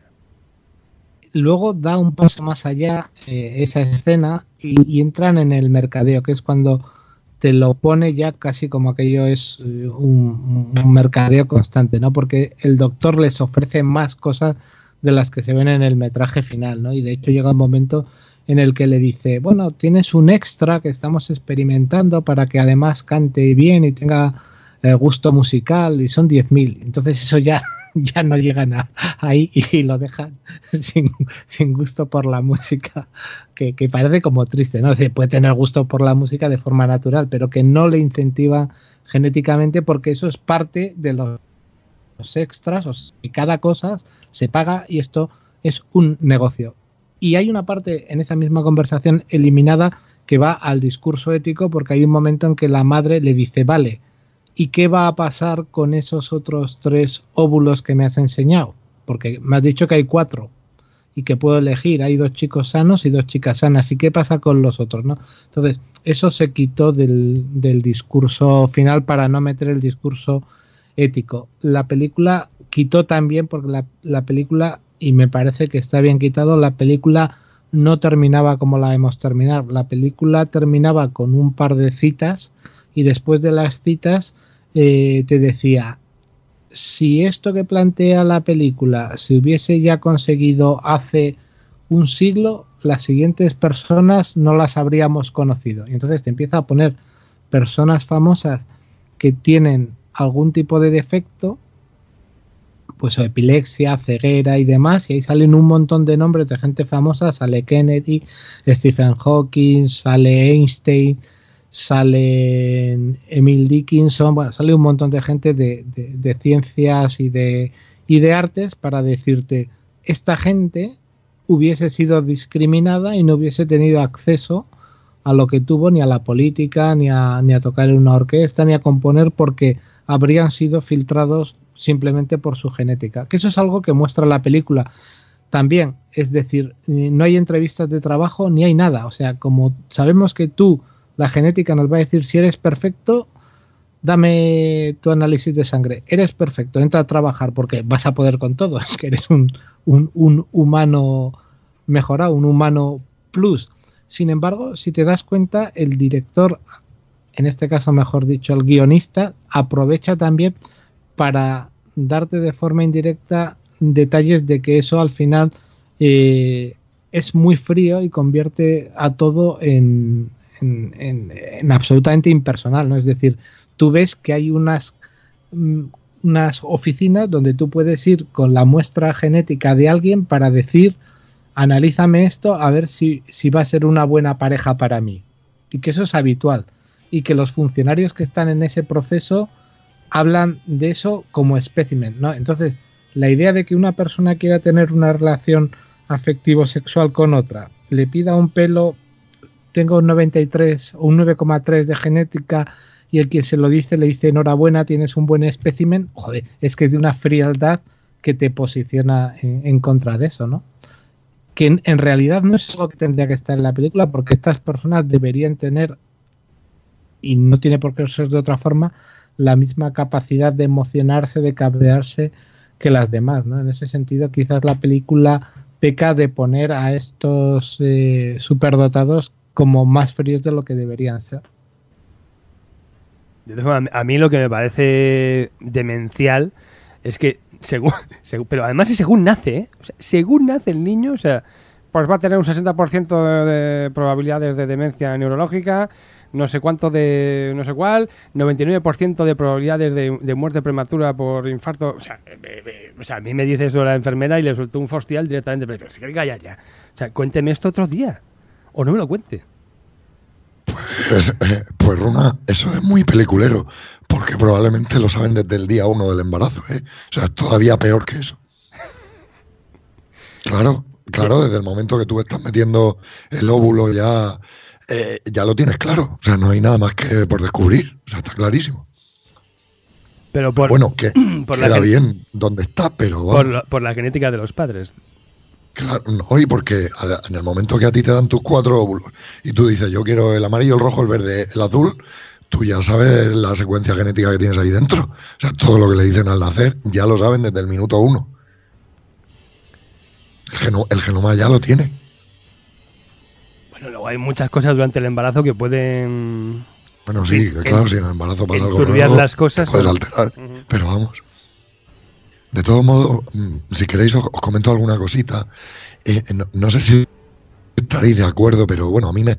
Luego da un paso más allá esa escena y entran en el mercadeo, que es cuando te lo pone ya casi como aquello es un mercadeo constante, ¿no? Porque el doctor les ofrece más cosas de las que se ven en el metraje final, ¿no? Y de hecho llega un momento en el que le dice, bueno, tienes un extra que estamos experimentando para que además cante bien y tenga gusto musical y son 10.000. Entonces eso ya no llegan ahí y lo dejan sin gusto por la música, que parece como triste, ¿no? Es decir, puede tener gusto por la música de forma natural, pero que no le incentiva genéticamente porque eso es parte de los extras, o sea, que cada cosa se paga y esto es un negocio. Y hay una parte en esa misma conversación eliminada que va al discurso ético porque hay un momento en que la madre le dice, vale, ¿y qué va a pasar con esos otros 3 óvulos que me has enseñado? Porque me has dicho que hay 4 y que puedo elegir. Hay 2 chicos sanos y 2 chicas sanas. ¿Y qué pasa con los otros, no? Entonces, eso se quitó del discurso final para no meter el discurso ético. La película quitó también, porque la película, y me parece que está bien quitado, la película no terminaba como la hemos terminado. La película terminaba con un par de citas y después de las citas te decía, si esto que plantea la película se hubiese ya conseguido hace un siglo, las siguientes personas no las habríamos conocido. Y entonces te empieza a poner personas famosas que tienen algún tipo de defecto, pues epilepsia, ceguera y demás, y ahí salen un montón de nombres de gente famosa. Sale Kennedy, Stephen Hawking, sale Einstein, sale Emil Dickinson, bueno, sale un montón de gente de ciencias y de artes para decirte, esta gente hubiese sido discriminada y no hubiese tenido acceso a lo que tuvo, ni a la política, ni a tocar en una orquesta, ni a componer, porque habrían sido filtrados simplemente por su genética. Que eso es algo que muestra la película también, es decir, no hay entrevistas de trabajo ni hay nada, o sea, como sabemos que la genética nos va a decir si eres perfecto, dame tu análisis de sangre, eres perfecto, entra a trabajar porque vas a poder con todo, es que eres un humano mejorado, un humano plus. Sin embargo, si te das cuenta, el director, en este caso mejor dicho el guionista, aprovecha también para darte de forma indirecta detalles de que eso al final es muy frío y convierte a todo en absolutamente impersonal, ¿no? Es decir, tú ves que hay unas oficinas donde tú puedes ir con la muestra genética de alguien para decir, analízame esto a ver si va a ser una buena pareja para mí, y que eso es habitual y que los funcionarios que están en ese proceso hablan de eso como espécimen, ¿no? Entonces, la idea de que una persona quiera tener una relación afectivo-sexual con otra, le pida un pelo, tengo un 93 o un 9,3 de genética, y el quien se lo dice le dice enhorabuena, tienes un buen espécimen, joder, es que es de una frialdad que te posiciona en contra de eso, ¿no? Que en realidad no es algo que tendría que estar en la película, porque estas personas deberían tener, y no tiene por qué ser de otra forma, la misma capacidad de emocionarse, de cabrearse que las demás, ¿no? En ese sentido, quizás la película peca de poner a estos superdotados como más fríos de lo que deberían ser. A mí lo que me parece demencial es que pero además es según nace, ¿eh? O sea, según nace el niño, o sea, pues va a tener un 60% de probabilidades de demencia neurológica, no sé cuánto de no sé cuál, 99% de probabilidades de muerte prematura por infarto. O sea, a mí me dice eso la enfermera y le soltó un fostial directamente, pero se quiere callar ya. O sea, cuénteme esto otro día, o no me lo cuente. Pues Runa, eso es muy peliculero, porque probablemente lo saben desde el día 1 del embarazo, ¿eh? O sea, es todavía peor que eso. Claro, desde el momento que tú estás metiendo el óvulo ya lo tienes claro. O sea, no hay nada más que por descubrir. O sea, está clarísimo. Pero por, bueno, que por queda bien donde está, pero... Por la genética de los padres. Claro, no, y porque en el momento que a ti te dan tus 4 óvulos y tú dices, yo quiero el amarillo, el rojo, el verde, el azul, tú ya sabes la secuencia genética que tienes ahí dentro. O sea, todo lo que le dicen al nacer ya lo saben desde el minuto 1. El genoma ya lo tiene. Bueno, luego hay muchas cosas durante el embarazo que pueden... Bueno, sí, claro, si en el embarazo pasa algo raro, las cosas, te puedes alterar, pero vamos. De todo modo, si queréis os comento alguna cosita. No sé si estaréis de acuerdo, pero bueno, a mí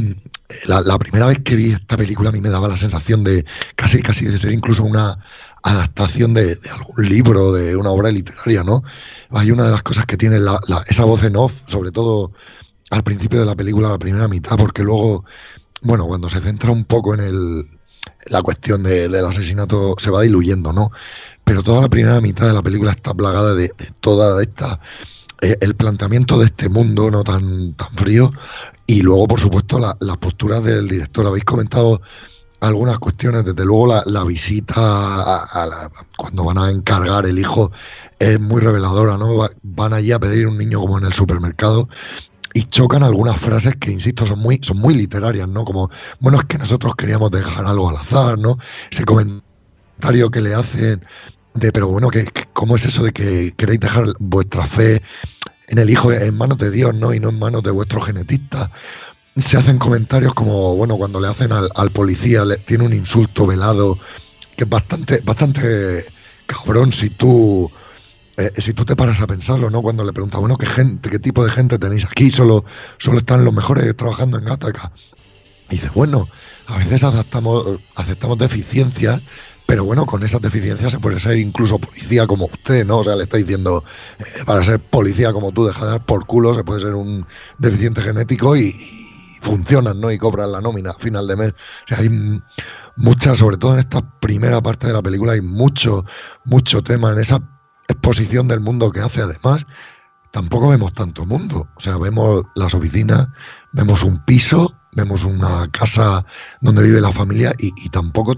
la primera vez que vi esta película a mí me daba la sensación de casi de ser incluso una adaptación de algún libro, de una obra literaria, ¿no? Hay una de las cosas que tiene esa voz en off, sobre todo al principio de la película, la primera mitad, porque luego, bueno, cuando se centra un poco en la cuestión del asesinato se va diluyendo, ¿no? Pero toda la primera mitad de la película está plagada de toda esta... el planteamiento de este mundo no tan frío, y luego, por supuesto, las posturas del director. Habéis comentado algunas cuestiones, desde luego la visita cuando van a encargar el hijo es muy reveladora, ¿no? Van allí a pedir un niño como en el supermercado y chocan algunas frases que, insisto, son muy literarias, ¿no? Como, bueno, es que nosotros queríamos dejar algo al azar, ¿no? Ese comentario que le hacen de, pero bueno, ¿cómo es eso de que queréis dejar vuestra fe en el hijo en manos de Dios, ¿no? Y no en manos de vuestros genetistas? Se hacen comentarios como, bueno, cuando le hacen al policía, tiene un insulto velado que es bastante cabrón si tú te paras a pensarlo, ¿no? Cuando le pregunta, bueno, ¿qué tipo de gente tenéis aquí? Solo están los mejores trabajando en Gattaca. Y dice, bueno, a veces aceptamos deficiencias, pero bueno, con esas deficiencias se puede ser incluso policía como usted, ¿no? O sea, le está diciendo, para ser policía como tú, deja de dar por culo, se puede ser un deficiente genético y funcionan, ¿no? Y cobran la nómina a final de mes. O sea, hay mucha, sobre todo en esta primera parte de la película, hay mucho tema en esa exposición del mundo que hace. Además, tampoco vemos tanto mundo. O sea, vemos las oficinas, vemos un piso, vemos una casa donde vive la familia y tampoco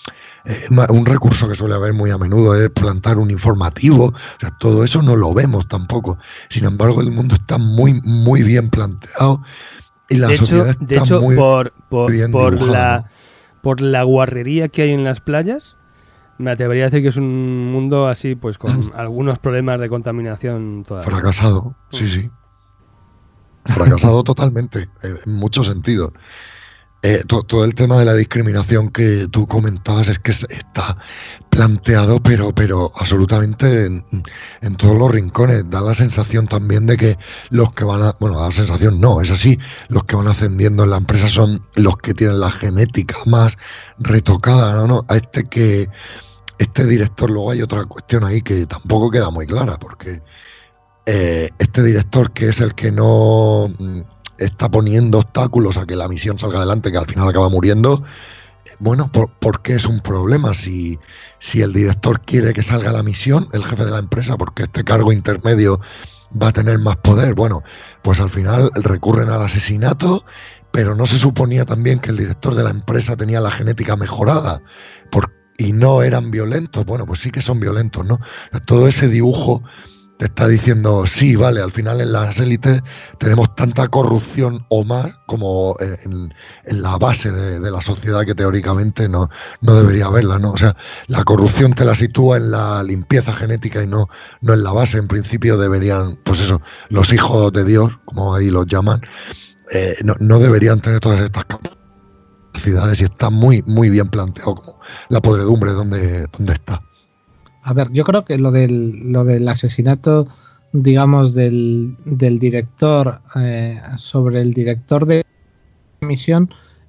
un recurso que suele haber muy a menudo es plantar un informativo. O sea, todo eso no lo vemos tampoco. Sin embargo, el mundo está muy bien planteado y la sociedad está muy bien dibujada, ¿no? Por la guarrería que hay en las playas, me atrevería a decir que es un mundo así, pues con algunos problemas de contaminación todavía. Fracasado, sí. Fracasado totalmente, en muchos sentidos. Todo el tema de la discriminación que tú comentabas es que está planteado, pero absolutamente en todos los rincones. Da la sensación también de que los que da la sensación no, es así, los que van ascendiendo en la empresa son los que tienen la genética más retocada, ¿no? A este director, luego hay otra cuestión ahí que tampoco queda muy clara, porque este director, que es el que no está poniendo obstáculos a que la misión salga adelante, que al final acaba muriendo, bueno, ¿por qué es un problema? Si el director quiere que salga la misión, el jefe de la empresa, porque este cargo intermedio va a tener más poder, bueno, pues al final recurren al asesinato, pero no se suponía también que el director de la empresa tenía la genética mejorada y no eran violentos. Bueno, pues sí que son violentos, ¿no? Todo ese dibujo te está diciendo, sí, vale, al final en las élites tenemos tanta corrupción o más como en la base de la sociedad, que teóricamente no debería haberla, ¿no? O sea, la corrupción te la sitúa en la limpieza genética y no en la base. En principio deberían, pues eso, los hijos de Dios, como ahí los llaman, no deberían tener todas estas capacidades, y está muy bien planteado como la podredumbre donde está. A ver, yo creo que lo del asesinato, digamos, del director sobre el director de misión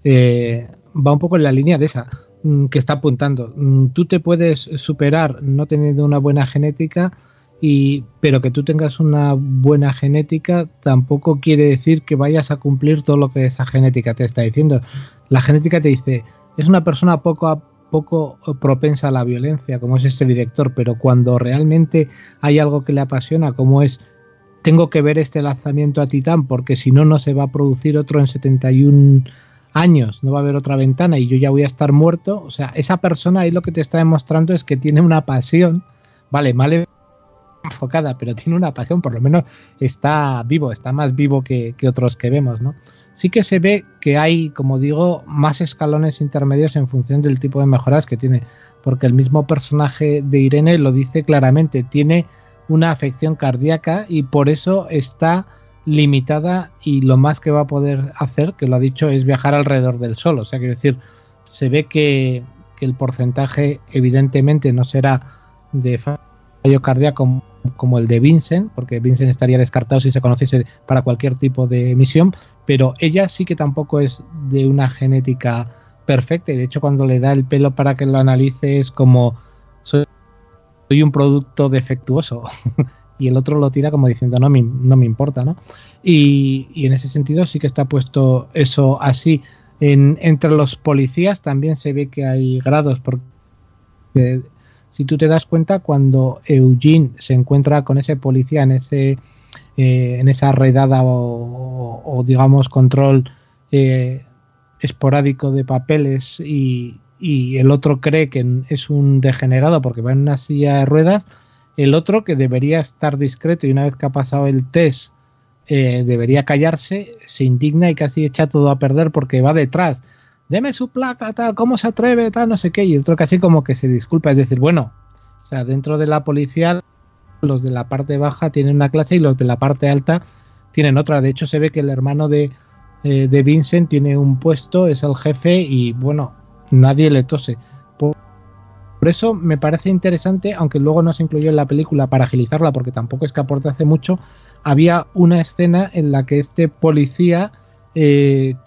va un poco en la línea de esa que está apuntando. Tú te puedes superar no teniendo una buena genética, pero que tú tengas una buena genética tampoco quiere decir que vayas a cumplir todo lo que esa genética te está diciendo. La genética te dice, es una persona poco propensa a la violencia, como es este director, pero cuando realmente hay algo que le apasiona, como es, tengo que ver este lanzamiento a Titán porque si no se va a producir otro en 71 años no va a haber otra ventana y yo ya voy a estar muerto, o sea, esa persona ahí lo que te está demostrando es que tiene una pasión, vale, mal enfocada, pero tiene una pasión, por lo menos está vivo, está más vivo que otros que vemos, ¿no? Sí que se ve que hay, como digo, más escalones intermedios en función del tipo de mejoras que tiene, porque el mismo personaje de Irene lo dice claramente, tiene una afección cardíaca y por eso está limitada y lo más que va a poder hacer, que lo ha dicho, es viajar alrededor del Sol. O sea, quiero decir, se ve que el porcentaje evidentemente no será de fallo cardíaco como el de Vincent, porque Vincent estaría descartado si se conociese para cualquier tipo de misión, pero ella sí que tampoco es de una genética perfecta y de hecho cuando le da el pelo para que lo analice es como soy un producto defectuoso y el otro lo tira como diciendo no me importa, ¿no? Y en ese sentido sí que está puesto eso así. Entre los policías también se ve que hay grados, porque si tú te das cuenta, cuando Eugene se encuentra con ese policía en esa redada o digamos control esporádico de papeles y el otro cree que es un degenerado porque va en una silla de ruedas, el otro que debería estar discreto y una vez que ha pasado el test debería callarse, se indigna y casi echa todo a perder porque va detrás. Deme su placa, tal, ¿cómo se atreve? Tal, no sé qué. Y el otro casi como que se disculpa. Es decir, bueno, o sea, dentro de la policía los de la parte baja tienen una clase y los de la parte alta tienen otra. De hecho, se ve que el hermano de Vincent tiene un puesto, es el jefe y, bueno, nadie le tose. Por eso me parece interesante, aunque luego no se incluyó en la película para agilizarla, porque tampoco es que aporte hace mucho, había una escena en la que este policía, que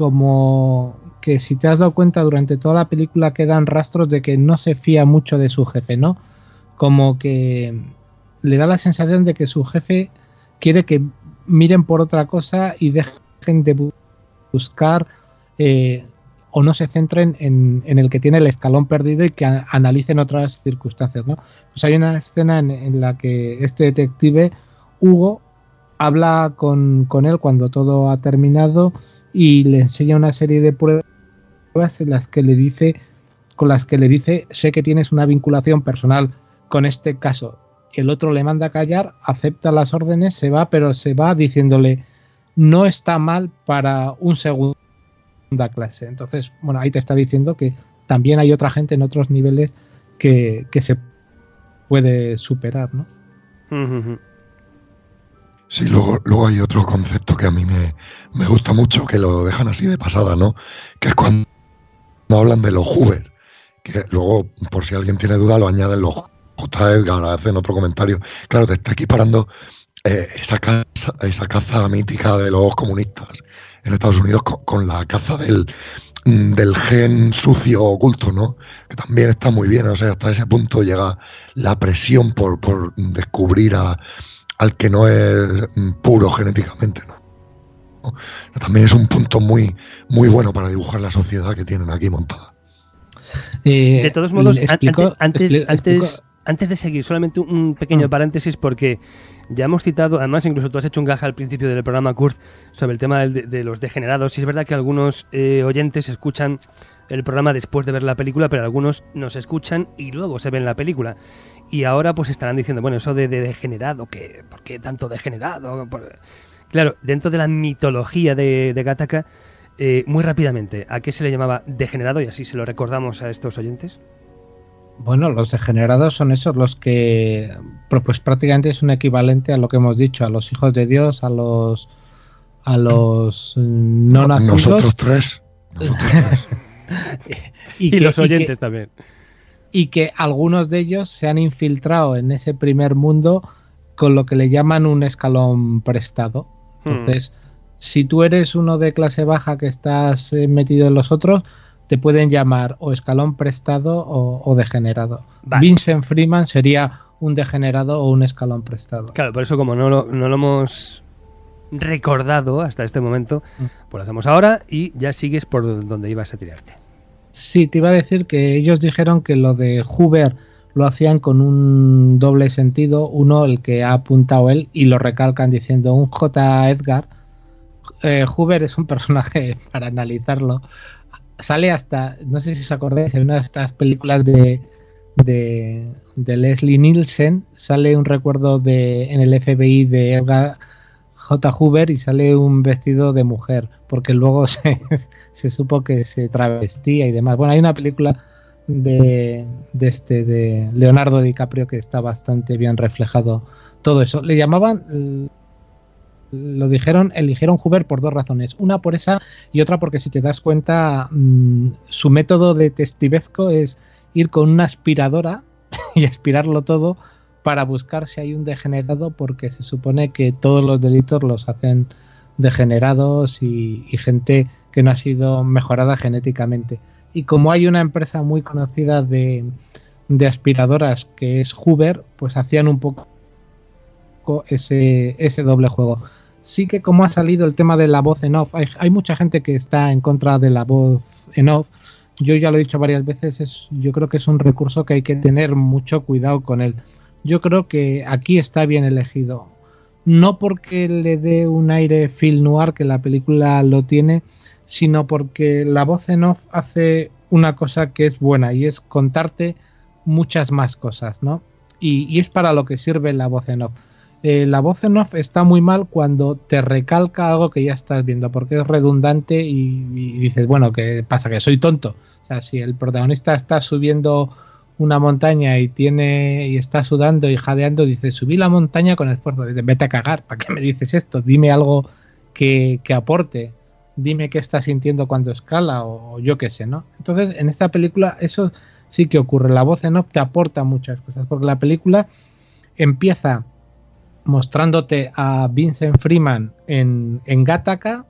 si te has dado cuenta durante toda la película quedan rastros de que no se fía mucho de su jefe, ¿no? Como que le da la sensación de que su jefe quiere que miren por otra cosa y dejen de buscar o no se centren en el que tiene el escalón perdido y que analicen otras circunstancias, ¿no? Pues hay una escena en la que este detective, Hugo, habla con él cuando todo ha terminado y le enseña una serie de pruebas en las que le dice, sé que tienes una vinculación personal con este caso. El otro le manda a callar, acepta las órdenes, se va, pero se va diciéndole no está mal para un segunda clase. Entonces, bueno, ahí te está diciendo que también hay otra gente en otros niveles que se puede superar, ¿no? Sí, luego hay otro concepto que a mí me gusta mucho, que lo dejan así de pasada, ¿no? Que es cuando hablan de los Hoover, que luego, por si alguien tiene duda, lo añaden los J. Edgar, hacen otro comentario. Claro, te está equiparando esa caza mítica de los comunistas en Estados Unidos con la caza del gen sucio oculto, ¿no? Que también está muy bien, o sea, hasta ese punto llega la presión por descubrir al que no es puro genéticamente, ¿no? También es un punto muy, muy bueno para dibujar la sociedad que tienen aquí montada. De todos modos, antes de seguir, solamente un pequeño paréntesis, porque ya hemos citado, además incluso tú has hecho un gaje al principio del programa, Kurt, sobre el tema de los degenerados. Y es verdad que algunos oyentes escuchan el programa después de ver la película, pero algunos nos escuchan y luego se ven la película. Y ahora pues estarán diciendo, bueno, eso de degenerado, ¿por qué tanto degenerado? Claro, dentro de la mitología de Gattaca, muy rápidamente, ¿a qué se le llamaba degenerado? Y así se lo recordamos a estos oyentes. Bueno, los degenerados son esos, los que pues prácticamente es un equivalente a lo que hemos dicho, a los hijos de Dios, a los no nacidos. Nosotros tres. y los oyentes también. Y que algunos de ellos se han infiltrado en ese primer mundo con lo que le llaman un escalón prestado. Entonces, si tú eres uno de clase baja que estás metido en los otros, te pueden llamar o escalón prestado o degenerado. Vale. Vincent Freeman sería un degenerado o un escalón prestado. Claro, por eso como no lo hemos recordado hasta este momento, pues lo hacemos ahora y ya sigues por donde ibas a tirarte. Sí, te iba a decir que ellos dijeron que lo de Hoover lo hacían con un doble sentido. Uno, el que ha apuntado él, y lo recalcan diciendo un J. Edgar. Hoover es un personaje para analizarlo. Sale hasta, no sé si os acordáis, en una de estas películas de Leslie Nielsen, sale un recuerdo en el FBI de Edgar J. Hoover y sale un vestido de mujer, porque luego se supo que se travestía y demás. Bueno, hay una película de Leonardo DiCaprio que está bastante bien reflejado todo eso. Le llamaban, eligieron Hoover por dos razones. Una por esa y otra porque, si te das cuenta, su método detectivesco es ir con una aspiradora y aspirarlo todo para buscar si hay un degenerado, porque se supone que todos los delitos los hacen degenerados y gente que no ha sido mejorada genéticamente. Y como hay una empresa muy conocida de aspiradoras que es Hoover, pues hacían un poco ese doble juego. Sí que, como ha salido el tema de la voz en off, hay mucha gente que está en contra de la voz en off. Yo ya lo he dicho varias veces, yo creo que es un recurso que hay que tener mucho cuidado con él. Yo creo que aquí está bien elegido. No porque le dé un aire film noir, que la película lo tiene, sino porque la voz en off hace una cosa que es buena, y es contarte muchas más cosas, ¿no? Y es para lo que sirve la voz en off. La voz en off está muy mal cuando te recalca algo que ya estás viendo, porque es redundante y dices, bueno, ¿qué pasa? ¿Que soy tonto? O sea, si el protagonista está subiendo una montaña y está sudando y jadeando, dices, subí la montaña con esfuerzo. Dices, vete a cagar, ¿para qué me dices esto? Dime algo que aporte. Dime qué estás sintiendo cuando escala, o yo qué sé, ¿no? Entonces, en esta película eso sí que ocurre. La voz en off te aporta muchas cosas, porque la película empieza mostrándote a Vincent Freeman en Gattaca,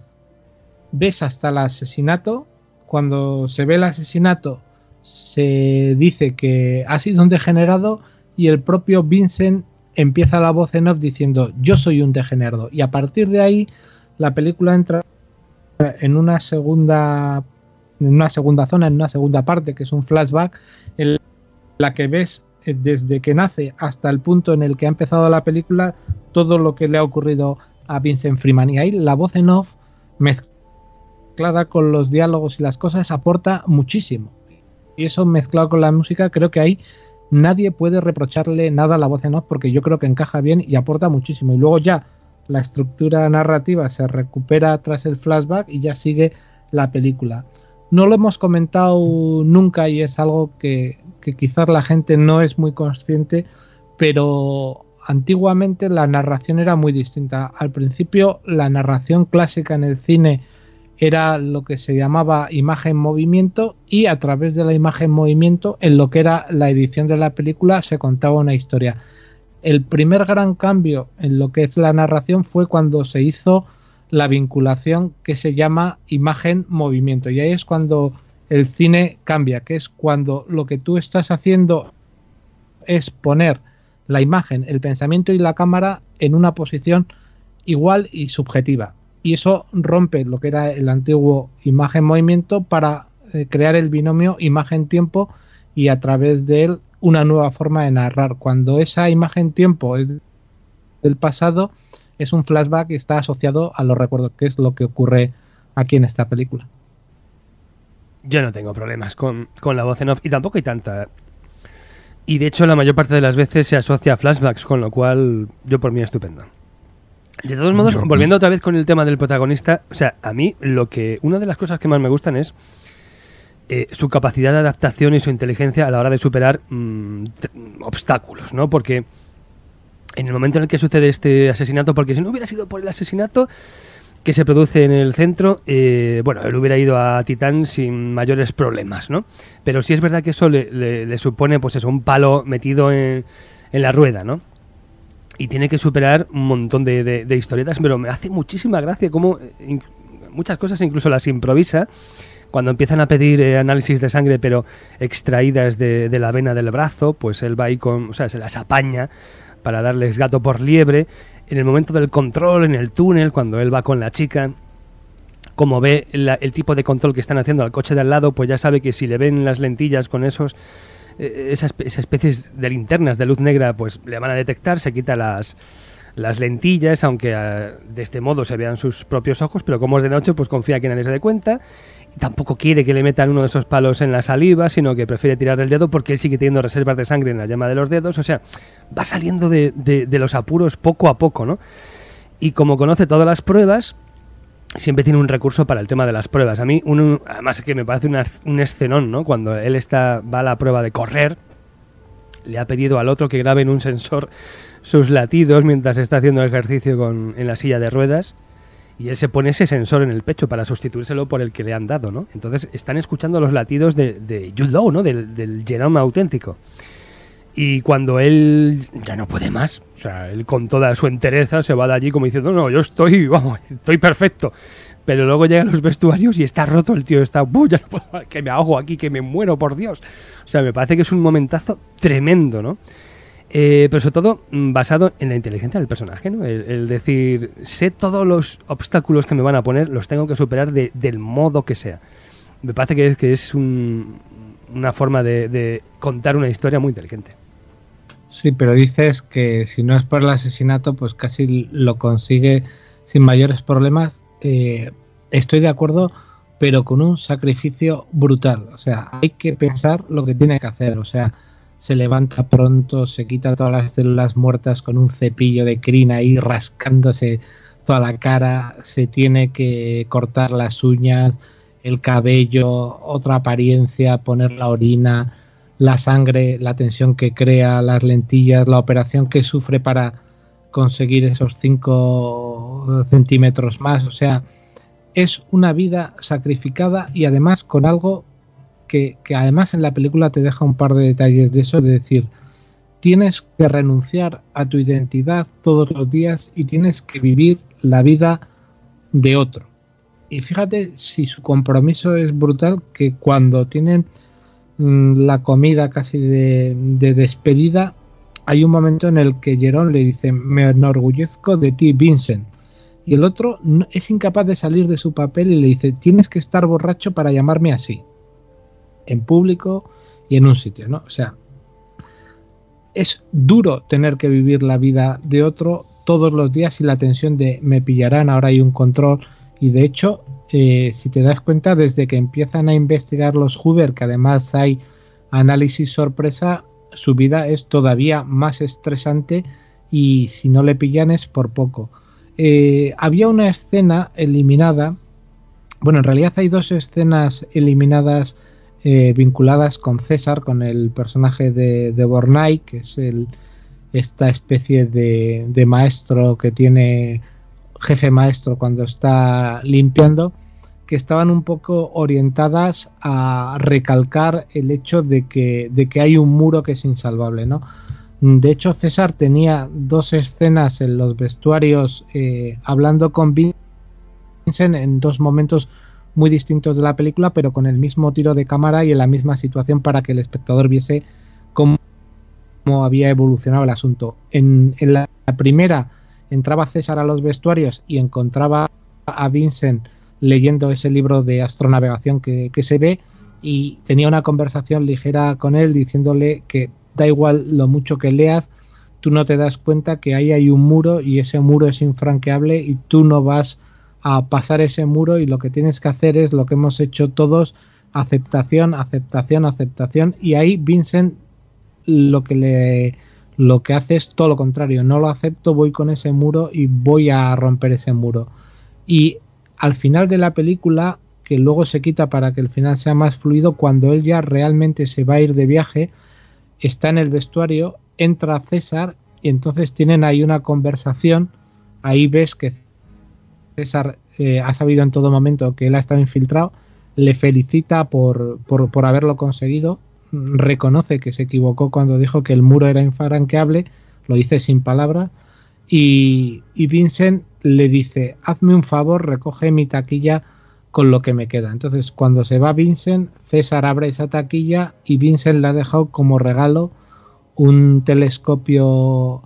ves hasta el asesinato. Cuando se ve el asesinato, se dice que ha sido un degenerado, y el propio Vincent empieza la voz en off diciendo, yo soy un degenerado. Y a partir de ahí la película entra en una segunda zona, en una segunda parte, que es un flashback, en la que ves desde que nace hasta el punto en el que ha empezado la película todo lo que le ha ocurrido a Vincent Freeman. Y ahí la voz en off mezclada con los diálogos y las cosas aporta muchísimo. Y eso mezclado con la música, creo que ahí nadie puede reprocharle nada a la voz en off, porque yo creo que encaja bien y aporta muchísimo. Y luego ya la estructura narrativa se recupera tras el flashback y ya sigue la película. No lo hemos comentado nunca, y es algo que quizás la gente no es muy consciente, pero antiguamente la narración era muy distinta. Al principio, la narración clásica en el cine era lo que se llamaba imagen-movimiento, y a través de la imagen-movimiento, en lo que era la edición de la película, se contaba una historia. El primer gran cambio en lo que es la narración fue cuando se hizo la vinculación que se llama imagen-movimiento, y ahí es cuando el cine cambia, que es cuando lo que tú estás haciendo es poner la imagen, el pensamiento y la cámara en una posición igual y subjetiva. Y eso rompe lo que era el antiguo imagen-movimiento para crear el binomio imagen-tiempo, y a través de él una nueva forma de narrar. Cuando esa imagen-tiempo es del pasado, es un flashback y está asociado a los recuerdos, que es lo que ocurre aquí en esta película. Yo no tengo problemas con la voz en off, y tampoco hay tanta. Y de hecho la mayor parte de las veces se asocia a flashbacks, con lo cual yo por mí estupendo. De todos modos, volviendo otra vez con el tema del protagonista, o sea, a mí una de las cosas que más me gustan es su capacidad de adaptación y su inteligencia a la hora de superar obstáculos, ¿no? Porque en el momento en el que sucede este asesinato, porque si no hubiera sido por el asesinato que se produce en el centro, bueno, él hubiera ido a Titán sin mayores problemas, ¿no? Pero sí es verdad que eso le supone, pues eso, un palo metido en la rueda, ¿no? Y tiene que superar un montón de historietas, pero me hace muchísima gracia cómo muchas cosas incluso las improvisa. Cuando empiezan a pedir análisis de sangre, pero extraídas de la vena del brazo, pues él va ahí se las apaña para darles gato por liebre. En el momento del control, en el túnel, cuando él va con la chica, como ve el tipo de control que están haciendo al coche de al lado, pues ya sabe que si le ven las lentillas con esas especies de linternas de luz negra, pues le van a detectar, se quita las las lentillas, aunque de este modo se vean sus propios ojos, pero como es de noche, pues confía que nadie se dé cuenta. Y tampoco quiere que le metan uno de esos palos en la saliva, sino que prefiere tirar el dedo porque él sigue teniendo reservas de sangre en la yema de los dedos. O sea, va saliendo de los apuros poco a poco, ¿no? Y como conoce todas las pruebas, siempre tiene un recurso para el tema de las pruebas. A mí, además es que me parece un escenón, ¿no? Cuando él va a la prueba de correr, le ha pedido al otro que grabe en un sensor sus latidos mientras está haciendo ejercicio en la silla de ruedas, y él se pone ese sensor en el pecho para sustituírselo por el que le han dado, ¿no? Entonces están escuchando los latidos de Jude Law, ¿no? Del Jerome auténtico. Y cuando él ya no puede más, o sea, él con toda su entereza se va de allí como diciendo, no, yo estoy perfecto. Pero luego llegan los vestuarios y está roto el tío, ya no puedo más, que me ahogo aquí, que me muero, por Dios. O sea, me parece que es un momentazo tremendo, ¿no? Pero sobre todo basado en la inteligencia del personaje, ¿no? El decir, sé todos los obstáculos que me van a poner, los tengo que superar del modo que sea. Me parece que es una forma de contar una historia muy inteligente. Sí, pero dices que si no es por el asesinato, pues casi lo consigue sin mayores problemas. Estoy de acuerdo, pero con un sacrificio brutal. O sea, hay que pensar lo que tiene que hacer. O sea, se levanta pronto, se quita todas las células muertas con un cepillo de crin ahí rascándose toda la cara, se tiene que cortar las uñas, el cabello, otra apariencia, poner la orina, la sangre, la tensión que crea, las lentillas, la operación que sufre para conseguir esos 5 centímetros más. O sea, es una vida sacrificada y además con algo que además en la película te deja un par de detalles de eso, de decir, tienes que renunciar a tu identidad todos los días y tienes que vivir la vida de otro. Y fíjate si su compromiso es brutal, que cuando tienen la comida casi de despedida, hay un momento en el que Jerome le dice, me enorgullezco de ti, Vincent. Y el otro es incapaz de salir de su papel y le dice, tienes que estar borracho para llamarme así, en público y en un sitio, ¿no? O sea, es duro tener que vivir la vida de otro todos los días y la tensión de me pillarán, ahora hay un control. Y de hecho, si te das cuenta, desde que empiezan a investigar los Hoover, que además hay análisis sorpresa, su vida es todavía más estresante y si no le pillan es por poco. Había una escena eliminada, bueno, en realidad hay 2 escenas eliminadas vinculadas con César, con el personaje de Bornay, que es esta especie de maestro que tiene, jefe maestro cuando está limpiando, que estaban un poco orientadas a recalcar el hecho de que hay un muro que es insalvable, ¿no? De hecho, César tenía 2 escenas en los vestuarios hablando con Vincent en 2 momentos muy distintos de la película, pero con el mismo tiro de cámara y en la misma situación para que el espectador viese cómo había evolucionado el asunto. En la primera entraba César a los vestuarios y encontraba a Vincent leyendo ese libro de astronavegación que se ve, y tenía una conversación ligera con él diciéndole que da igual lo mucho que leas, tú no te das cuenta que ahí hay un muro y ese muro es infranqueable y tú no vas a pasar ese muro y lo que tienes que hacer es lo que hemos hecho todos, aceptación, aceptación, aceptación. Y ahí Vincent lo que hace es todo lo contrario, no lo acepto, voy con ese muro y voy a romper ese muro. Y al final de la película, que luego se quita para que el final sea más fluido, cuando él ya realmente se va a ir de viaje, está en el vestuario, entra César y entonces tienen ahí una conversación. Ahí ves que César ha sabido en todo momento que él ha estado infiltrado, le felicita por haberlo conseguido, reconoce que se equivocó cuando dijo que el muro era infranqueable, lo dice sin palabras, y Vincent le dice, hazme un favor, recoge mi taquilla con lo que me queda. Entonces cuando se va Vincent, César abre esa taquilla y Vincent le ha dejado como regalo un telescopio,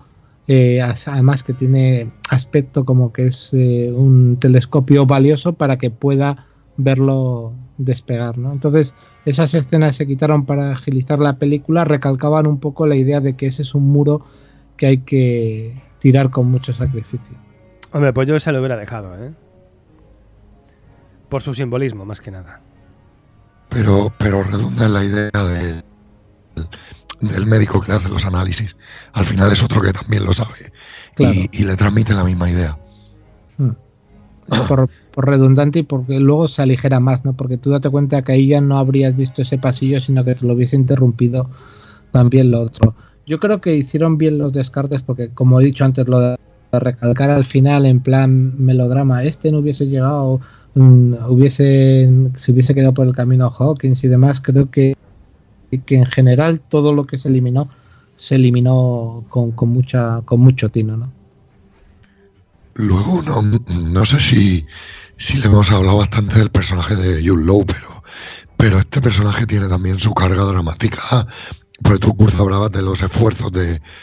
además que tiene aspecto como que es un telescopio valioso para que pueda verlo despegar, ¿no? Entonces esas escenas se quitaron para agilizar la película, recalcaban un poco la idea de que ese es un muro que hay que tirar con mucho sacrificio. Hombre, pues yo se lo hubiera dejado, ¿eh? Por su simbolismo, más que nada. Pero redunda en la idea del médico que le hace los análisis. Al final es otro que también lo sabe. Claro. Y le transmite la misma idea. Por redundante y porque luego se aligera más, ¿no? Porque tú date cuenta que ahí ya no habrías visto ese pasillo, sino que te lo hubiese interrumpido también lo otro. Yo creo que hicieron bien los descartes porque, como he dicho antes, lo de recalcar al final en plan melodrama, no hubiese llegado, se hubiese quedado por el camino Hawkins y demás. Creo que en general todo lo que se eliminó con mucho tino, ¿no? Luego no sé si le hemos hablado bastante del personaje de Jude Law, pero este personaje tiene también su carga dramática. Pues tú, Kurz, hablabas de los esfuerzos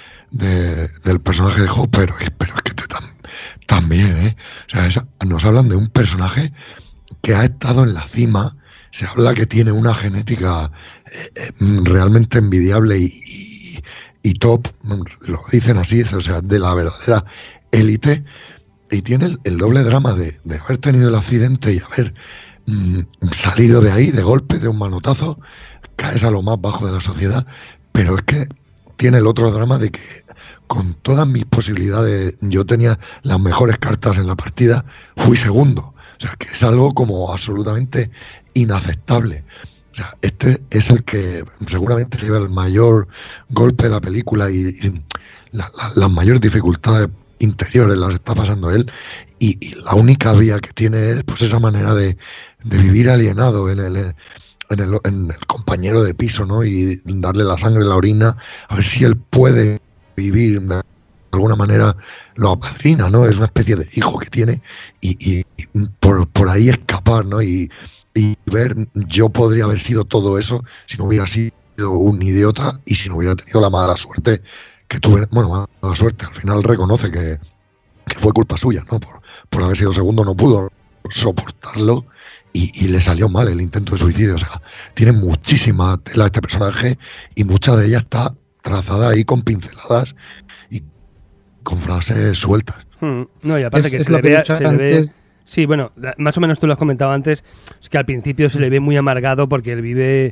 del personaje de Hope, pero es que también, ¿eh? O sea, nos hablan de un personaje que ha estado en la cima. Se habla que tiene una genética realmente envidiable y top, lo dicen así, o sea, de la verdadera élite, y tiene el doble drama de haber tenido el accidente y haber salido de ahí de golpe, de un manotazo, caes a lo más bajo de la sociedad, pero es que tiene el otro drama de que con todas mis posibilidades, yo tenía las mejores cartas en la partida, fui segundo, o sea, que es algo como absolutamente inaceptable. O sea, este es el que seguramente se lleva el mayor golpe de la película y las mayores dificultades interiores las está pasando él, y la única vía que tiene es pues esa manera de vivir alienado en el compañero de piso, ¿no? Y darle la sangre en la orina, a ver si él puede vivir de alguna manera, lo apadrina, ¿no? Es una especie de hijo que tiene y por ahí escapar, ¿no? Y ver, yo podría haber sido todo eso si no hubiera sido un idiota y si no hubiera tenido la mala suerte que tuve. Bueno, mala suerte, al final reconoce que fue culpa suya, ¿no? Por haber sido segundo, no pudo soportarlo y le salió mal el intento de suicidio. O sea, tiene muchísima tela este personaje y mucha de ella está trazada ahí con pinceladas y con frases sueltas. No, y aparte que se le ve. Sí, bueno, más o menos tú lo has comentado antes, es que al principio se le ve muy amargado porque él vive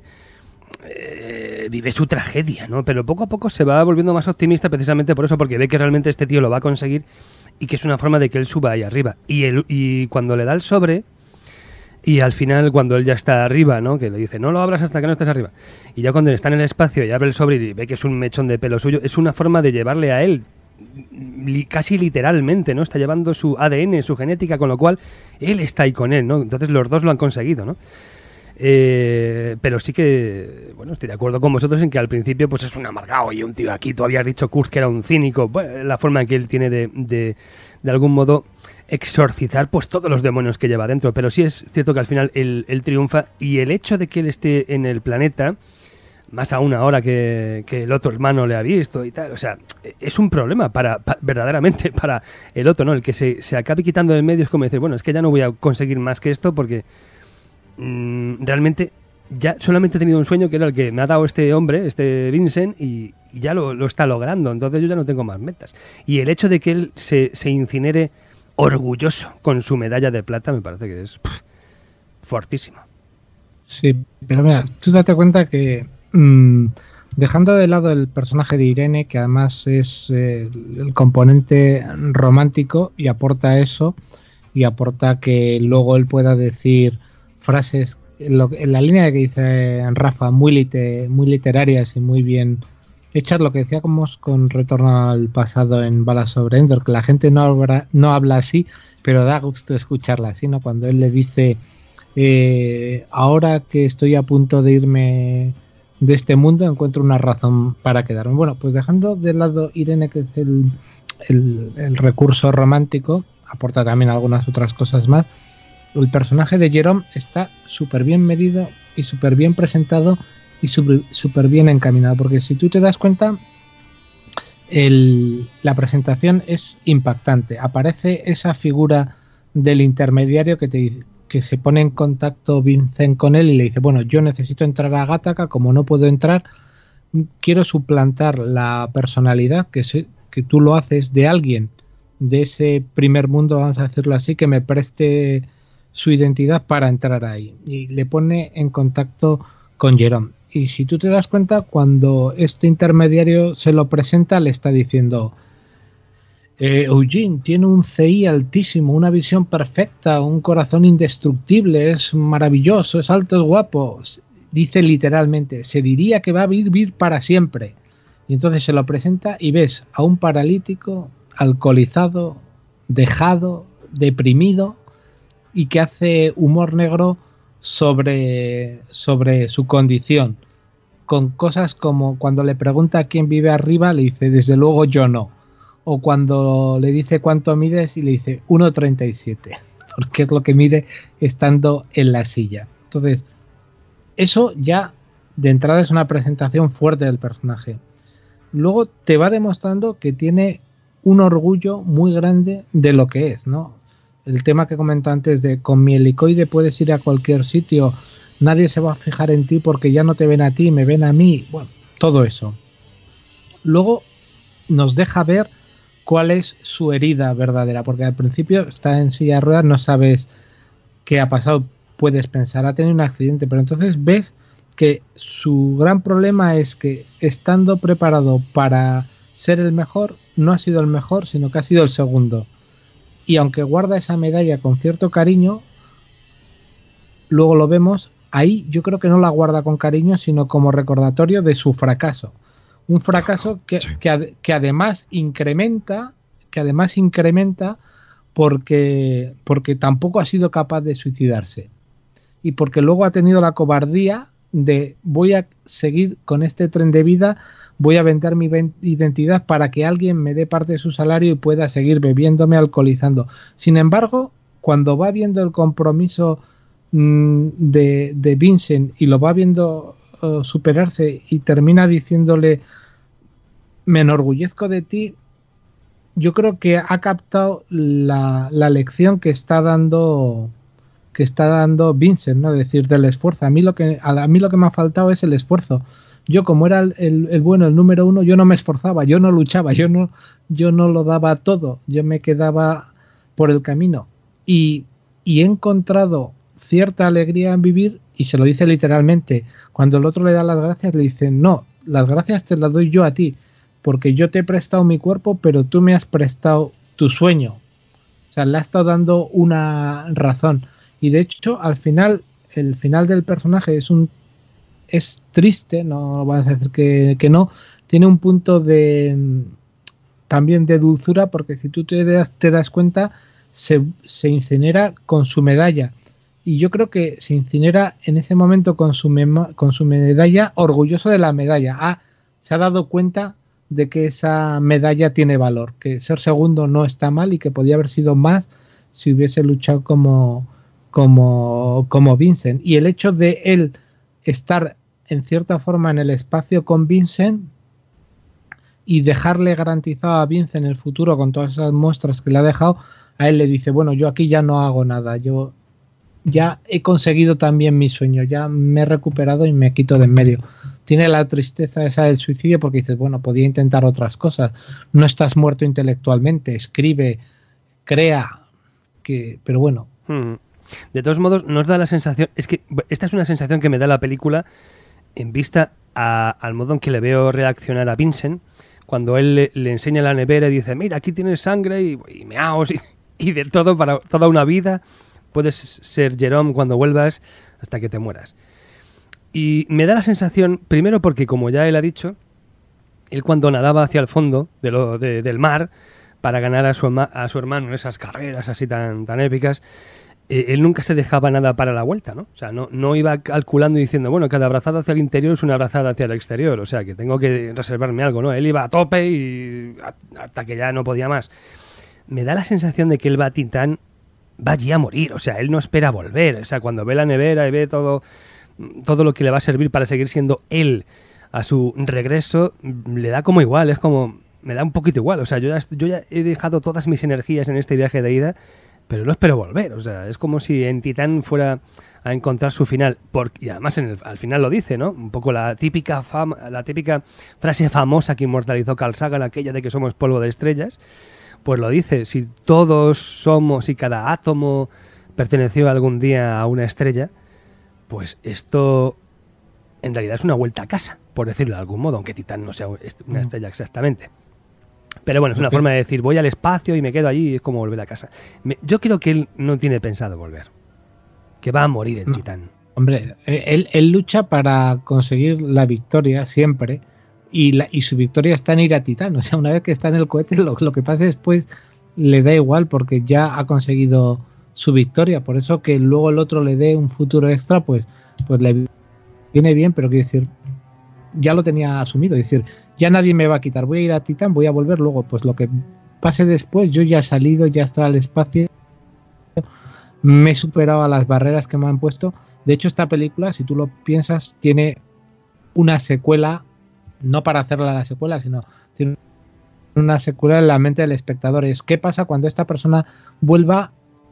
su tragedia, ¿no? Pero poco a poco se va volviendo más optimista precisamente por eso, porque ve que realmente este tío lo va a conseguir y que es una forma de que él suba ahí arriba. Y cuando le da el sobre, y al final cuando él ya está arriba, ¿no? Que le dice, no lo abras hasta que no estés arriba. Y ya cuando él está en el espacio y abre el sobre y ve que es un mechón de pelo suyo, es una forma de llevarle a él casi literalmente, ¿no? Está llevando su ADN, su genética, con lo cual él está ahí con él, ¿no? Entonces los dos lo han conseguido, ¿no? Pero sí que, bueno, estoy de acuerdo con vosotros en que al principio pues es un amargado y un tío aquí, tú habías dicho Kurz que era un cínico, bueno, la forma en que él tiene de algún modo exorcizar pues todos los demonios que lleva dentro, pero sí es cierto que al final él triunfa, y el hecho de que él esté en el planeta más aún ahora que el otro hermano le ha visto y tal, o sea, es un problema verdaderamente para el otro, ¿no? El que se acabe quitando del medio es como decir, bueno, es que ya no voy a conseguir más que esto porque realmente ya solamente he tenido un sueño que era el que me ha dado este hombre, este Vincent, y ya lo está logrando, entonces yo ya no tengo más metas. Y el hecho de que él se incinere orgulloso con su medalla de plata me parece que es fortísimo. Sí, pero mira, tú date cuenta que dejando de lado el personaje de Irene, que además es el componente romántico y aporta eso, y aporta que luego él pueda decir frases en la línea que dice Rafa, muy literarias y muy bien hechas, lo que decíamos con Retorno al Pasado en Balas sobre Endor, que la gente no habla así, pero da gusto escucharla así, ¿no? Cuando él le dice ahora que estoy a punto de irme de este mundo, encuentro una razón para quedarme. Bueno, pues dejando de lado Irene, que es el recurso romántico, aporta también algunas otras cosas más. El personaje de Jerome está súper bien medido y súper bien presentado y súper bien encaminado, porque si tú te das cuenta, la presentación es impactante. Aparece esa figura del intermediario que se pone en contacto Vincent con él y le dice, bueno, yo necesito entrar a Gattaca, como no puedo entrar, quiero suplantar la personalidad que que tú lo haces, de alguien de ese primer mundo, vamos a decirlo así, que me preste su identidad para entrar ahí. Y le pone en contacto con Jerome. Y si tú te das cuenta, cuando este intermediario se lo presenta, le está diciendo: Eugene tiene un CI altísimo, una visión perfecta, un corazón indestructible, es maravilloso, es alto, es guapo. Dice literalmente, se diría que va a vivir para siempre. Y entonces se lo presenta y ves a un paralítico, alcoholizado, dejado, deprimido, y que hace humor negro sobre su condición, con cosas como cuando le pregunta quién vive arriba, le dice, desde luego yo no. O cuando le dice cuánto mides y le dice 1,37, porque es lo que mide estando en la silla. Entonces, eso ya de entrada es una presentación fuerte del personaje. Luego te va demostrando que tiene un orgullo muy grande de lo que es, ¿no? El tema que comenté antes de con mi helicoide puedes ir a cualquier sitio, nadie se va a fijar en ti porque ya no te ven a ti, me ven a mí, bueno, todo eso. Luego nos deja ver cuál es su herida verdadera, porque al principio está en silla de ruedas, no sabes qué ha pasado, puedes pensar, ha tenido un accidente, pero entonces ves que su gran problema es que estando preparado para ser el mejor, no ha sido el mejor, sino que ha sido el segundo. Y aunque guarda esa medalla con cierto cariño, luego lo vemos, ahí yo creo que no la guarda con cariño, sino como recordatorio de su fracaso. Un fracaso que además incrementa porque tampoco ha sido capaz de suicidarse. Y porque luego ha tenido la cobardía de voy a seguir con este tren de vida, voy a vender mi identidad para que alguien me dé parte de su salario y pueda seguir bebiéndome, alcoholizando. Sin embargo, cuando va viendo el compromiso de Vincent y lo va viendo superarse y termina diciéndole me enorgullezco de ti, yo creo que ha captado la lección que está dando Vincent, ¿no? Es decir, del esfuerzo. A mí lo que me ha faltado es el esfuerzo. Yo, como era el bueno, el número uno, yo no me esforzaba, yo no luchaba, yo no lo daba todo, yo me quedaba por el camino. Y he encontrado cierta alegría en vivir, y se lo dice literalmente. Cuando el otro le da las gracias, le dice, no, las gracias te las doy yo a ti, porque yo te he prestado mi cuerpo, pero tú me has prestado tu sueño. O sea, le ha estado dando una razón. Y de hecho, al final, el final del personaje es triste, no vas a decir que no, tiene un punto también de dulzura, porque si tú te das cuenta, se incinera con su medalla. Y yo creo que se incinera en ese momento con su medalla, orgulloso de la medalla. Se ha dado cuenta de que esa medalla tiene valor, que ser segundo no está mal y que podía haber sido más si hubiese luchado como Vincent. Y el hecho de él estar en cierta forma en el espacio con Vincent y dejarle garantizado a Vincent el futuro con todas esas muestras que le ha dejado, a él le dice, bueno, yo aquí ya no hago nada, yo ya he conseguido también mi sueño, ya me he recuperado y me quito de en medio. Tiene la tristeza esa del suicidio porque dices, bueno, podía intentar otras cosas, no estás muerto intelectualmente, escribe, crea, pero bueno. De todos modos, nos da la sensación, es que esta es una sensación que me da la película en vista al modo en que le veo reaccionar a Vincent cuando él le enseña la nevera y dice, mira, aquí tienes sangre y meaos y de todo para toda una vida. Puedes ser Jerome cuando vuelvas hasta que te mueras. Y me da la sensación, primero porque, como ya él ha dicho, él cuando nadaba hacia el fondo del mar para ganar a su hermano en esas carreras así tan épicas, él nunca se dejaba nada para la vuelta, ¿no? O sea, no iba calculando y diciendo, bueno, cada abrazada hacia el interior es una abrazada hacia el exterior, o sea, que tengo que reservarme algo, ¿no? Él iba a tope y hasta que ya no podía más. Me da la sensación de que el Batitán va allí a morir, o sea, él no espera volver, o sea, cuando ve la nevera y ve todo lo que le va a servir para seguir siendo él a su regreso, le da como igual, es como, me da un poquito igual, o sea, yo ya he dejado todas mis energías en este viaje de ida, pero no espero volver. O sea, es como si en Titán fuera a encontrar su final. Y además al final lo dice, ¿no? Un poco la típica frase famosa que inmortalizó Carl Sagan, aquella de que somos polvo de estrellas, pues lo dice, si cada átomo perteneció algún día a una estrella, pues esto en realidad es una vuelta a casa, por decirlo de algún modo, aunque Titán no sea una estrella exactamente. Pero bueno, es una forma de decir, voy al espacio y me quedo allí, y es como volver a casa. Yo creo que él no tiene pensado volver, que va a morir en Titán. Hombre, él lucha para conseguir la victoria siempre, y su victoria está en ir a Titán. O sea, una vez que está en el cohete, lo que pase después le da igual, porque ya ha conseguido su victoria. Por eso que luego el otro le dé un futuro extra, pues le viene bien, pero quiero decir, ya lo tenía asumido. Es decir, ya nadie me va a quitar, voy a ir a Titán, voy a volver luego, pues lo que pase después, yo ya he salido, ya estoy al espacio, me he superado a las barreras que me han puesto. De hecho, esta película, si tú lo piensas, tiene una secuela, no para hacerla la secuela, sino tiene una secuela en la mente del espectador. Es qué pasa cuando esta persona vuelva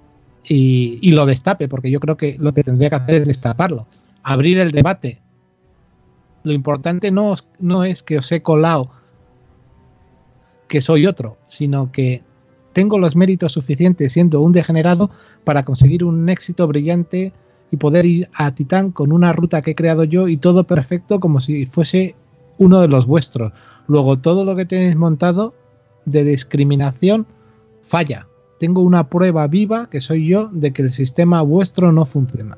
y lo destape, porque yo creo que lo que tendría que hacer es destaparlo, abrir el debate. Lo importante no es que os he colado que soy otro, sino que tengo los méritos suficientes siendo un degenerado para conseguir un éxito brillante y poder ir a Titán con una ruta que he creado yo y todo perfecto como si fuese uno de los vuestros. Luego todo lo que tenéis montado de discriminación falla. Tengo una prueba viva, que soy yo, de que el sistema vuestro no funciona.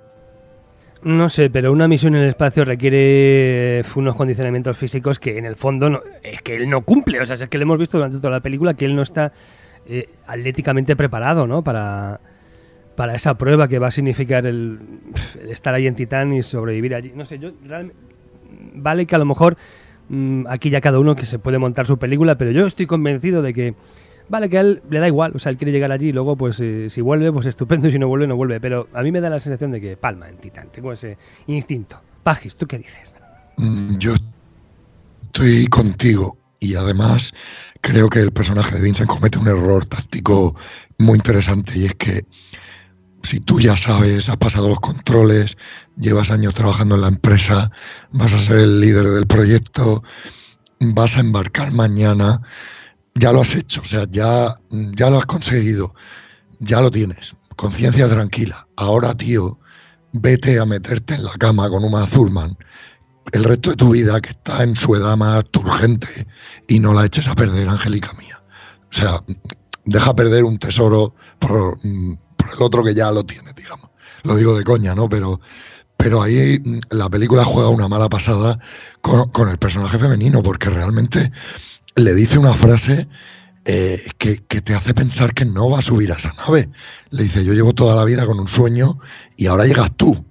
No sé, pero una misión en el espacio requiere unos condicionamientos físicos que en el fondo es que él no cumple. O sea, es que le hemos visto durante toda la película que él no está atléticamente preparado, ¿no? Para esa prueba que va a significar el estar ahí en Titán y sobrevivir allí. No sé, yo realmente... Vale que a lo mejor aquí ya cada uno que se puede montar su película, pero yo estoy convencido de que vale que a él le da igual, o sea, él quiere llegar allí y luego pues si vuelve, pues estupendo, y si no vuelve, no vuelve. Pero a mí me da la sensación de que palma en Titán, tengo ese instinto. Pagis, ¿tú qué dices? Yo estoy contigo y además creo que el personaje de Vincent comete un error táctico muy interesante, y es que si tú ya sabes, has pasado los controles, llevas años trabajando en la empresa, vas a ser el líder del proyecto, vas a embarcar mañana, ya lo has hecho, o sea, ya lo has conseguido, ya lo tienes, conciencia tranquila. Ahora, tío, vete a meterte en la cama con Uma Thurman el resto de tu vida, que está en su edad más turgente, y no la eches a perder, Angélica mía. O sea, deja perder un tesoro por el otro que ya lo tiene, digamos. Lo digo de coña, ¿no? Pero ahí la película juega una mala pasada con el personaje femenino, porque realmente le dice una frase que te hace pensar que no va a subir a esa nave. Le dice, yo llevo toda la vida con un sueño y ahora llegas tú.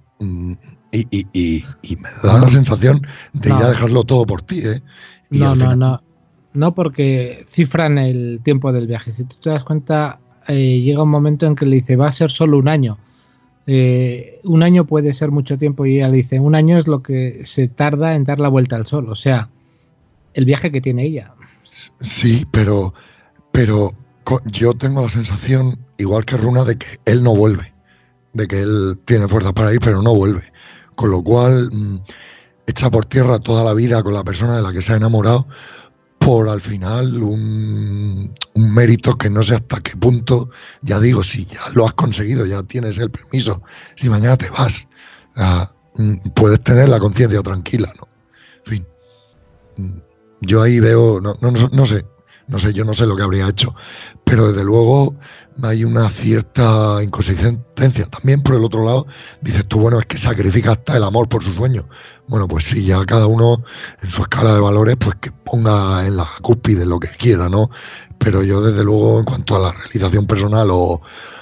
Y me da la sensación de ir a dejarlo todo por ti, ¿eh? No, porque cifran el tiempo del viaje. Si tú te das cuenta, llega un momento en que le dice, va a ser solo un año. Un año puede ser mucho tiempo, y ella le dice, un año es lo que se tarda en dar la vuelta al sol. O sea, el viaje que tiene ella. Sí, pero yo tengo la sensación, igual que Runa, de que él no vuelve, de que él tiene fuerza para ir, pero no vuelve. Con lo cual, echa por tierra toda la vida con la persona de la que se ha enamorado, por al final un mérito que no sé hasta qué punto. Ya digo, si ya lo has conseguido, ya tienes el permiso, si mañana te vas, puedes tener la conciencia tranquila, ¿no? En fin, yo ahí veo, no sé, yo no sé lo que habría hecho, pero desde luego hay una cierta inconsistencia. También por el otro lado, dices tú, bueno, es que sacrifica hasta el amor por su sueño. Bueno, pues sí, ya cada uno en su escala de valores, pues que ponga en la cúspide lo que quiera, ¿no? Pero yo desde luego, en cuanto a la realización personal o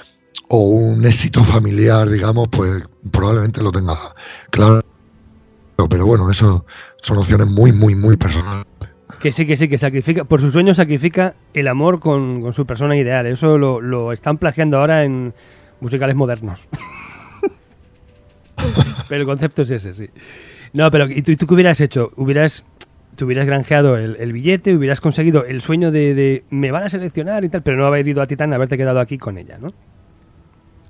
un éxito familiar, digamos, pues probablemente lo tenga claro. Pero bueno, eso son opciones muy, muy, muy personales. Que sí, que sacrifica, por su sueño sacrifica el amor con su persona ideal. Eso lo están plagiando ahora en musicales modernos. Pero el concepto es ese, sí. No, pero ¿y tú qué hubieras hecho? Te hubieras granjeado el billete, hubieras conseguido el sueño de me van a seleccionar y tal, pero no haber ido a Titán, haberte quedado aquí con ella, ¿no?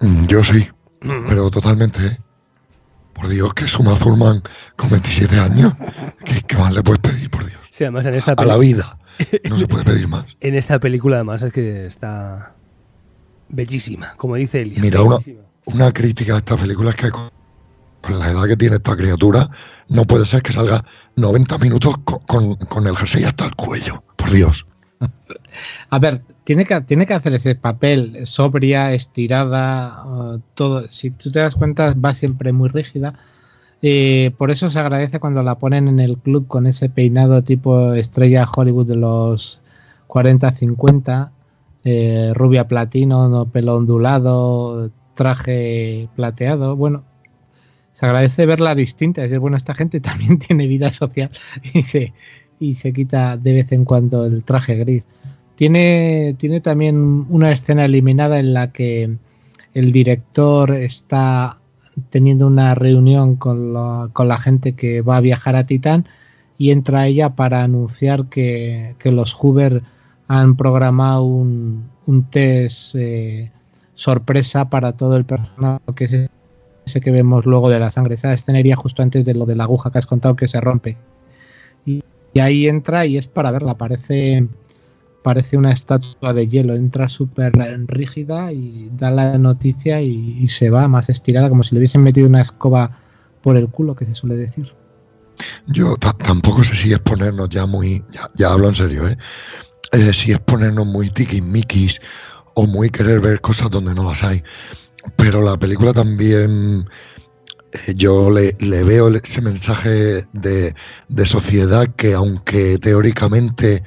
Yo sí, pero totalmente, ¿eh? Por Dios, que es Uma Thurman con 27 años. ¿Qué más le puedes pedir, por Dios? Sí, además en esta a la vida no se puede pedir más. En esta película además es que está bellísima, como dice Elia. Mira, una crítica a esta película es que con la edad que tiene esta criatura no puede ser que salga 90 minutos con el jersey hasta el cuello, por Dios. A ver, tiene que hacer ese papel sobria, estirada, todo. Si tú te das cuenta, va siempre muy rígida. Por eso se agradece cuando la ponen en el club con ese peinado tipo estrella Hollywood de los 40-50, rubia platino, no, pelo ondulado, traje plateado. Bueno, se agradece verla distinta, es decir, bueno, esta gente también tiene vida social y se quita de vez en cuando el traje gris. Tiene también una escena eliminada en la que el director está teniendo una reunión con la gente que va a viajar a Titán y entra ella para anunciar que los Hoover han programado un test sorpresa para todo el personal, que es ese que vemos luego de la sangre. Esa escenería justo antes de lo de la aguja que has contado que se rompe. Y ahí entra y es para verla, parece una estatua de hielo, entra súper rígida y da la noticia y se va más estirada, como si le hubiesen metido una escoba por el culo, que se suele decir. Yo tampoco sé si es ponernos ya muy, ya hablo en serio, si es ponernos muy tiquismiquis o muy querer ver cosas donde no las hay, pero la película también... yo le veo ese mensaje de sociedad que, aunque teóricamente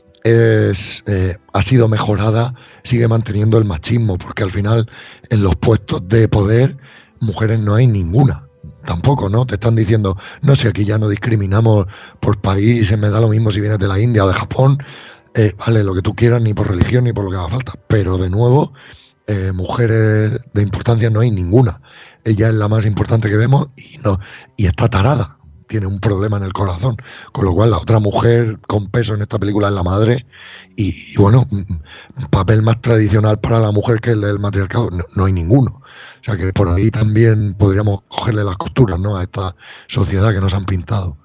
ha sido mejorada, sigue manteniendo el machismo, porque al final en los puestos de poder mujeres no hay ninguna, tampoco, ¿no? Te están diciendo, no sé, aquí ya no discriminamos por país, me da lo mismo si vienes de la India o de Japón, vale, lo que tú quieras, ni por religión ni por lo que haga falta, pero de nuevo, mujeres de importancia no hay ninguna. Ella es la más importante que vemos y está tarada, tiene un problema en el corazón, con lo cual la otra mujer con peso en esta película es la madre y bueno, un papel más tradicional para la mujer que el del matriarcado no hay ninguno. O sea que por ahí también podríamos cogerle las costuras, ¿no?, a esta sociedad que nos han pintado.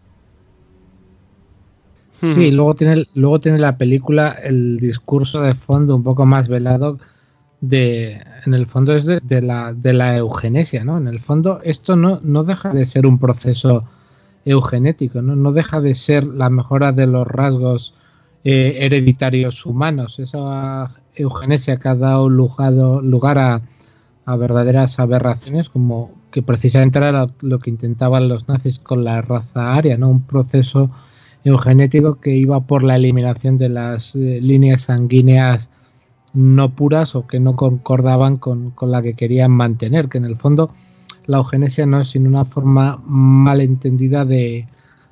Sí, luego tiene la película el discurso de fondo un poco más velado. En el fondo es de la eugenesia, ¿no? En el fondo esto no deja de ser un proceso eugenético, no deja de ser la mejora de los rasgos hereditarios humanos. Esa eugenesia que ha dado lugar a verdaderas aberraciones, como que precisamente era lo que intentaban los nazis con la raza aria, ¿no? Un proceso eugenético que iba por la eliminación de las líneas sanguíneas no puras o que no concordaban con la que querían mantener, que en el fondo la eugenesia no es sino una forma malentendida del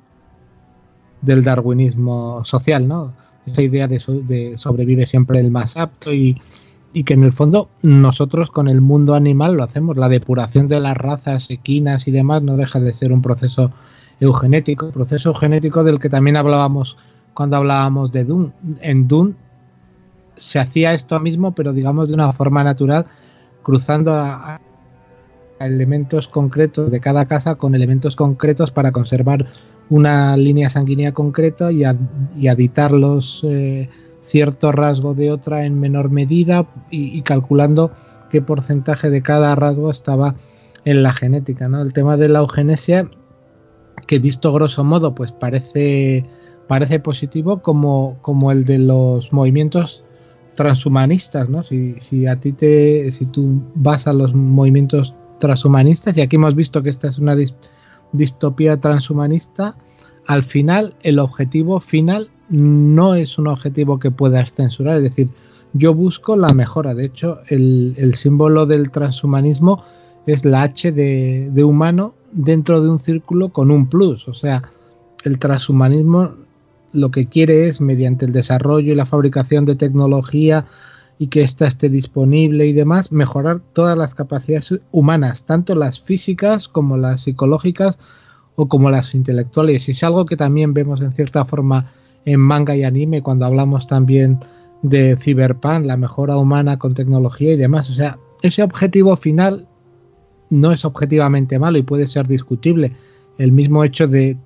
darwinismo social, ¿no? Esa idea de sobrevive siempre el más apto y que en el fondo nosotros con el mundo animal lo hacemos. La depuración de las razas equinas y demás no deja de ser un proceso eugenético del que también hablábamos cuando hablábamos de Dune. En Dune se hacía esto mismo, pero digamos de una forma natural, cruzando a elementos concretos de cada casa con elementos concretos para conservar una línea sanguínea concreta y aditarlos cierto rasgo de otra en menor medida y calculando qué porcentaje de cada rasgo estaba en la genética, ¿no? El tema de la eugenesia, que visto grosso modo pues parece positivo, como el de los movimientos transhumanistas, ¿no? Si tú vas a los movimientos transhumanistas, y aquí hemos visto que esta es una distopía transhumanista, al final el objetivo final no es un objetivo que puedas censurar, es decir, yo busco la mejora. De hecho, el símbolo del transhumanismo es la H de humano dentro de un círculo con un plus. O sea, el transhumanismo lo que quiere es, mediante el desarrollo y la fabricación de tecnología y que ésta esté disponible y demás, mejorar todas las capacidades humanas, tanto las físicas como las psicológicas o como las intelectuales. Y es algo que también vemos en cierta forma en manga y anime cuando hablamos también de Cyberpunk, la mejora humana con tecnología y demás. O sea, ese objetivo final no es objetivamente malo y puede ser discutible. El mismo hecho de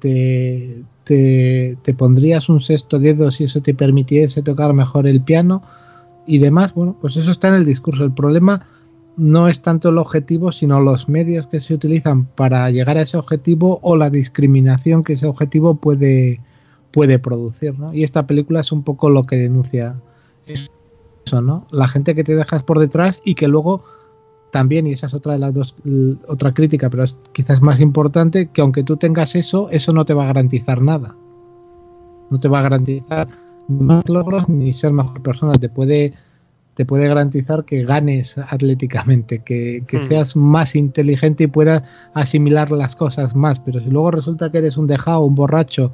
te pondrías un sexto dedo si eso te permitiese tocar mejor el piano y demás, bueno, pues eso está en el discurso. El problema no es tanto el objetivo, sino los medios que se utilizan para llegar a ese objetivo o la discriminación que ese objetivo puede producir, ¿no? Y esta película es un poco lo que denuncia eso, ¿no? La gente que te dejas por detrás y que luego también, y esa es otra de las dos, otra crítica, pero es quizás más importante, que aunque tú tengas eso no te va a garantizar nada. No te va a garantizar ni más logros ni ser mejor persona. Te puede garantizar que ganes atléticamente, que seas más inteligente y puedas asimilar las cosas más. Pero si luego resulta que eres un dejado, un borracho,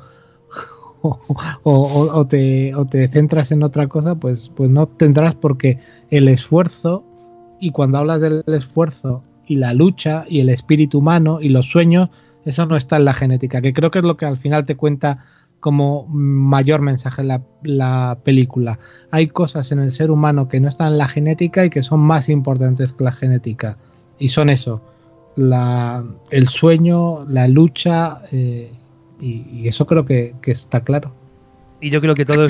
o te centras en otra cosa, pues no tendrás, porque el esfuerzo, y cuando hablas del esfuerzo y la lucha y el espíritu humano y los sueños, eso no está en la genética, que creo que es lo que al final te cuenta como mayor mensaje la película. Hay cosas en el ser humano que no están en la genética y que son más importantes que la genética, y son eso, el sueño, la lucha, y eso creo que está claro. Y yo creo que todos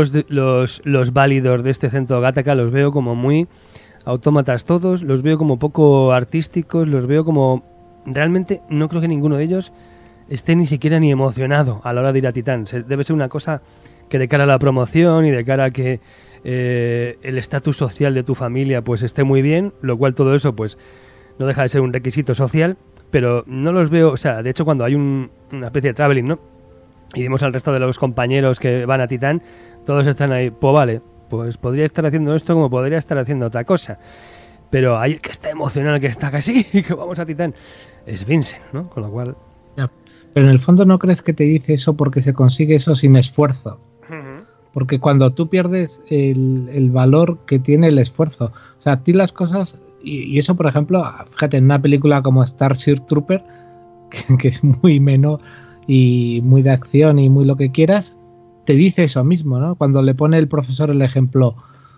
los válidos de este centro Gattaca los veo como muy autómatas todos, los veo como poco artísticos, los veo como... Realmente no creo que ninguno de ellos esté ni siquiera ni emocionado a la hora de ir a Titán. Debe ser una cosa que de cara a la promoción y de cara a que el estatus social de tu familia pues esté muy bien, lo cual todo eso pues no deja de ser un requisito social, pero no los veo, o sea, de hecho cuando hay una especie de traveling, ¿no? Y vemos al resto de los compañeros que van a Titán, todos están ahí, pues vale, pues podría estar haciendo esto como podría estar haciendo otra cosa. Pero ahí el que está emocionado, el que está casi, que vamos a Titán, es Vincent, ¿no? Con lo cual... Ya. Pero en el fondo no crees que te dice eso porque se consigue eso sin esfuerzo. Porque cuando tú pierdes el valor que tiene el esfuerzo, o sea, a ti las cosas... Y eso, por ejemplo, fíjate, en una película como Starship Trooper, que es muy menor y muy de acción y muy lo que quieras, te dice eso mismo, ¿no? Cuando le pone el profesor el ejemplo,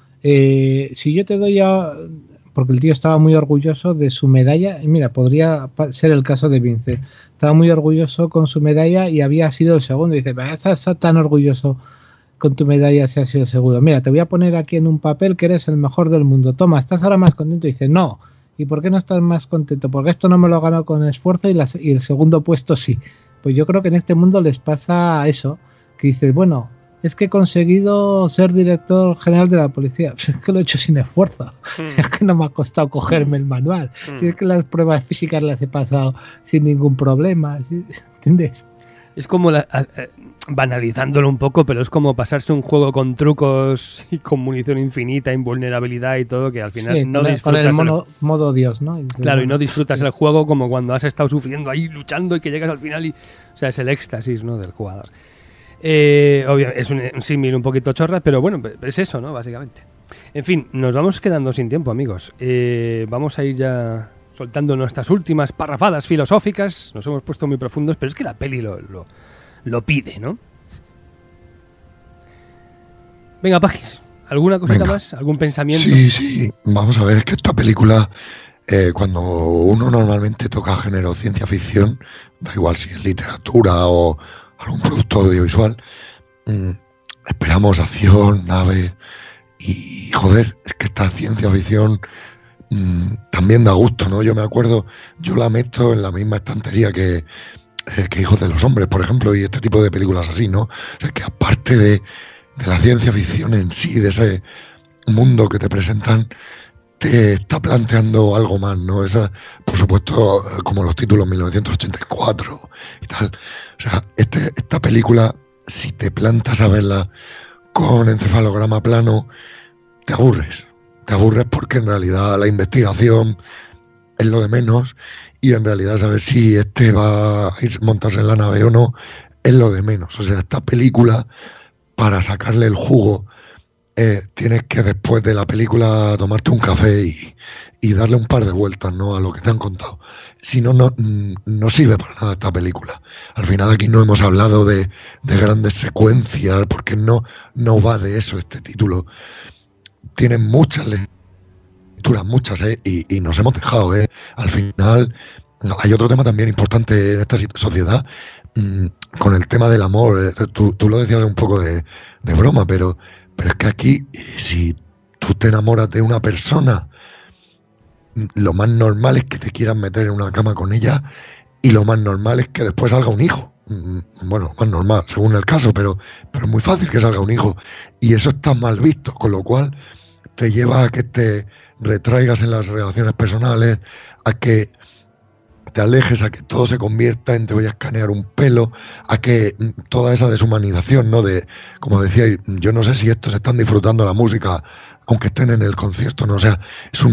si yo te doy a... Porque el tío estaba muy orgulloso de su medalla, y mira, podría ser el caso de Vincent. Estaba muy orgulloso con su medalla y había sido el segundo. Y dice, estás tan orgulloso con tu medalla si has sido el segundo. Mira, te voy a poner aquí en un papel que eres el mejor del mundo. Toma, ¿estás ahora más contento? Y dice, no. ¿Y por qué no estás más contento? Porque esto no me lo he ganado con esfuerzo y el segundo puesto sí. Pues yo creo que en este mundo les pasa eso, que dices, bueno, es que he conseguido ser director general de la policía. Es que lo he hecho sin esfuerzo. Si es que no me ha costado cogerme el manual. Si es que las pruebas físicas las he pasado sin ningún problema. ¿Entiendes? Es como banalizándolo un poco, pero es como pasarse un juego con trucos y con munición infinita, invulnerabilidad y todo, que al final sí, no disfrutas. Con el modo Dios, ¿no? Claro, y no disfrutas el juego como cuando has estado sufriendo ahí, luchando, y que llegas al final y... O sea, es el éxtasis, ¿no?, del jugador. Obviamente es un símil un poquito chorra, pero bueno, es eso, ¿no?, básicamente. En fin, nos vamos quedando sin tiempo, amigos. Vamos a ir ya soltando nuestras últimas parrafadas filosóficas. Nos hemos puesto muy profundos, pero es que la peli lo pide, ¿no? Venga, Pagis, ¿alguna cosita más? ¿Algún pensamiento? Sí. Vamos a ver, es que esta película, cuando uno normalmente toca género ciencia ficción, da igual si es literatura o algún producto audiovisual, esperamos acción, nave, y joder, es que esta ciencia ficción también da gusto, ¿no? Yo me acuerdo, yo la meto en la misma estantería que Hijos de los Hombres, por ejemplo, y este tipo de películas así, ¿no? O sea, que aparte de la ciencia ficción en sí, de ese mundo que te presentan, te está planteando algo más, ¿no? Esa, por supuesto, como los títulos 1984 y tal. O sea, esta película, si te plantas a verla con encefalograma plano, te aburres. Te aburres porque en realidad la investigación es lo de menos, y en realidad saber si va a montarse en la nave o no es lo de menos. O sea, esta película, para sacarle el jugo, tienes que después de la película tomarte un café y darle un par de vueltas, ¿no?, a lo que te han contado. Si no, no sirve para nada esta película. Al final aquí no hemos hablado de grandes secuencias, porque no va de eso este título. Tiene muchas duran muchas, y nos hemos dejado, Al final, hay otro tema también importante en esta sociedad, con el tema del amor. Tú lo decías un poco de broma, pero es que aquí, si tú te enamoras de una persona, lo más normal es que te quieran meter en una cama con ella, y lo más normal es que después salga un hijo. Bueno, más normal, según el caso, pero es muy fácil que salga un hijo. Y eso está mal visto, con lo cual te lleva a que te retraigas en las relaciones personales, a que te alejes, a que todo se convierta en te voy a escanear un pelo, a que toda esa deshumanización, ¿no? De, como decía, yo no sé si estos están disfrutando la música, aunque estén en el concierto, ¿no? O sea,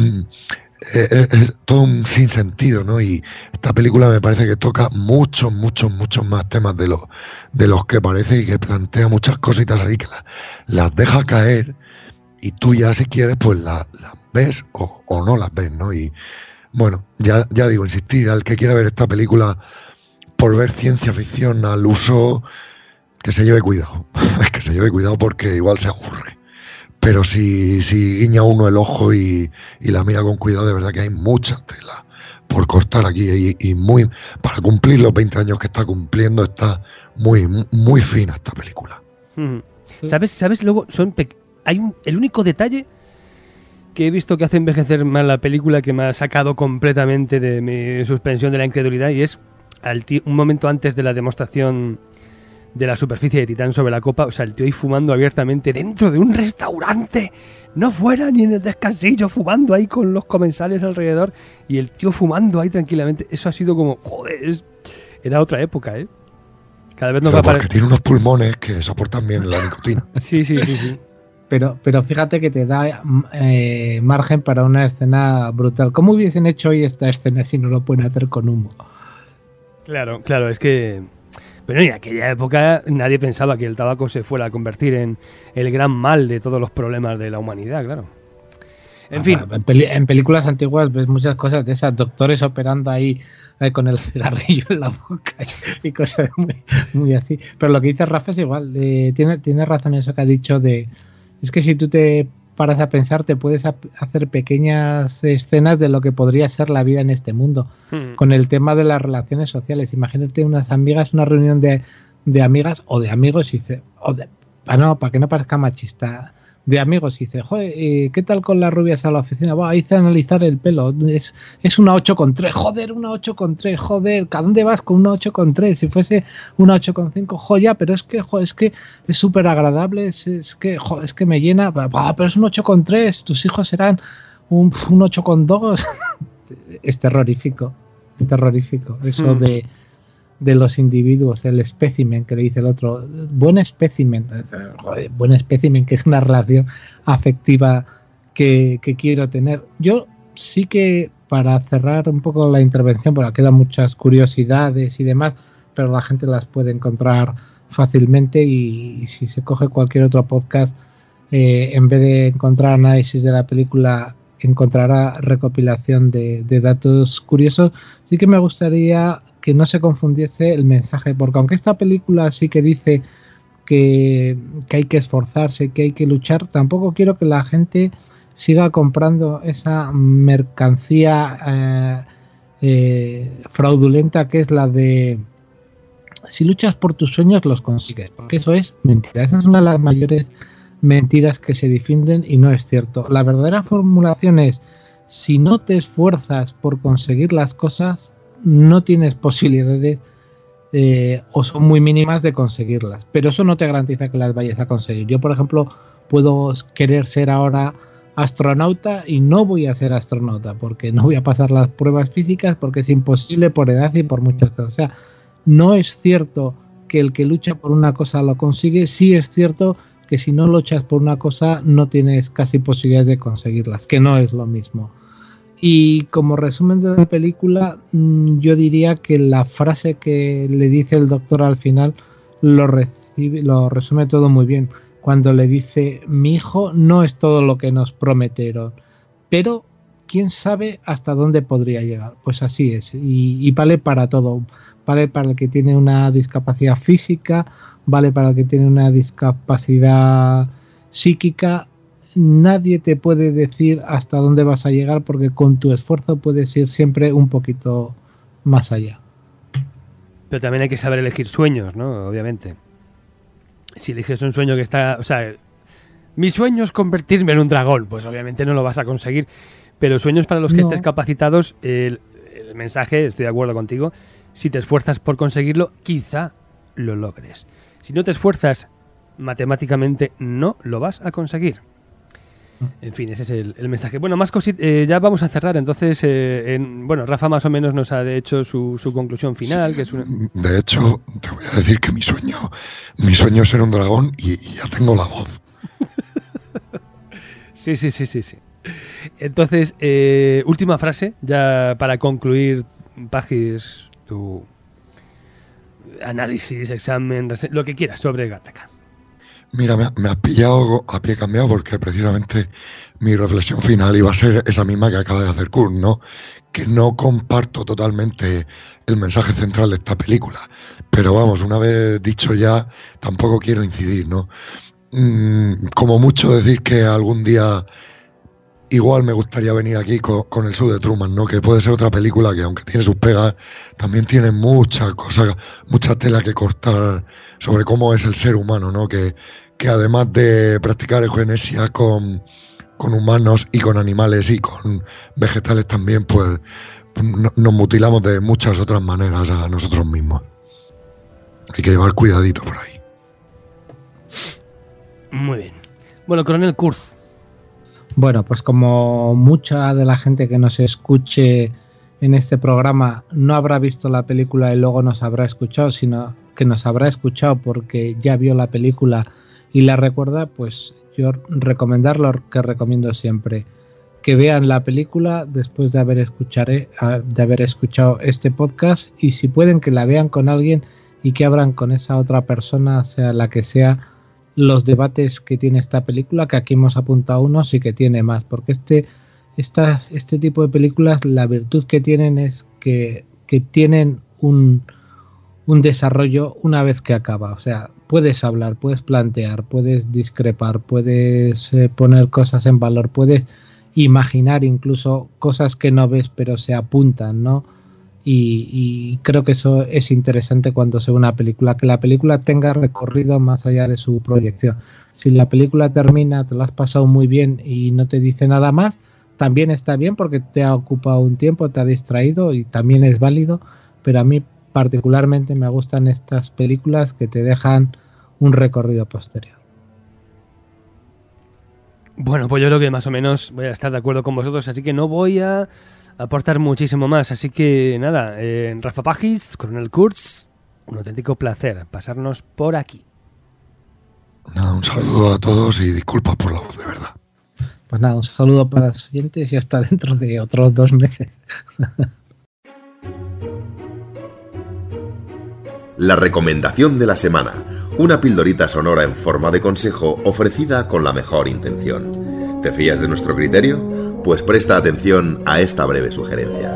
es todo un sinsentido, ¿no? Y esta película me parece que toca muchos más temas de los que parece, y que plantea muchas cositas ahí que las deja caer, y tú ya, si quieres, pues las ves o no las ves, ¿no? Y bueno, ya digo, insistir, al que quiera ver esta película por ver ciencia ficción al uso, que se lleve cuidado. Es que se lleve cuidado, porque igual se aburre. Pero si guiña uno el ojo y la mira con cuidado, de verdad que hay mucha tela por cortar aquí, y muy, para cumplir los 20 años que está cumpliendo, está muy fina esta película. ¿Sabes? Luego el único detalle que he visto que hace envejecer más la película, que me ha sacado completamente de mi suspensión de la incredulidad, y es un momento antes de la demostración de la superficie de Titán sobre la copa. O sea, el tío ahí fumando abiertamente dentro de un restaurante, no fuera ni en el descansillo, fumando ahí con los comensales alrededor, y el tío fumando ahí tranquilamente. Eso ha sido como, joder, era otra época, Cada vez nos va a porque tiene unos pulmones que soportan bien la nicotina. Sí. Pero fíjate que te da margen para una escena brutal. ¿Cómo hubiesen hecho hoy esta escena si no lo pueden hacer con humo? Claro, es que... Pero en aquella época nadie pensaba que el tabaco se fuera a convertir en el gran mal de todos los problemas de la humanidad, claro. En fin. En películas antiguas ves muchas cosas de esas, doctores operando ahí con el cigarrillo en la boca y cosas muy así. Pero lo que dice Rafa es igual. Tiene razón eso que ha dicho es que si tú te paras a pensar, te puedes hacer pequeñas escenas de lo que podría ser la vida en este mundo. Con el tema de las relaciones sociales. Imagínate unas amigas, una reunión de amigas o de amigos, y dice, para que no parezca machista, de amigos, y dice, joder, ¿qué tal con las rubias a la oficina? Hice a analizar el pelo, es una 8,3, joder, una 8,3, joder, ¿a dónde vas con una 8,3? Si fuese una 8,5, joder, pero es que es súper agradable, es que me llena, pero es un 8,3, tus hijos serán un 8,2. Es terrorífico, eso de los individuos, el espécimen, que le dice el otro, buen espécimen, que es una relación afectiva que quiero tener. Yo sí que, para cerrar un poco la intervención, porque quedan muchas curiosidades y demás, pero la gente las puede encontrar fácilmente, y si se coge cualquier otro podcast, en vez de encontrar análisis de la película, encontrará recopilación de datos curiosos. Sí que me gustaría que no se confundiese el mensaje, porque aunque esta película sí que dice que hay que esforzarse, que hay que luchar, tampoco quiero que la gente siga comprando esa mercancía fraudulenta, que es la de si luchas por tus sueños los consigues, porque eso es mentira. Esa es una de las mayores mentiras que se difunden, y no es cierto. La verdadera formulación es: si no te esfuerzas por conseguir las cosas, no tienes posibilidades o son muy mínimas de conseguirlas, pero eso no te garantiza que las vayas a conseguir. Yo, por ejemplo, puedo querer ser ahora astronauta y no voy a ser astronauta porque no voy a pasar las pruebas físicas, porque es imposible por edad y por muchas cosas. O sea, no es cierto que el que lucha por una cosa lo consigue. Sí es cierto que si no luchas por una cosa no tienes casi posibilidades de conseguirlas, que no es lo mismo. Y como resumen de la película, yo diría que la frase que le dice el doctor al final lo resume todo muy bien. Cuando le dice: mi hijo no es todo lo que nos prometieron, pero quién sabe hasta dónde podría llegar. Pues así es, y vale para todo. Vale para el que tiene una discapacidad física, vale para el que tiene una discapacidad psíquica. nadie te puede decir hasta dónde vas a llegar, porque con tu esfuerzo puedes ir siempre un poquito más allá. Pero también hay que saber elegir sueños, ¿no? Obviamente. Si eliges un sueño que está... O sea, mi sueño es convertirme en un dragón, pues obviamente no lo vas a conseguir. Pero sueños para los que estés capacitados, el mensaje, estoy de acuerdo contigo, si te esfuerzas por conseguirlo, quizá lo logres. Si no te esfuerzas, matemáticamente no lo vas a conseguir. En fin, ese es el mensaje. Bueno, más cositas, ya vamos a cerrar. Entonces, bueno, Rafa más o menos nos ha hecho su conclusión final. Sí, que es una... De hecho, te voy a decir que mi sueño es ser un dragón y ya tengo la voz. Sí. Entonces, última frase, ya para concluir, Pagis, tu análisis, examen, lo que quieras sobre Gattaca. Mira, me has pillado a pie cambiado porque precisamente mi reflexión final iba a ser esa misma que acaba de hacer Kurt, ¿no? Que no comparto totalmente el mensaje central de esta película. Pero vamos, una vez dicho ya, tampoco quiero incidir, ¿no? Como mucho decir que algún día igual me gustaría venir aquí con el show de Truman, ¿no? Que puede ser otra película que, aunque tiene sus pegas, también tiene muchas cosas, mucha tela que cortar sobre cómo es el ser humano, ¿no? Que además de practicar eugenesia con humanos y con animales y con vegetales también, pues nos mutilamos de muchas otras maneras a nosotros mismos. Hay que llevar cuidadito por ahí. Muy bien. Bueno, Coronel Kurz. Bueno, pues como mucha de la gente que nos escuche en este programa no habrá visto la película y luego nos habrá escuchado, sino que nos habrá escuchado porque ya vio la película y la recuerda, pues yo recomendar lo que recomiendo siempre, que vean la película después de haber escuchado este podcast, y si pueden que la vean con alguien y que abran con esa otra persona, sea la que sea, los debates que tiene esta película, que aquí hemos apuntado unos y que tiene más, porque este tipo de películas, la virtud que tienen es que tienen un desarrollo una vez que acaba. O sea, puedes hablar, puedes plantear, puedes discrepar, puedes poner cosas en valor, puedes imaginar incluso cosas que no ves pero se apuntan, ¿no? Y creo que eso es interesante cuando se ve una película, que la película tenga recorrido más allá de su proyección. Si la película termina, te lo has pasado muy bien y no te dice nada más, también está bien porque te ha ocupado un tiempo, te ha distraído y también es válido, pero a mí particularmente me gustan estas películas que te dejan un recorrido posterior. Bueno, pues yo creo que más o menos voy a estar de acuerdo con vosotros, así que no voy a aportar muchísimo más. Así que nada, Rafa Pagis, Coronel Kurz, un auténtico placer pasarnos por aquí. Nada, un saludo a todos y disculpas por la voz, de verdad. Pues nada, un saludo para los oyentes y hasta dentro de otros 2 meses. La recomendación de la semana. Una pildorita sonora en forma de consejo ofrecida con la mejor intención. ¿Te fías de nuestro criterio? Pues presta atención a esta breve sugerencia.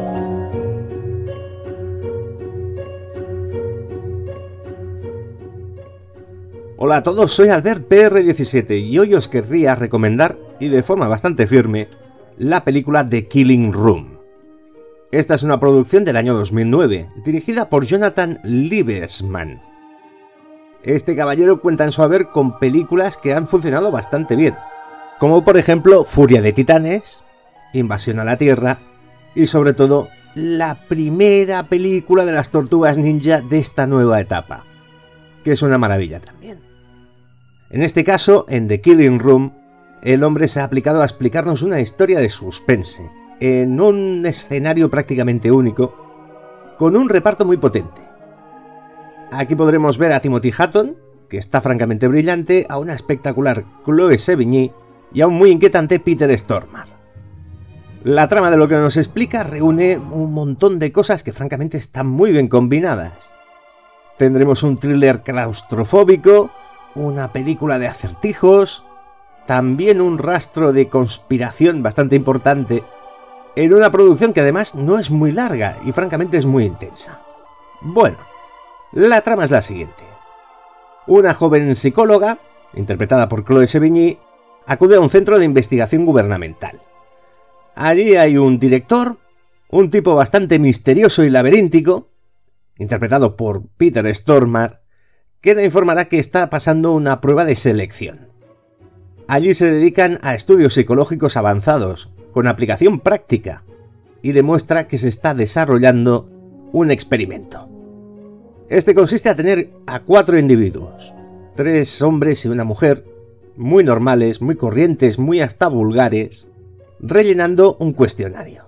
Hola a todos, soy Albert PR17 y hoy os querría recomendar, y de forma bastante firme, la película The Killing Room. Esta es una producción del año 2009, dirigida por Jonathan Liebesman. Este caballero cuenta en su haber con películas que han funcionado bastante bien, como por ejemplo Furia de Titanes, Invasión a la Tierra y sobre todo la primera película de las Tortugas Ninja de esta nueva etapa, que es una maravilla también. En este caso, en The Killing Room, el hombre se ha aplicado a explicarnos una historia de suspense, en un escenario prácticamente único, con un reparto muy potente. Aquí podremos ver a Timothy Hutton, que está francamente brillante, a una espectacular Chloe Sevigny y a un muy inquietante Peter Stormare. La trama de lo que nos explica reúne un montón de cosas que francamente están muy bien combinadas. Tendremos un thriller claustrofóbico, una película de acertijos, también un rastro de conspiración bastante importante, en una producción que además no es muy larga y francamente es muy intensa. Bueno, la trama es la siguiente. Una joven psicóloga, interpretada por Chloe Sevigny, acude a un centro de investigación gubernamental. Allí hay un director, un tipo bastante misterioso y laberíntico, interpretado por Peter Stormare, que le informará que está pasando una prueba de selección. Allí se dedican a estudios psicológicos avanzados, con aplicación práctica, y demuestra que se está desarrollando un experimento. Este consiste a tener a 4 individuos, 3 hombres y una mujer, muy normales, muy corrientes, muy hasta vulgares, rellenando un cuestionario.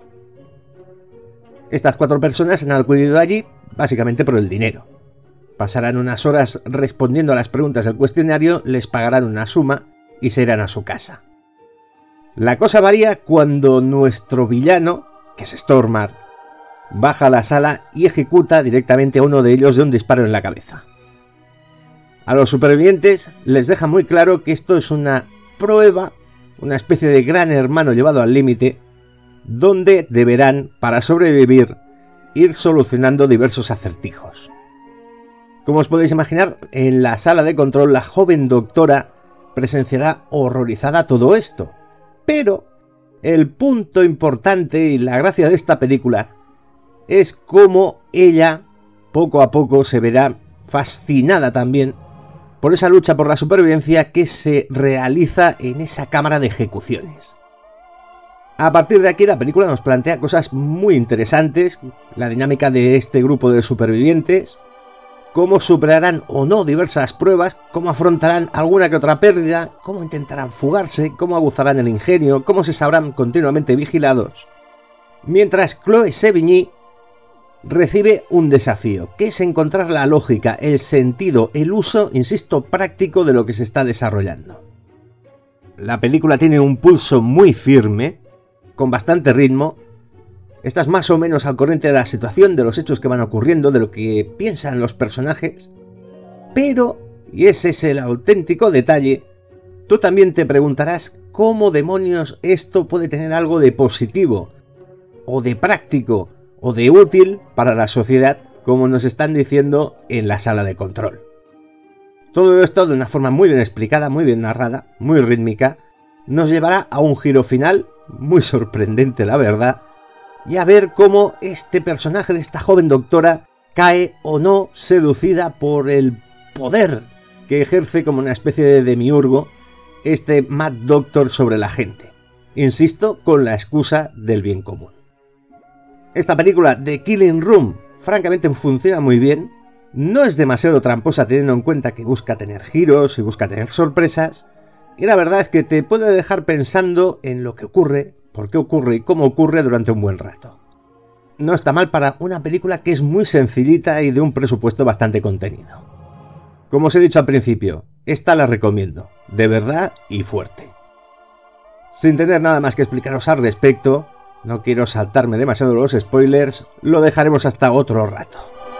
Estas 4 personas han acudido allí básicamente por el dinero. Pasarán unas horas respondiendo a las preguntas del cuestionario, les pagarán una suma y se irán a su casa. La cosa varía cuando nuestro villano, que es Stormare, baja a la sala y ejecuta directamente a uno de ellos de un disparo en la cabeza. A los supervivientes les deja muy claro que esto es una prueba, una especie de gran hermano llevado al límite, donde deberán, para sobrevivir, ir solucionando diversos acertijos. Como os podéis imaginar, en la sala de control la joven doctora presenciará horrorizada todo esto. Pero el punto importante y la gracia de esta película es cómo ella, poco a poco, se verá fascinada también por esa lucha por la supervivencia que se realiza en esa cámara de ejecuciones. A partir de aquí la película nos plantea cosas muy interesantes, la dinámica de este grupo de supervivientes, cómo superarán o no diversas pruebas, cómo afrontarán alguna que otra pérdida, cómo intentarán fugarse, cómo aguzarán el ingenio, cómo se sabrán continuamente vigilados, mientras Chloe Sevigny recibe un desafío, que es encontrar la lógica, el sentido, el uso, insisto, práctico de lo que se está desarrollando. La película tiene un pulso muy firme, con bastante ritmo. Estás más o menos al corriente de la situación, de los hechos que van ocurriendo, de lo que piensan los personajes. Pero, y ese es el auténtico detalle, tú también te preguntarás cómo demonios esto puede tener algo de positivo, o de práctico, o de útil para la sociedad, como nos están diciendo en la sala de control. Todo esto de una forma muy bien explicada, muy bien narrada, muy rítmica, nos llevará a un giro final, muy sorprendente la verdad, y a ver cómo este personaje de esta joven doctora cae o no seducida por el poder que ejerce como una especie de demiurgo este Mad Doctor sobre la gente. Insisto, con la excusa del bien común. Esta película, The Killing Room, francamente funciona muy bien. No es demasiado tramposa teniendo en cuenta que busca tener giros y busca tener sorpresas. Y la verdad es que te puede dejar pensando en lo que ocurre, por qué ocurre y cómo ocurre durante un buen rato. No está mal para una película que es muy sencillita y de un presupuesto bastante contenido. Como os he dicho al principio, esta la recomiendo, de verdad y fuerte. Sin tener nada más que explicaros al respecto, no quiero saltarme demasiado los spoilers, lo dejaremos hasta otro rato.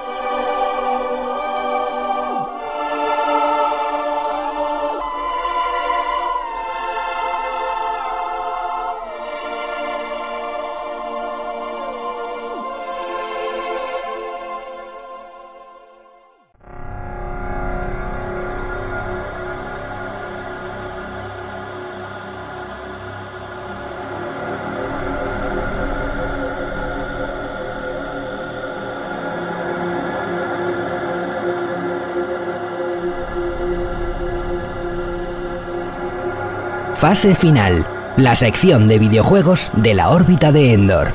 Fase final, la sección de videojuegos de la órbita de Endor.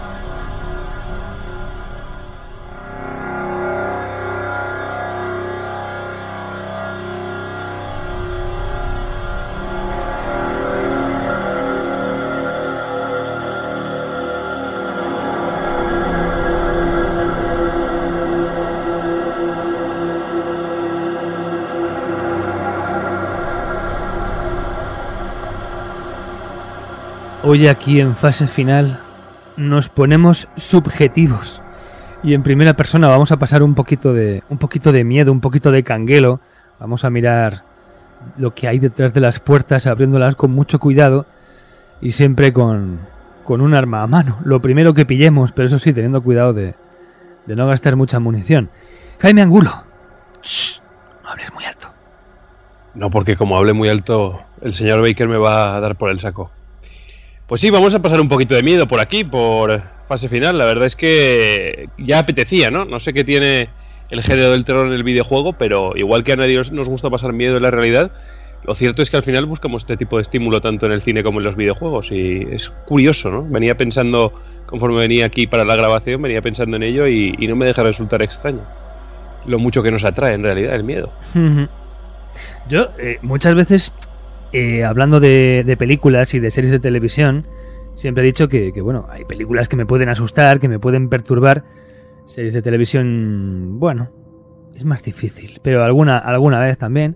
Hoy aquí en fase final nos ponemos subjetivos y en primera persona vamos a pasar un poquito de miedo, un poquito de canguelo. Vamos a mirar lo que hay detrás de las puertas, abriéndolas con mucho cuidado y siempre con un arma a mano. Lo primero que pillemos, pero eso sí, teniendo cuidado de no gastar mucha munición. Jaime Angulo, shh, no hables muy alto. No, porque como hable muy alto, el señor Baker me va a dar por el saco. Pues sí, vamos a pasar un poquito de miedo por aquí, por fase final. La verdad es que ya apetecía, ¿no? No sé qué tiene el género del terror en el videojuego, pero igual que a nadie nos gusta pasar miedo en la realidad, lo cierto es que al final buscamos este tipo de estímulo tanto en el cine como en los videojuegos. Y es curioso, ¿no? Venía pensando, conforme venía aquí para la grabación, venía pensando en ello y no me deja resultar extraño lo mucho que nos atrae en realidad el miedo. Yo muchas veces, hablando de películas y de series de televisión, siempre he dicho que bueno, hay películas que me pueden asustar, que me pueden perturbar. Series de televisión, bueno, es más difícil, pero alguna vez también.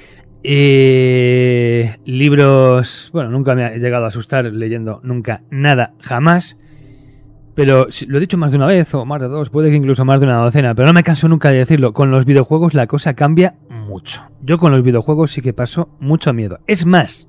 Libros, bueno, nunca me ha llegado a asustar leyendo nunca nada, jamás. Pero lo he dicho más de una vez, o más de dos, puede que incluso más de una docena, pero no me canso nunca de decirlo. Con los videojuegos la cosa cambia mucho. Yo con los videojuegos sí que paso mucho miedo. Es más,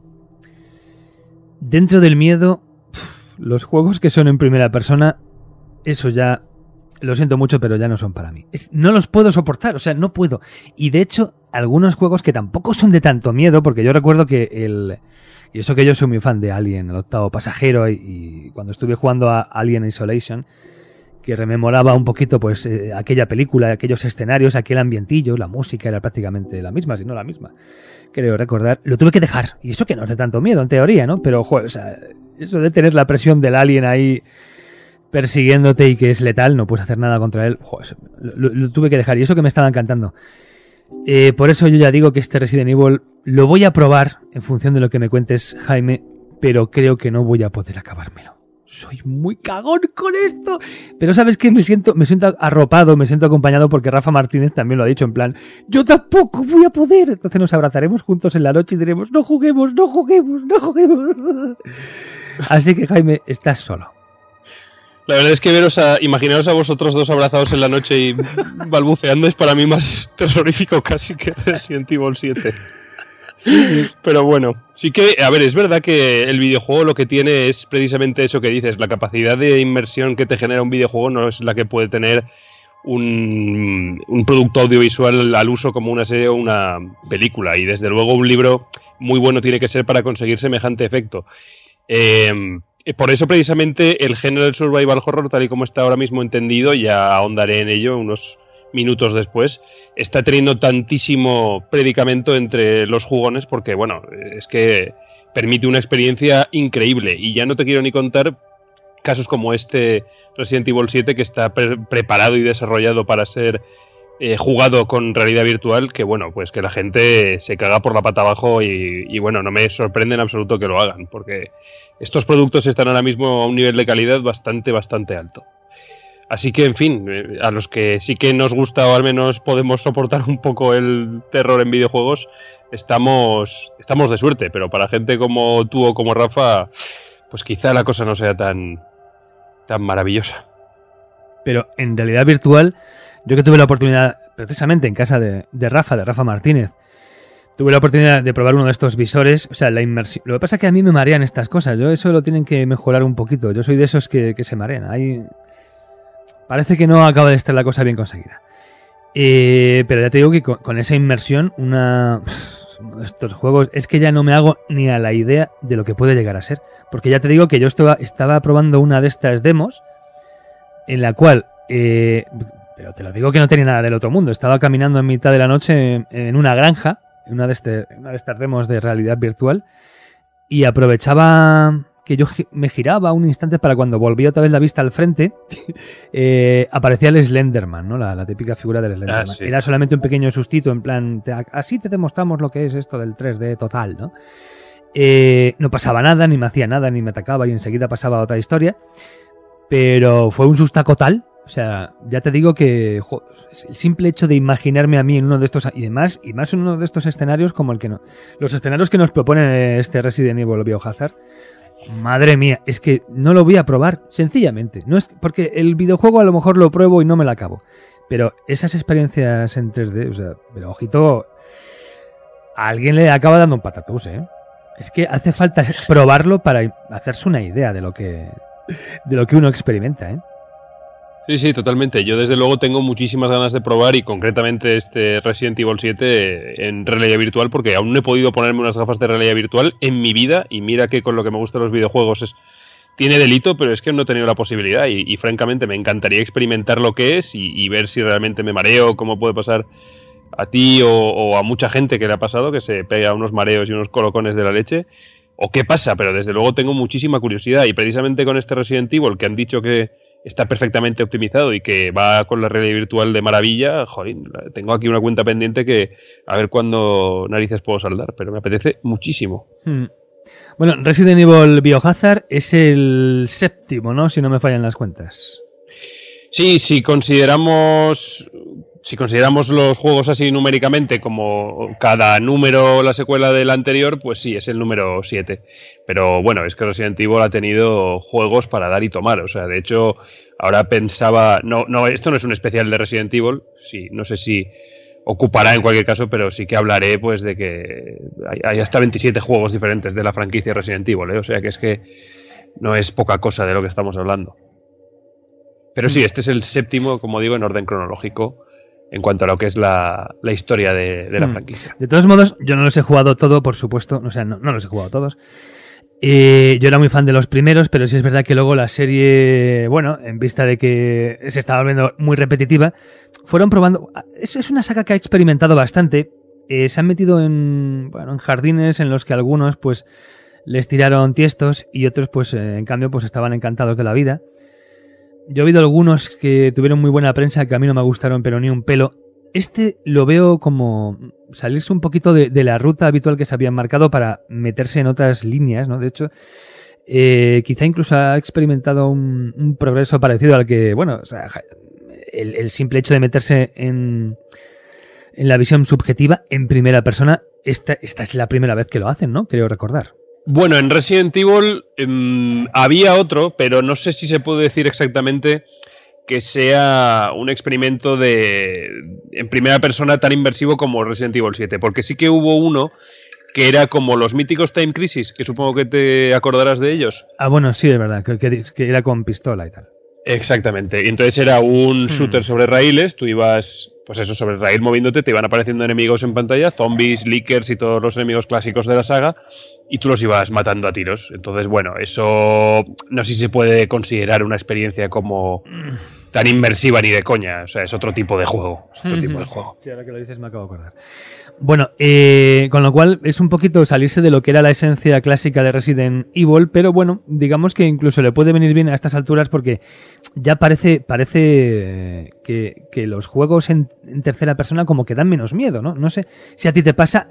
dentro del miedo, los juegos que son en primera persona, eso ya, lo siento mucho, pero ya no son para mí. No los puedo soportar, o sea, no puedo. Y de hecho, algunos juegos que tampoco son de tanto miedo, porque yo recuerdo que y eso que yo soy muy fan de Alien, el octavo pasajero, y cuando estuve jugando a Alien Isolation, que rememoraba un poquito pues aquella película, aquellos escenarios, aquel ambientillo, la música era prácticamente la misma, si no la misma, creo recordar, lo tuve que dejar. Y eso que no es de tanto miedo, en teoría, ¿no? Pero, joder, o sea, eso de tener la presión del alien ahí persiguiéndote y que es letal, no puedes hacer nada contra él, joder, lo tuve que dejar. Y eso que me estaba encantando. Por eso yo ya digo que este Resident Evil lo voy a probar en función de lo que me cuentes, Jaime, pero creo que no voy a poder acabármelo. Soy muy cagón con esto. Pero ¿sabes qué? Me siento arropado, me siento acompañado porque Rafa Martínez también lo ha dicho en plan, yo tampoco voy a poder. Entonces nos abrazaremos juntos en la noche y diremos, no juguemos, no juguemos, no juguemos. Así que, Jaime, estás solo. La verdad es que imaginaros a vosotros dos abrazados en la noche y balbuceando es para mí más terrorífico casi que Resident Evil 7. Pero bueno, sí que, a ver, es verdad que el videojuego lo que tiene es precisamente eso que dices, la capacidad de inmersión que te genera un videojuego no es la que puede tener un producto audiovisual al uso como una serie o una película, y desde luego un libro muy bueno tiene que ser para conseguir semejante efecto. Por eso precisamente el género del survival horror, tal y como está ahora mismo entendido, ya ahondaré en ello unos minutos después, está teniendo tantísimo predicamento entre los jugones porque, bueno, es que permite una experiencia increíble. Y ya no te quiero ni contar casos como este Resident Evil 7, que está preparado y desarrollado para ser jugado con realidad virtual, que bueno, pues que la gente se caga por la pata abajo y bueno, no me sorprende en absoluto que lo hagan, porque estos productos están ahora mismo a un nivel de calidad bastante alto. Así que, en fin, a los que sí que nos gusta o al menos podemos soportar un poco el terror en videojuegos, estamos de suerte, pero para gente como tú o como Rafa, pues quizá la cosa no sea tan maravillosa. Pero en realidad virtual, yo que tuve la oportunidad, precisamente en casa de Rafa Martínez, tuve la oportunidad de probar uno de estos visores, o sea, la inmersión. Lo que pasa es que a mí me marean estas cosas, yo eso lo tienen que mejorar un poquito, yo soy de esos que se marean, parece que no acaba de estar la cosa bien conseguida. Pero ya te digo que con esa inmersión, estos juegos, es que ya no me hago ni a la idea de lo que puede llegar a ser. Porque ya te digo que yo estaba probando una de estas demos, en la cual, pero te lo digo que no tenía nada del otro mundo, estaba caminando en mitad de la noche en una granja, en una de estas demos de realidad virtual, y aprovechaba que yo me giraba un instante para cuando volvía otra vez la vista al frente, aparecía el Slenderman, ¿no? La típica figura del Slenderman. Sí. Era solamente un pequeño sustito, en plan, así te demostramos lo que es esto del 3D total, ¿no? No pasaba nada, ni me hacía nada, ni me atacaba, y enseguida pasaba otra historia. Pero fue un sustaco tal, o sea, ya te digo que el simple hecho de imaginarme a mí en uno de estos, y más en uno de estos escenarios como los escenarios que nos propone este Resident Evil Biohazard. Madre mía, es que no lo voy a probar, sencillamente. No es porque el videojuego a lo mejor lo pruebo y no me la acabo. Pero esas experiencias en 3D, o sea, pero ojito, a alguien le acaba dando un patatús, ¿eh? Es que hace falta probarlo para hacerse una idea de lo que uno experimenta, ¿eh? Sí, totalmente. Yo desde luego tengo muchísimas ganas de probar y concretamente este Resident Evil 7 en realidad virtual porque aún no he podido ponerme unas gafas de realidad virtual en mi vida y mira que con lo que me gustan los videojuegos tiene delito, pero es que no he tenido la posibilidad y francamente me encantaría experimentar lo que es y ver si realmente me mareo, cómo puede pasar a ti o a mucha gente que le ha pasado, que se pega unos mareos y unos colocones de la leche, o qué pasa, pero desde luego tengo muchísima curiosidad y precisamente con este Resident Evil que han dicho que está perfectamente optimizado y que va con la realidad virtual de maravilla, joder, tengo aquí una cuenta pendiente que a ver cuándo narices puedo saldar, pero me apetece muchísimo. Bueno, Resident Evil Biohazard es el 7º, ¿no? Si no me fallan las cuentas. Sí, si consideramos los juegos así numéricamente como cada número la secuela del anterior, pues sí, es el número 7. Pero bueno, es que Resident Evil ha tenido juegos para dar y tomar. O sea, de hecho, ahora pensaba... No, esto no es un especial de Resident Evil. Sí, no sé si ocupará en cualquier caso, pero sí que hablaré pues de que hay hasta 27 juegos diferentes de la franquicia Resident Evil, ¿eh? O sea, que es que no es poca cosa de lo que estamos hablando. Pero sí, este es el 7º, como digo, en orden cronológico en cuanto a lo que es la historia de la franquicia. De todos modos, yo no los he jugado todo, por supuesto. O sea, no los he jugado todos. Yo era muy fan de los primeros, pero sí es verdad que luego la serie, bueno, en vista de que se estaba volviendo muy repetitiva, fueron probando... Es una saga que ha experimentado bastante. Se han metido en jardines en los que algunos pues les tiraron tiestos y otros pues en cambio pues estaban encantados de la vida. Yo he oído algunos que tuvieron muy buena prensa que a mí no me gustaron, pero ni un pelo. Este lo veo como salirse un poquito de la ruta habitual que se habían marcado para meterse en otras líneas, ¿no? De hecho, quizá incluso ha experimentado un progreso parecido al que, bueno, o sea, el simple hecho de meterse en la visión subjetiva en primera persona, esta es la primera vez que lo hacen, ¿no? Creo recordar. Bueno, en Resident Evil había otro, pero no sé si se puede decir exactamente que sea un experimento en primera persona tan inmersivo como Resident Evil 7, porque sí que hubo uno que era como los míticos Time Crisis, que supongo que te acordarás de ellos. Ah, bueno, sí, es verdad, que era con pistola y tal. Exactamente, y entonces era un shooter sobre raíles, tú ibas... Pues eso, sobre el raíl moviéndote, te iban apareciendo enemigos en pantalla, zombies, lickers y todos los enemigos clásicos de la saga, y tú los ibas matando a tiros. Entonces, bueno, eso no sé si se puede considerar una experiencia como tan inmersiva ni de coña. O sea, es otro tipo de juego. Es otro tipo de juego. Sí, ahora que lo dices me acabo de acordar. Bueno, con lo cual es un poquito salirse de lo que era la esencia clásica de Resident Evil, pero bueno, digamos que incluso le puede venir bien a estas alturas porque ya parece que los juegos en tercera persona como que dan menos miedo, ¿no? No sé si a ti te pasa.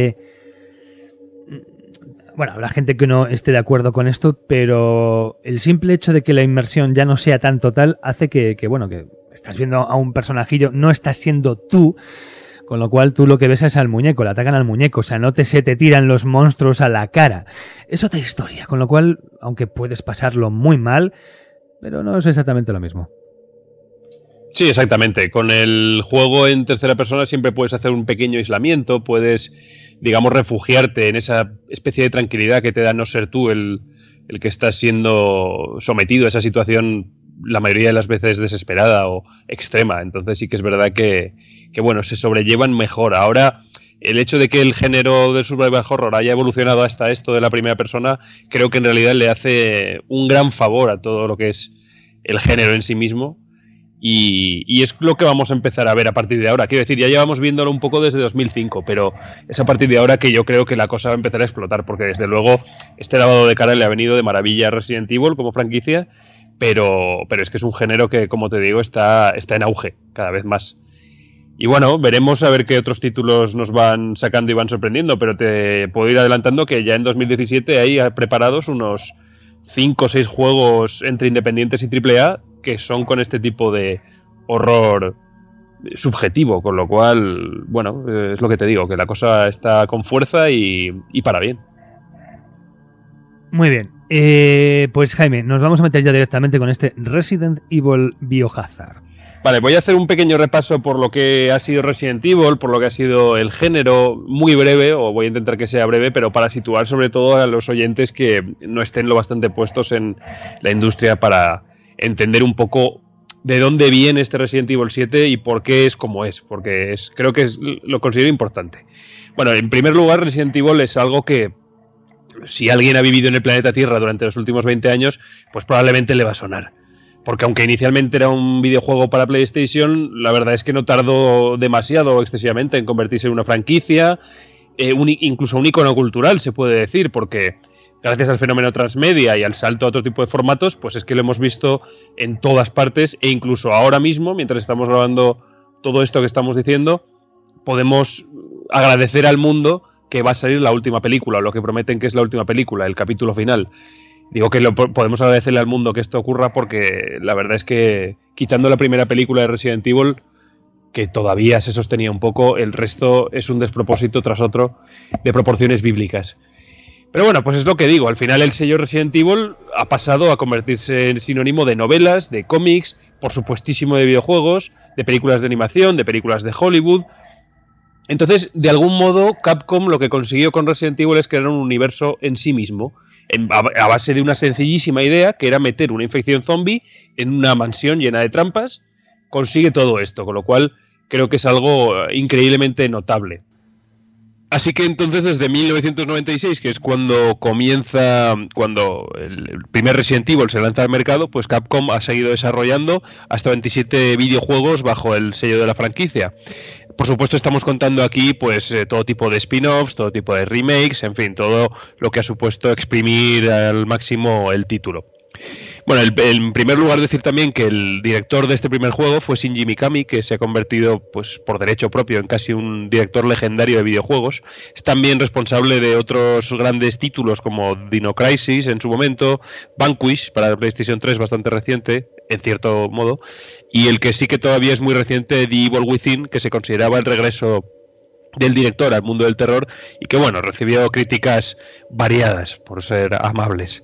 Bueno, habrá gente que no esté de acuerdo con esto, pero el simple hecho de que la inmersión ya no sea tan total hace que estás viendo a un personajillo, no estás siendo tú. Con lo cual tú lo que ves es al muñeco, le atacan al muñeco, o sea, no se te tiran los monstruos a la cara. Es otra historia, con lo cual, aunque puedes pasarlo muy mal, pero no es exactamente lo mismo. Sí, exactamente. Con el juego en tercera persona siempre puedes hacer un pequeño aislamiento, puedes, digamos, refugiarte en esa especie de tranquilidad que te da no ser tú el que estás siendo sometido a esa situación la mayoría de las veces desesperada o extrema. Entonces sí que es verdad que bueno, se sobrellevan mejor. Ahora, el hecho de que el género del survival horror haya evolucionado hasta esto de la primera persona, creo que en realidad le hace un gran favor a todo lo que es el género en sí mismo. Y es lo que vamos a empezar a ver a partir de ahora. Quiero decir, ya llevamos viéndolo un poco desde 2005, pero es a partir de ahora que yo creo que la cosa va a empezar a explotar, porque desde luego este lavado de cara le ha venido de maravilla a Resident Evil como franquicia, pero es que es un género que, como te digo, está en auge cada vez más. Y bueno, veremos a ver qué otros títulos nos van sacando y van sorprendiendo, pero te puedo ir adelantando que ya en 2017 hay preparados unos 5 o 6 juegos entre independientes y AAA que son con este tipo de horror subjetivo, con lo cual, bueno, es lo que te digo, que la cosa está con fuerza y para bien. Muy bien, pues Jaime, nos vamos a meter ya directamente con este Resident Evil Biohazard. Vale, voy a hacer un pequeño repaso por lo que ha sido Resident Evil, por lo que ha sido el género, muy breve, o voy a intentar que sea breve, pero para situar sobre todo a los oyentes que no estén lo bastante puestos en la industria para entender un poco de dónde viene este Resident Evil 7 y por qué es como es, porque creo que lo considero importante. Bueno, en primer lugar, Resident Evil es algo que, si alguien ha vivido en el planeta Tierra durante los últimos 20 años, pues probablemente le va a sonar. Porque aunque inicialmente era un videojuego para PlayStation, la verdad es que no tardó demasiado o excesivamente en convertirse en una franquicia, incluso un icono cultural, se puede decir, porque gracias al fenómeno transmedia y al salto a otro tipo de formatos, pues es que lo hemos visto en todas partes, e incluso ahora mismo, mientras estamos grabando todo esto que estamos diciendo, podemos agradecer al mundo que va a salir la última película, o lo que prometen que es la última película, el capítulo final. Digo que podemos agradecerle al mundo que esto ocurra, porque la verdad es que, quitando la primera película de Resident Evil, que todavía se sostenía un poco, el resto es un despropósito tras otro de proporciones bíblicas. Pero bueno, pues es lo que digo, al final el sello Resident Evil ha pasado a convertirse en sinónimo de novelas, de cómics, por supuestísimo de videojuegos, de películas de animación, de películas de Hollywood. Entonces, de algún modo, Capcom lo que consiguió con Resident Evil es crear un universo en sí mismo, a base de una sencillísima idea, que era meter una infección zombie en una mansión llena de trampas. Consigue todo esto, con lo cual creo que es algo increíblemente notable. Así que entonces desde 1996, que es cuando el primer Resident Evil se lanza al mercado, pues Capcom ha seguido desarrollando hasta 27 videojuegos bajo el sello de la franquicia. Por supuesto, estamos contando aquí pues todo tipo de spin-offs, todo tipo de remakes, en fin, todo lo que ha supuesto exprimir al máximo el título. Bueno, en primer lugar decir también que el director de este primer juego fue Shinji Mikami, que se ha convertido pues por derecho propio en casi un director legendario de videojuegos. Es también responsable de otros grandes títulos como Dino Crisis en su momento, Vanquish para la PlayStation 3, bastante reciente, en cierto modo, y el que sí que todavía es muy reciente, The Evil Within, que se consideraba el regreso del director al mundo del terror y que, bueno, recibió críticas variadas, por ser amables.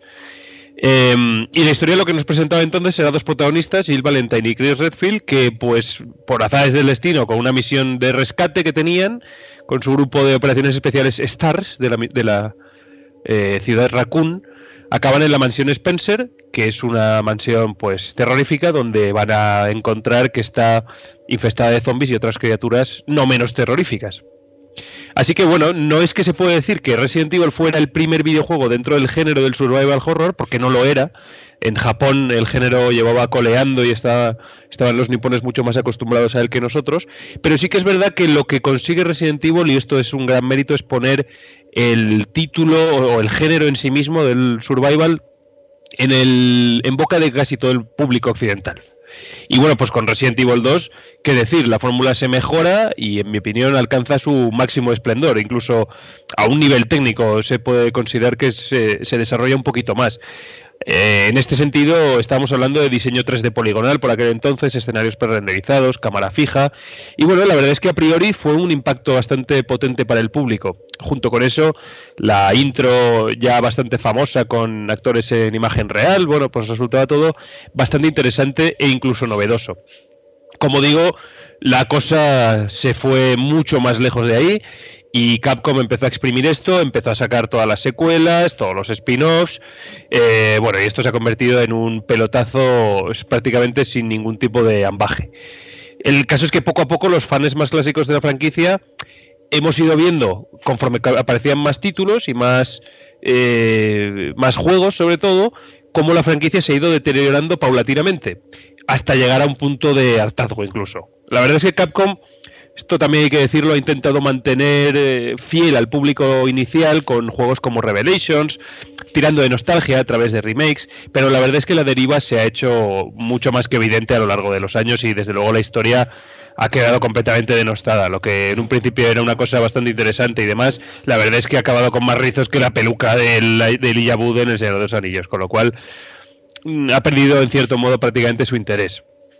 Y la historia lo que nos presentaba entonces era dos protagonistas, Jill Valentine y Chris Redfield, que pues por azares del destino, con una misión de rescate que tenían, con su grupo de operaciones especiales STARS de la ciudad Raccoon, acaban en la mansión Spencer, que es una mansión pues terrorífica, donde van a encontrar que está infestada de zombies y otras criaturas no menos terroríficas. Así que bueno, no es que se puede decir que Resident Evil fuera el primer videojuego dentro del género del survival horror, porque no lo era. En Japón el género llevaba coleando y estaban los nipones mucho más acostumbrados a él que nosotros, pero sí que es verdad que lo que consigue Resident Evil, y esto es un gran mérito, es poner el título o el género en sí mismo del survival en boca de casi todo el público occidental. Y bueno, pues con Resident Evil 2, qué decir, la fórmula se mejora y en mi opinión alcanza su máximo esplendor, incluso a un nivel técnico se puede considerar que se desarrolla un poquito más. En este sentido estamos hablando de diseño 3D poligonal por aquel entonces, escenarios prerenderizados, cámara fija, y bueno, la verdad es que a priori fue un impacto bastante potente para el público. Junto con eso, la intro ya bastante famosa con actores en imagen real, bueno, pues resultaba todo bastante interesante e incluso novedoso. Como digo, la cosa se fue mucho más lejos de ahí y Capcom empezó a exprimir esto, empezó a sacar todas las secuelas, todos los spin-offs, bueno, y esto se ha convertido en un pelotazo prácticamente sin ningún tipo de ambaje. El caso es que poco a poco los fans más clásicos de la franquicia hemos ido viendo, conforme aparecían más títulos y más juegos sobre todo, cómo la franquicia se ha ido deteriorando paulatinamente, hasta llegar a un punto de hartazgo incluso. La verdad es que Capcom, esto también hay que decirlo, ha intentado mantener fiel al público inicial con juegos como Revelations, tirando de nostalgia a través de remakes, pero la verdad es que la deriva se ha hecho mucho más que evidente a lo largo de los años y desde luego la historia ha quedado completamente denostada. Lo que en un principio era una cosa bastante interesante y demás, la verdad es que ha acabado con más rizos que la peluca de Elijah Wood en El Señor de los Anillos, con lo cual ha perdido en cierto modo prácticamente su interés.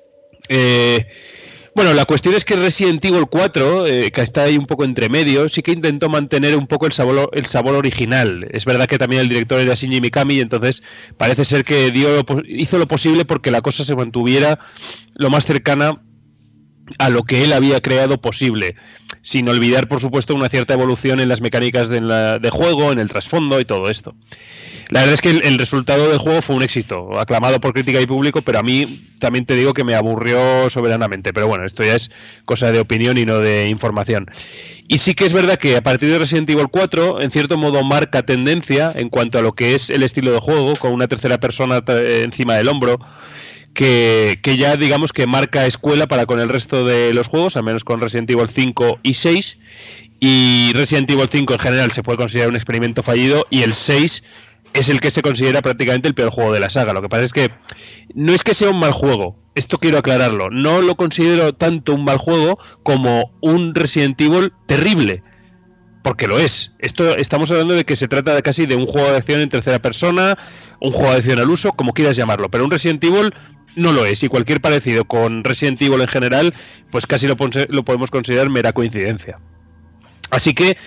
Bueno, la cuestión es que Resident Evil 4, que está ahí un poco entre medio, sí que intentó mantener un poco el sabor original. Es verdad que también el director era Shinji Mikami y entonces parece ser que hizo lo posible porque la cosa se mantuviera lo más cercana a lo que él había creado posible, sin olvidar, por supuesto, una cierta evolución en las mecánicas de juego, en el trasfondo y todo esto. La verdad es que el resultado del juego fue un éxito, aclamado por crítica y público, pero a mí también te digo que me aburrió soberanamente. Pero bueno, esto ya es cosa de opinión y no de información. Y sí que es verdad que a partir de Resident Evil 4, en cierto modo marca tendencia en cuanto a lo que es el estilo de juego, con una tercera persona encima del hombro, que ya digamos que marca escuela para con el resto de los juegos, al menos con Resident Evil 5 y 6. Y Resident Evil 5 en general se puede considerar un experimento fallido, y el 6 es el que se considera prácticamente el peor juego de la saga. Lo que pasa es que no es que sea un mal juego, esto quiero aclararlo, no lo considero tanto un mal juego como un Resident Evil terrible, porque lo es. Estamos hablando de que se trata casi de un juego de acción en tercera persona, un juego de acción al uso, como quieras llamarlo, pero un Resident Evil no lo es, y cualquier parecido con Resident Evil en general, pues casi lo podemos considerar mera coincidencia. Así que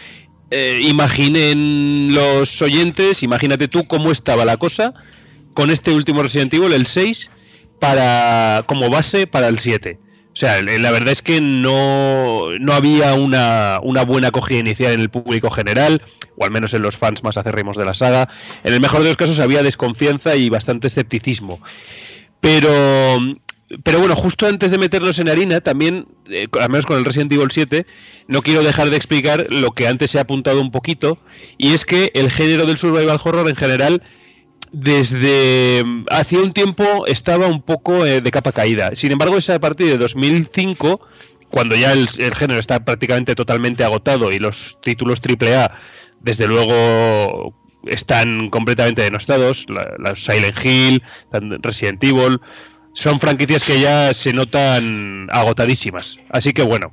imaginen los oyentes, imagínate tú cómo estaba la cosa con este último Resident Evil, el 6, como base para el 7. O sea, la verdad es que no había una buena acogida inicial en el público general, o al menos en los fans más acérrimos de la saga. En el mejor de los casos había desconfianza y bastante escepticismo. Pero bueno, justo antes de meternos en harina, también, al menos con el Resident Evil 7, no quiero dejar de explicar lo que antes se ha apuntado un poquito, y es que el género del survival horror en general, desde hacía un tiempo estaba un poco de capa caída. Sin embargo, es a partir de 2005, cuando ya el género está prácticamente totalmente agotado y los títulos AAA, desde luego, están completamente denostados, la Silent Hill, Resident Evil, son franquicias que ya se notan agotadísimas. Así que bueno,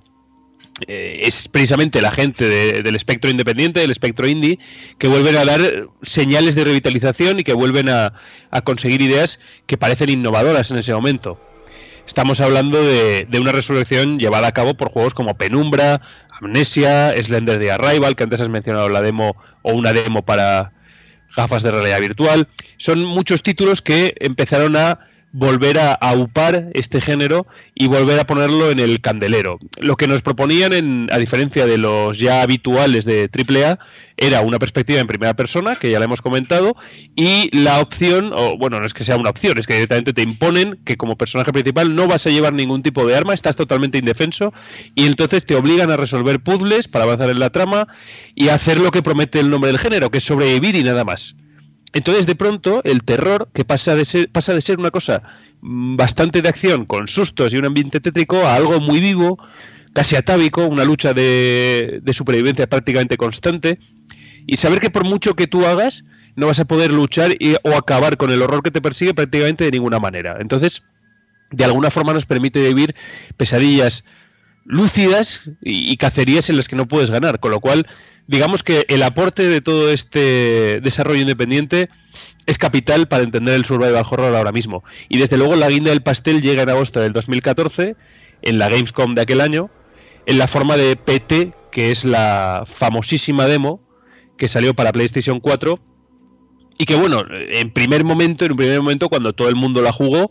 es precisamente la gente del espectro independiente, del espectro indie, que vuelven a dar señales de revitalización y que vuelven a conseguir ideas que parecen innovadoras en ese momento. Estamos hablando de una resurrección llevada a cabo por juegos como Penumbra, Amnesia, Slender the Arrival, que antes has mencionado la demo, o una demo para gafas de realidad virtual. Son muchos títulos que empezaron a volver a aupar este género y volver a ponerlo en el candelero. Lo que nos proponían, a diferencia de los ya habituales de AAA, era una perspectiva en primera persona, que ya la hemos comentado, y la opción, o bueno, no es que sea una opción, es que directamente te imponen que como personaje principal no vas a llevar ningún tipo de arma, estás totalmente indefenso, y entonces te obligan a resolver puzzles para avanzar en la trama y hacer lo que promete el nombre del género, que es sobrevivir y nada más. Entonces, de pronto, el terror, que pasa de ser una cosa bastante de acción, con sustos y un ambiente tétrico, a algo muy vivo, casi atávico, una lucha de supervivencia prácticamente constante, y saber que por mucho que tú hagas, no vas a poder luchar o acabar con el horror que te persigue prácticamente de ninguna manera. Entonces, de alguna forma nos permite vivir pesadillas lúcidas y cacerías en las que no puedes ganar, con lo cual digamos que el aporte de todo este desarrollo independiente es capital para entender el survival horror ahora mismo, y desde luego la guinda del pastel llega en agosto del 2014 en la Gamescom de aquel año en la forma de PT, que es la famosísima demo que salió para PlayStation 4 y que bueno, en un primer momento cuando todo el mundo la jugó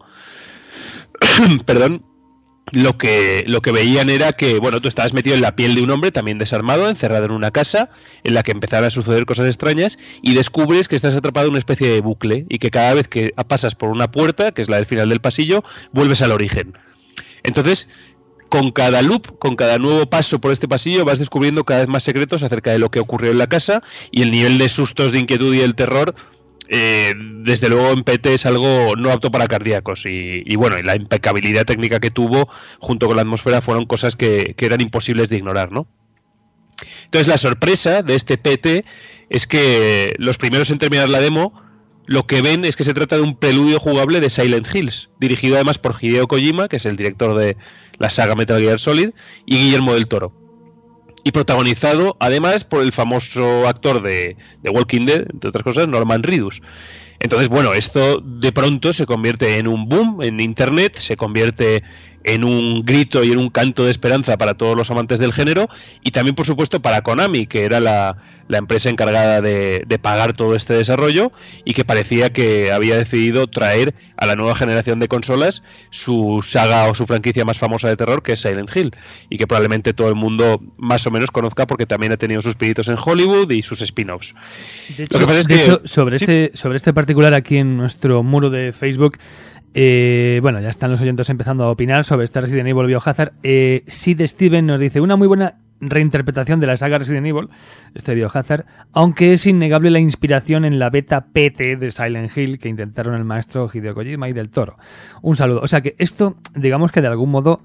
perdón, lo que veían era que, bueno, tú estabas metido en la piel de un hombre también desarmado, encerrado en una casa en la que empezaron a suceder cosas extrañas, y descubres que estás atrapado en una especie de bucle y que cada vez que pasas por una puerta, que es la del final del pasillo, vuelves al origen. Entonces, con cada loop, con cada nuevo paso por este pasillo, vas descubriendo cada vez más secretos acerca de lo que ocurrió en la casa, y el nivel de sustos, de inquietud y del terror desde luego en PT es algo no apto para cardíacos, y bueno, y la impecabilidad técnica que tuvo junto con la atmósfera fueron cosas que eran imposibles de ignorar, ¿no? Entonces la sorpresa de este PT es que los primeros en terminar la demo lo que ven es que se trata de un preludio jugable de Silent Hills, dirigido además por Hideo Kojima, que es el director de la saga Metal Gear Solid, y Guillermo del Toro, y protagonizado además por el famoso actor de Walking Dead, entre otras cosas, Norman Reedus. Entonces, bueno, esto de pronto se convierte en un boom en internet, se convierte en un grito y en un canto de esperanza para todos los amantes del género, y también por supuesto para Konami, que era la empresa encargada de pagar todo este desarrollo y que parecía que había decidido traer a la nueva generación de consolas su saga o su franquicia más famosa de terror, que es Silent Hill, y que probablemente todo el mundo más o menos conozca porque también ha tenido sus pinitos en Hollywood y sus spin-offs. De hecho, sobre este particular, aquí en nuestro muro de Facebook, bueno, ya están los oyentes empezando a opinar sobre este Resident Evil Biohazard. Sid Steven nos dice: una muy buena reinterpretación de la saga Resident Evil, este Biohazard, aunque es innegable la inspiración en la beta PT de Silent Hill que intentaron el maestro Hideo Kojima y Del Toro. Un saludo. O sea que esto, digamos que de algún modo,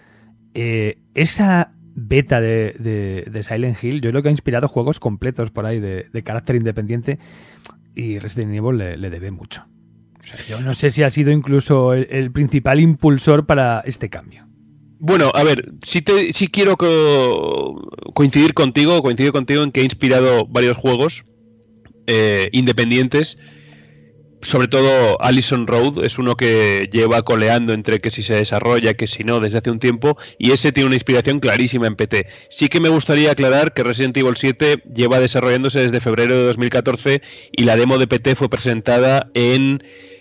esa beta de Silent Hill, yo creo que ha inspirado juegos completos por ahí de carácter independiente, y Resident Evil le debe mucho. O sea, yo no sé si ha sido incluso el principal impulsor para este cambio. Bueno, a ver, sí quiero coincidir contigo en que ha inspirado varios juegos independientes. Sobre todo Allison Road es uno que lleva coleando entre que si se desarrolla, que si no, desde hace un tiempo, y ese tiene una inspiración clarísima en PT. Sí que me gustaría aclarar que Resident Evil 7 lleva desarrollándose desde febrero de 2014 y la demo de PT fue presentada en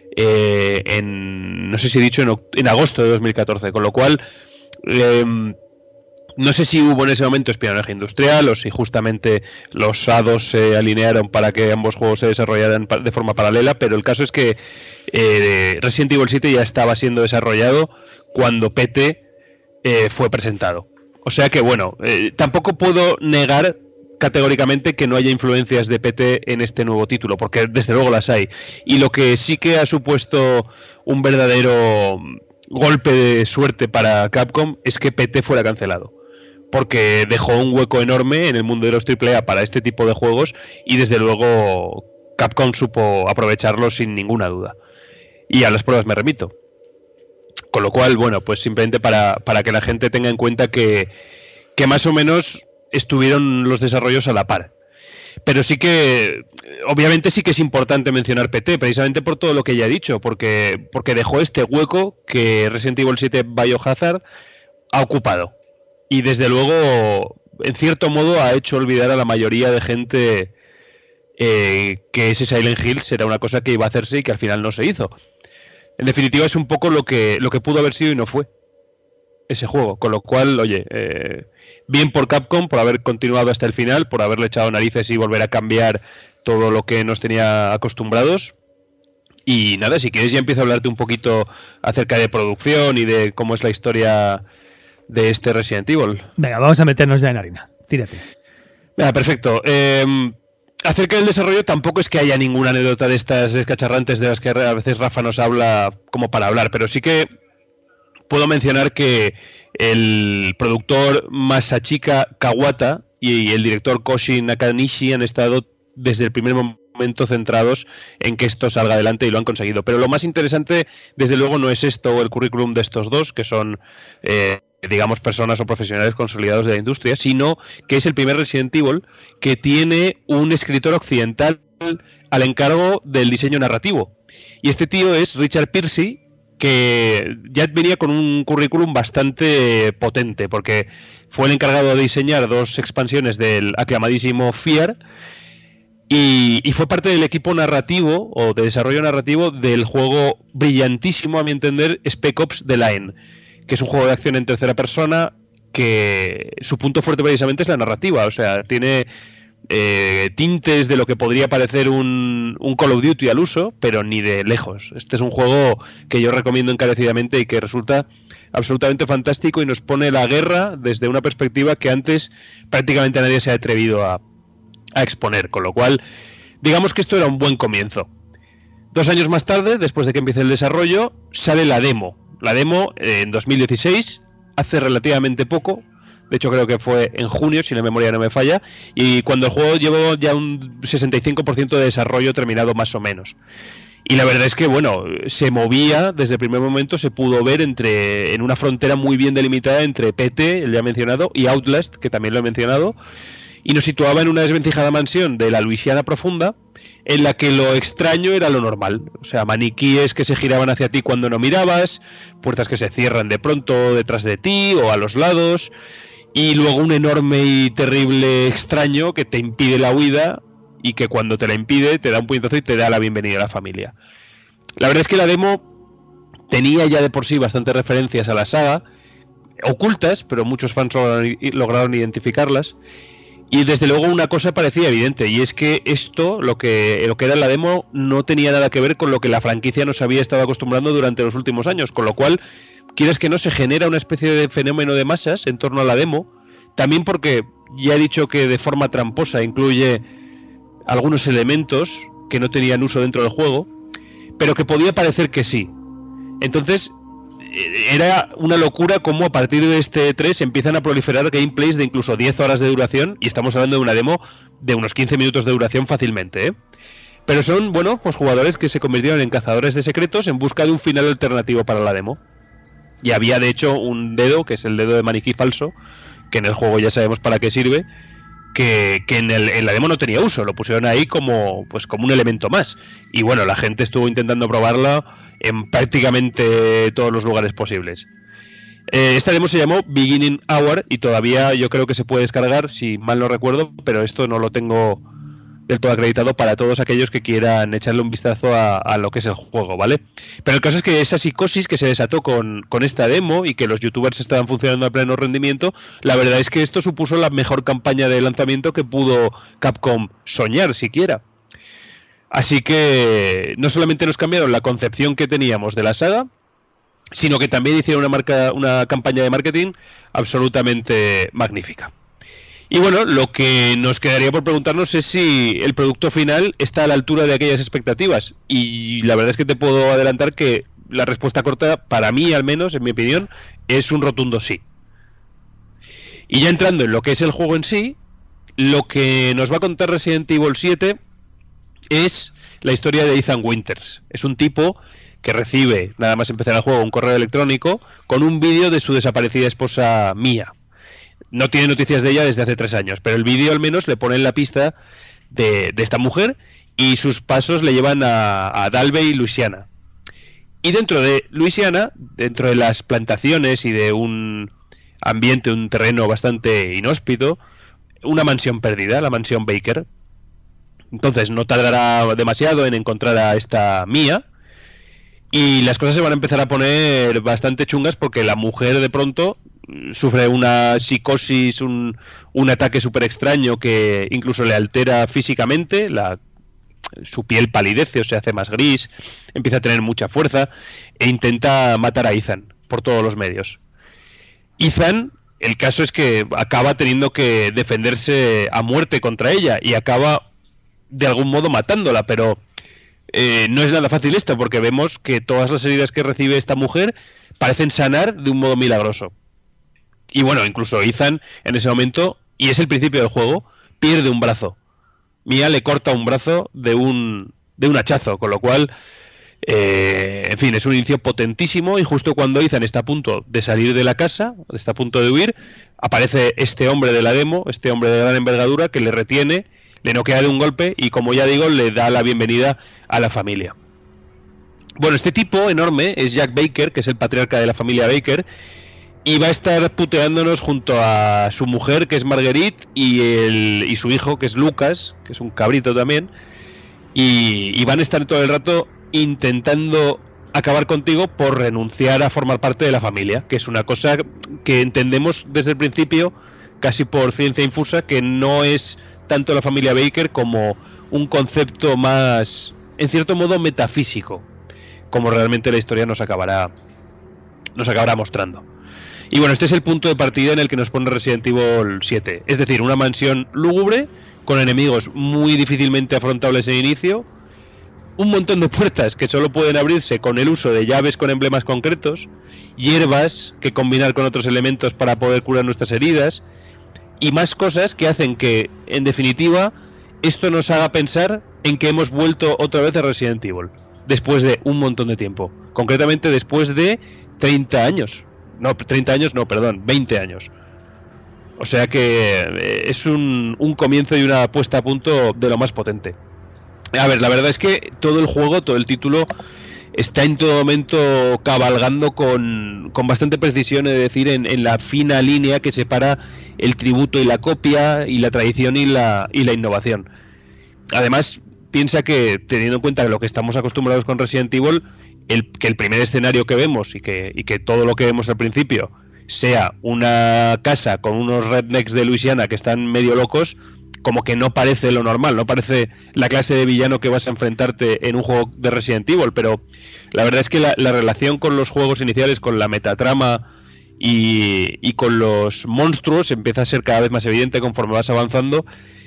no sé si he dicho en agosto de 2014, con lo cual no sé si hubo en ese momento espionaje industrial o si justamente los hados se alinearon para que ambos juegos se desarrollaran de forma paralela, pero el caso es que Resident Evil 7 ya estaba siendo desarrollado cuando PT fue presentado. O sea que bueno, tampoco puedo negar categóricamente que no haya influencias de PT en este nuevo título, porque desde luego las hay. Y lo que sí que ha supuesto un verdadero golpe de suerte para Capcom es que PT fuera cancelado, porque dejó un hueco enorme en el mundo de los AAA para este tipo de juegos y desde luego Capcom supo aprovecharlo sin ninguna duda. Y a las pruebas me remito. Con lo cual, bueno, pues simplemente para que la gente tenga en cuenta que más o menos estuvieron los desarrollos a la par. Pero sí que, obviamente sí que es importante mencionar PT, precisamente por todo lo que ya he dicho, porque dejó este hueco que Resident Evil 7 Biohazard ha ocupado. Y desde luego, en cierto modo, ha hecho olvidar a la mayoría de gente que ese Silent Hill será una cosa que iba a hacerse y que al final no se hizo. En definitiva, es un poco lo que pudo haber sido y no fue ese juego. Con lo cual, oye, bien por Capcom, por haber continuado hasta el final, por haberle echado narices y volver a cambiar todo lo que nos tenía acostumbrados. Y nada, si quieres ya empiezo a hablarte un poquito acerca de producción y de cómo es la historia de este Resident Evil. Venga, vamos a meternos ya en harina. Tírate. Venga, perfecto. Acerca del desarrollo tampoco es que haya ninguna anécdota de estas descacharrantes de las que a veces Rafa nos habla como para hablar, pero sí que puedo mencionar que el productor Masachika Kawata y el director Koshi Nakanishi han estado desde el primer momento centrados en que esto salga adelante y lo han conseguido. Pero lo más interesante, desde luego, no es esto o el currículum de estos dos, que son digamos personas o profesionales consolidados de la industria, sino que es el primer Resident Evil que tiene un escritor occidental al encargo del diseño narrativo. Y este tío es Richard Piercy, que ya venía con un currículum bastante potente, porque fue el encargado de diseñar 2 expansiones del aclamadísimo Fear y fue parte del equipo narrativo o de desarrollo narrativo del juego brillantísimo, a mi entender, Spec Ops: The Line, que es un juego de acción en tercera persona que su punto fuerte precisamente es la narrativa. O sea, tiene tintes de lo que podría parecer un Call of Duty al uso, pero ni de lejos. Este es un juego que yo recomiendo encarecidamente y que resulta absolutamente fantástico y nos pone la guerra desde una perspectiva que antes prácticamente nadie se ha atrevido a exponer, con lo cual digamos que esto era un buen comienzo. 2 años más tarde, después de que empiece el desarrollo, sale la demo. La demo en 2016, hace relativamente poco. De hecho creo que fue en junio, si la memoria no me falla, y cuando el juego llevó ya un 65% de desarrollo terminado más o menos. Y la verdad es que, bueno, se movía desde el primer momento, se pudo ver en una frontera muy bien delimitada entre PT, el ya mencionado, y Outlast, que también lo he mencionado, y nos situaba en una desvencijada mansión de la Luisiana profunda, en la que lo extraño era lo normal. O sea, maniquíes que se giraban hacia ti cuando no mirabas, puertas que se cierran de pronto detrás de ti o a los lados, y luego un enorme y terrible extraño que te impide la huida y que cuando te la impide te da un puñetazo y te da la bienvenida a la familia. La verdad es que la demo tenía ya de por sí bastantes referencias a la saga, ocultas, pero muchos fans lograron identificarlas. Y desde luego una cosa parecía evidente, y es que esto, lo que era la demo, no tenía nada que ver con lo que la franquicia nos había estado acostumbrando durante los últimos años, con lo cual, quieres que no, se genera una especie de fenómeno de masas en torno a la demo, también porque ya he dicho que de forma tramposa incluye algunos elementos que no tenían uso dentro del juego, pero que podía parecer que sí. Entonces, era una locura cómo a partir de este E3 empiezan a proliferar gameplays de incluso 10 horas de duración, y estamos hablando de una demo de unos 15 minutos de duración fácilmente, ¿eh? Pero son, bueno, pues jugadores que se convirtieron en cazadores de secretos en busca de un final alternativo para la demo. Y había de hecho un dedo, que es el dedo de maniquí falso, que en el juego ya sabemos para qué sirve, que en la demo no tenía uso, lo pusieron ahí como un elemento más. Y bueno, la gente estuvo intentando probarlo en prácticamente todos los lugares posibles. Esta demo se llamó Beginning Hour y todavía yo creo que se puede descargar, si mal no recuerdo, pero esto no lo tengo del todo acreditado para todos aquellos que quieran echarle un vistazo a lo que es el juego, ¿vale? Pero el caso es que esa psicosis que se desató con esta demo y que los youtubers estaban funcionando a pleno rendimiento, la verdad es que esto supuso la mejor campaña de lanzamiento que pudo Capcom soñar siquiera. Así que no solamente nos cambiaron la concepción que teníamos de la saga, sino que también hicieron una campaña de marketing absolutamente magnífica. Y bueno, lo que nos quedaría por preguntarnos es si el producto final está a la altura de aquellas expectativas. Y la verdad es que te puedo adelantar que la respuesta corta, para mí al menos, en mi opinión, es un rotundo sí. Y ya entrando en lo que es el juego en sí, lo que nos va a contar Resident Evil 7 es la historia de Ethan Winters. Es un tipo que recibe, nada más empezar el juego, un correo electrónico con un vídeo de su desaparecida esposa Mia. No tiene noticias de ella desde hace 3 años, pero el vídeo al menos le pone en la pista de esta mujer y sus pasos le llevan a Dalvey, Luisiana. Y dentro de Luisiana, dentro de las plantaciones y de un ambiente, un terreno bastante inhóspito, una mansión perdida, la mansión Baker. Entonces no tardará demasiado en encontrar a esta Mia y las cosas se van a empezar a poner bastante chungas porque la mujer de pronto sufre una psicosis, un ataque súper extraño que incluso le altera físicamente, su piel palidece o se hace más gris, empieza a tener mucha fuerza e intenta matar a Ethan por todos los medios. Ethan, el caso es que acaba teniendo que defenderse a muerte contra ella y acaba de algún modo matándola, pero no es nada fácil esto porque vemos que todas las heridas que recibe esta mujer parecen sanar de un modo milagroso. Y bueno, incluso Ethan en ese momento, y es el principio del juego, pierde un brazo. Mia le corta un brazo de un hachazo, con lo cual, en fin, es un inicio potentísimo y justo cuando Ethan está a punto de salir de la casa, está a punto de huir, aparece este hombre de la demo, este hombre de gran envergadura que le retiene, le noquea de un golpe y, como ya digo, le da la bienvenida a la familia. Bueno, este tipo enorme es Jack Baker, que es el patriarca de la familia Baker, y va a estar puteándonos junto a su mujer, que es Marguerite, y su hijo, que es Lucas, que es un cabrito también, y van a estar todo el rato intentando acabar contigo por renunciar a formar parte de la familia, que es una cosa que entendemos desde el principio, casi por ciencia infusa, que no es tanto la familia Baker como un concepto más, en cierto modo, metafísico, como realmente la historia nos acabará mostrando. Y bueno, este es el punto de partida en el que nos pone Resident Evil 7. Es decir, una mansión lúgubre, con enemigos muy difícilmente afrontables en inicio, un montón de puertas que solo pueden abrirse con el uso de llaves con emblemas concretos, hierbas que combinar con otros elementos para poder curar nuestras heridas, y más cosas que hacen que, en definitiva, esto nos haga pensar en que hemos vuelto otra vez a Resident Evil, después de un montón de tiempo. Concretamente después de 30 años. No, 30 años no, perdón, 20 años. O sea que es un comienzo y una puesta a punto de lo más potente. A ver, la verdad es que todo el juego, todo el título, está en todo momento cabalgando con bastante precisión, es decir, en la fina línea que separa el tributo y la copia, y la tradición y la innovación. Además, piensa que, teniendo en cuenta lo que estamos acostumbrados con Resident Evil, que el primer escenario que vemos y que todo lo que vemos al principio sea una casa con unos rednecks de Luisiana que están medio locos, como que no parece lo normal, no parece la clase de villano que vas a enfrentarte en un juego de Resident Evil, pero la verdad es que la relación con los juegos iniciales, con la metatrama y con los monstruos empieza a ser cada vez más evidente conforme vas avanzando,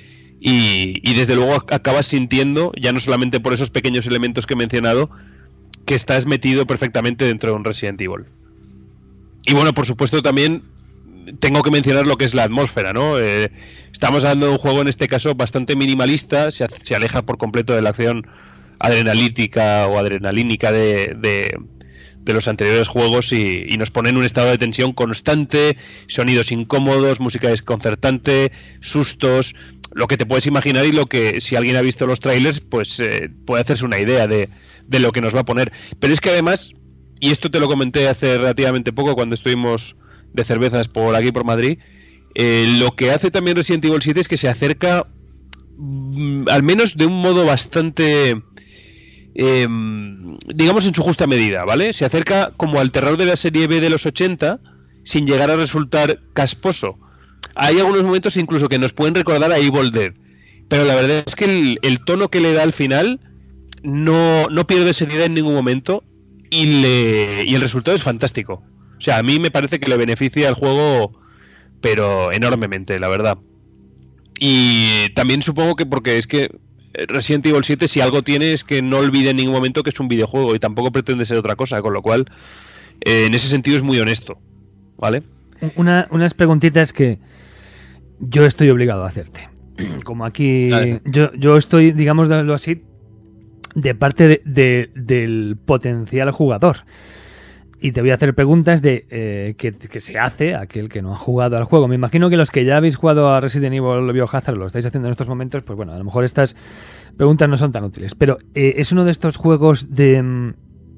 y desde luego acabas sintiendo, ya no solamente por esos pequeños elementos que he mencionado, que estás metido perfectamente dentro de un Resident Evil. Y bueno, por supuesto también tengo que mencionar lo que es la atmósfera, ¿no? Estamos hablando de un juego en este caso bastante minimalista, se aleja por completo de la acción adrenalítica o adrenalínica de los anteriores juegos, y nos pone en un estado de tensión constante, sonidos incómodos, música desconcertante, sustos, lo que te puedes imaginar, y lo que, si alguien ha visto los trailers, pues puede hacerse una idea de lo que nos va a poner. Pero es que además, y esto te lo comenté hace relativamente poco cuando estuvimos de cervezas por aquí por Madrid, lo que hace también Resident Evil 7 es que se acerca, al menos de un modo bastante, digamos, en su justa medida, ¿vale? Se acerca como al terror de la serie B de los 80 sin llegar a resultar casposo. Hay algunos momentos incluso que nos pueden recordar a Evil Dead, pero la verdad es que el tono que le da al final no pierde seriedad en ningún momento, y el resultado es fantástico. O sea, a mí me parece que le beneficia al juego, pero enormemente, la verdad. Y también supongo que porque es que Resident Evil 7, si algo tiene, es que no olvide en ningún momento que es un videojuego y tampoco pretende ser otra cosa, con lo cual, en ese sentido es muy honesto, ¿vale? Unas preguntitas que yo estoy obligado a hacerte. Como aquí, yo estoy, digámoslo así, de parte del potencial jugador. Y te voy a hacer preguntas de que se hace a aquel que no ha jugado al juego. Me imagino que los que ya habéis jugado a Resident Evil Biohazard lo estáis haciendo en estos momentos, pues bueno, a lo mejor estas preguntas no son tan útiles. Pero es uno de estos juegos de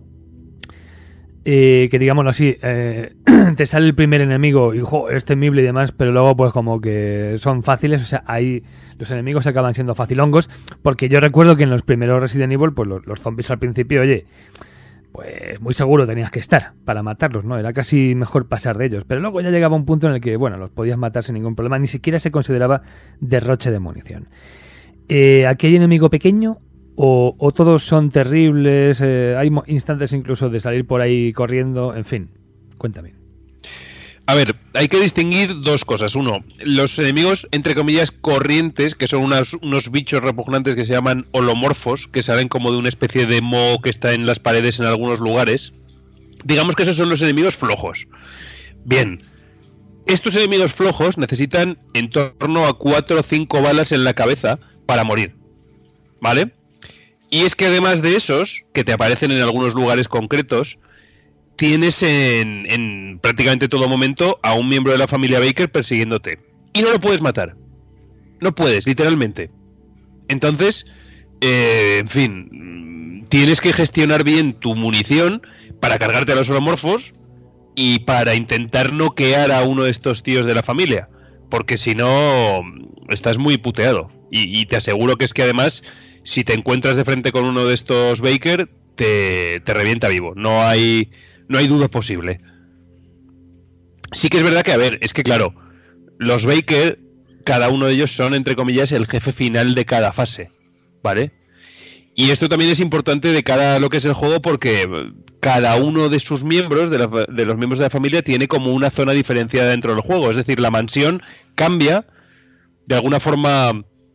que, digámoslo así, te sale el primer enemigo y es temible y demás, pero luego pues como que son fáciles. O sea, ahí los enemigos acaban siendo facilongos, porque yo recuerdo que en los primeros Resident Evil, pues los zombies al principio, oye, pues muy seguro tenías que estar para matarlos, ¿no? Era casi mejor pasar de ellos. Pero luego ya llegaba un punto en el que, bueno, los podías matar sin ningún problema. Ni siquiera se consideraba derroche de munición. ¿Aquí hay enemigo pequeño? ¿O todos son terribles? ¿Hay instantes incluso de salir por ahí corriendo? En fin, cuéntame. A ver, hay que distinguir dos cosas. Uno, los enemigos, entre comillas, corrientes, que son unos bichos repugnantes que se llaman holomorfos, que salen como de una especie de moho que está en las paredes en algunos lugares. Digamos que esos son los enemigos flojos. Bien, estos enemigos flojos necesitan en torno a 4 o 5 balas en la cabeza para morir, ¿vale? Y es que además de esos, que te aparecen en algunos lugares concretos, tienes en prácticamente todo momento a un miembro de la familia Baker persiguiéndote. Y no lo puedes matar. No puedes, literalmente. Entonces, en fin, tienes que gestionar bien tu munición para cargarte a los holomorfos y para intentar noquear a uno de estos tíos de la familia. Porque si no, estás muy puteado. Y te aseguro que es que además, si te encuentras de frente con uno de estos Baker, te revienta vivo. No hay duda posible. Sí que es verdad que, a ver, es que claro, los Baker, cada uno de ellos son, entre comillas, el jefe final de cada fase, ¿vale? Y esto también es importante de cara a lo que es el juego, porque cada uno de sus miembros, de los miembros de la familia, tiene como una zona diferenciada dentro del juego. Es decir, la mansión cambia, de alguna forma,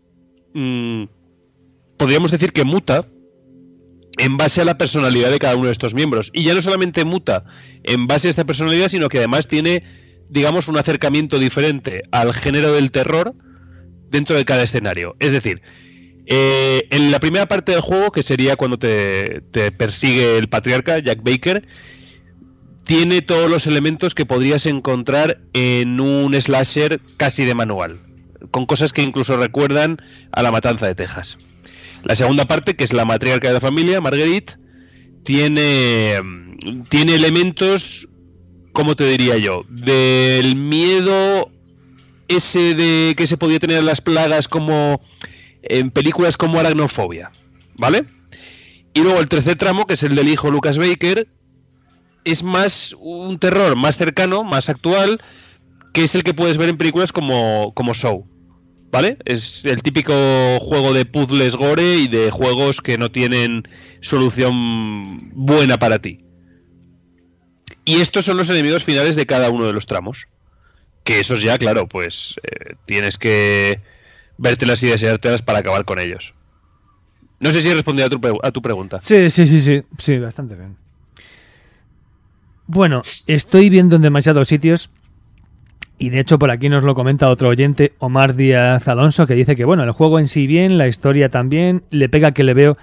podríamos decir que muta, en base a la personalidad de cada uno de estos miembros. Y ya no solamente muta en base a esta personalidad, sino que además tiene, digamos, un acercamiento diferente al género del terror dentro de cada escenario. Es decir, en la primera parte del juego, que sería cuando te persigue el patriarca, Jack Baker, tiene todos los elementos que podrías encontrar en un slasher casi de manual, con cosas que incluso recuerdan a La Matanza de Texas. La segunda parte, que es la matriarca de la familia, Marguerite, tiene elementos, ¿cómo te diría yo? Del miedo ese de que se podía tener las plagas como en películas como Aracnofobia, ¿vale? Y luego el tercer tramo, que es el del hijo Lucas Baker, es más un terror más cercano, más actual, que es el que puedes ver en películas como Saw, ¿vale? Es el típico juego de puzzles gore y de juegos que no tienen solución buena para ti. Y estos son los enemigos finales de cada uno de los tramos. Que esos ya, claro, pues tienes que vértelas y deseártelas para acabar con ellos. No sé si he respondido a tu pregunta. Sí, bastante bien. Bueno, estoy viendo en demasiados sitios, y de hecho por aquí nos lo comenta otro oyente, Omar Díaz Alonso, que dice que bueno, el juego en sí bien, la historia también, la pega que le veo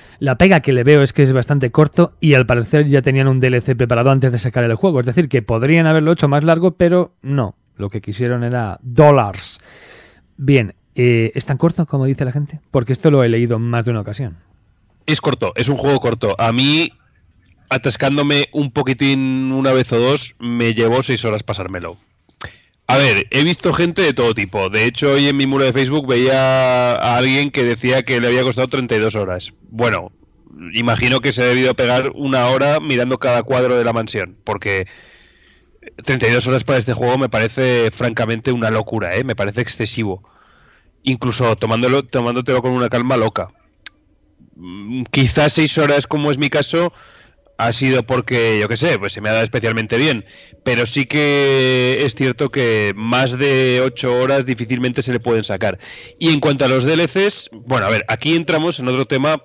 es que es bastante corto y al parecer ya tenían un DLC preparado antes de sacar el juego, es decir, que podrían haberlo hecho más largo, pero no, lo que quisieron era dólares. Bien, ¿es tan corto como dice la gente? Porque esto lo he leído en más de una ocasión. Es corto, es un juego corto. A mí, atascándome un poquitín una vez o dos, me llevó 6 horas pasármelo. A ver, he visto gente de todo tipo. De hecho, hoy en mi muro de Facebook veía a alguien que decía que le había costado 32 horas. Bueno, imagino que se ha debido pegar 1 hora mirando cada cuadro de la mansión, porque 32 horas para este juego me parece francamente una locura, me parece excesivo. Incluso tomándotelo con una calma loca. Quizás 6 horas, como es mi caso, ha sido porque, yo qué sé, pues se me ha dado especialmente bien. Pero sí que es cierto que más de 8 horas difícilmente se le pueden sacar. Y en cuanto a los DLCs, bueno, a ver, aquí entramos en otro tema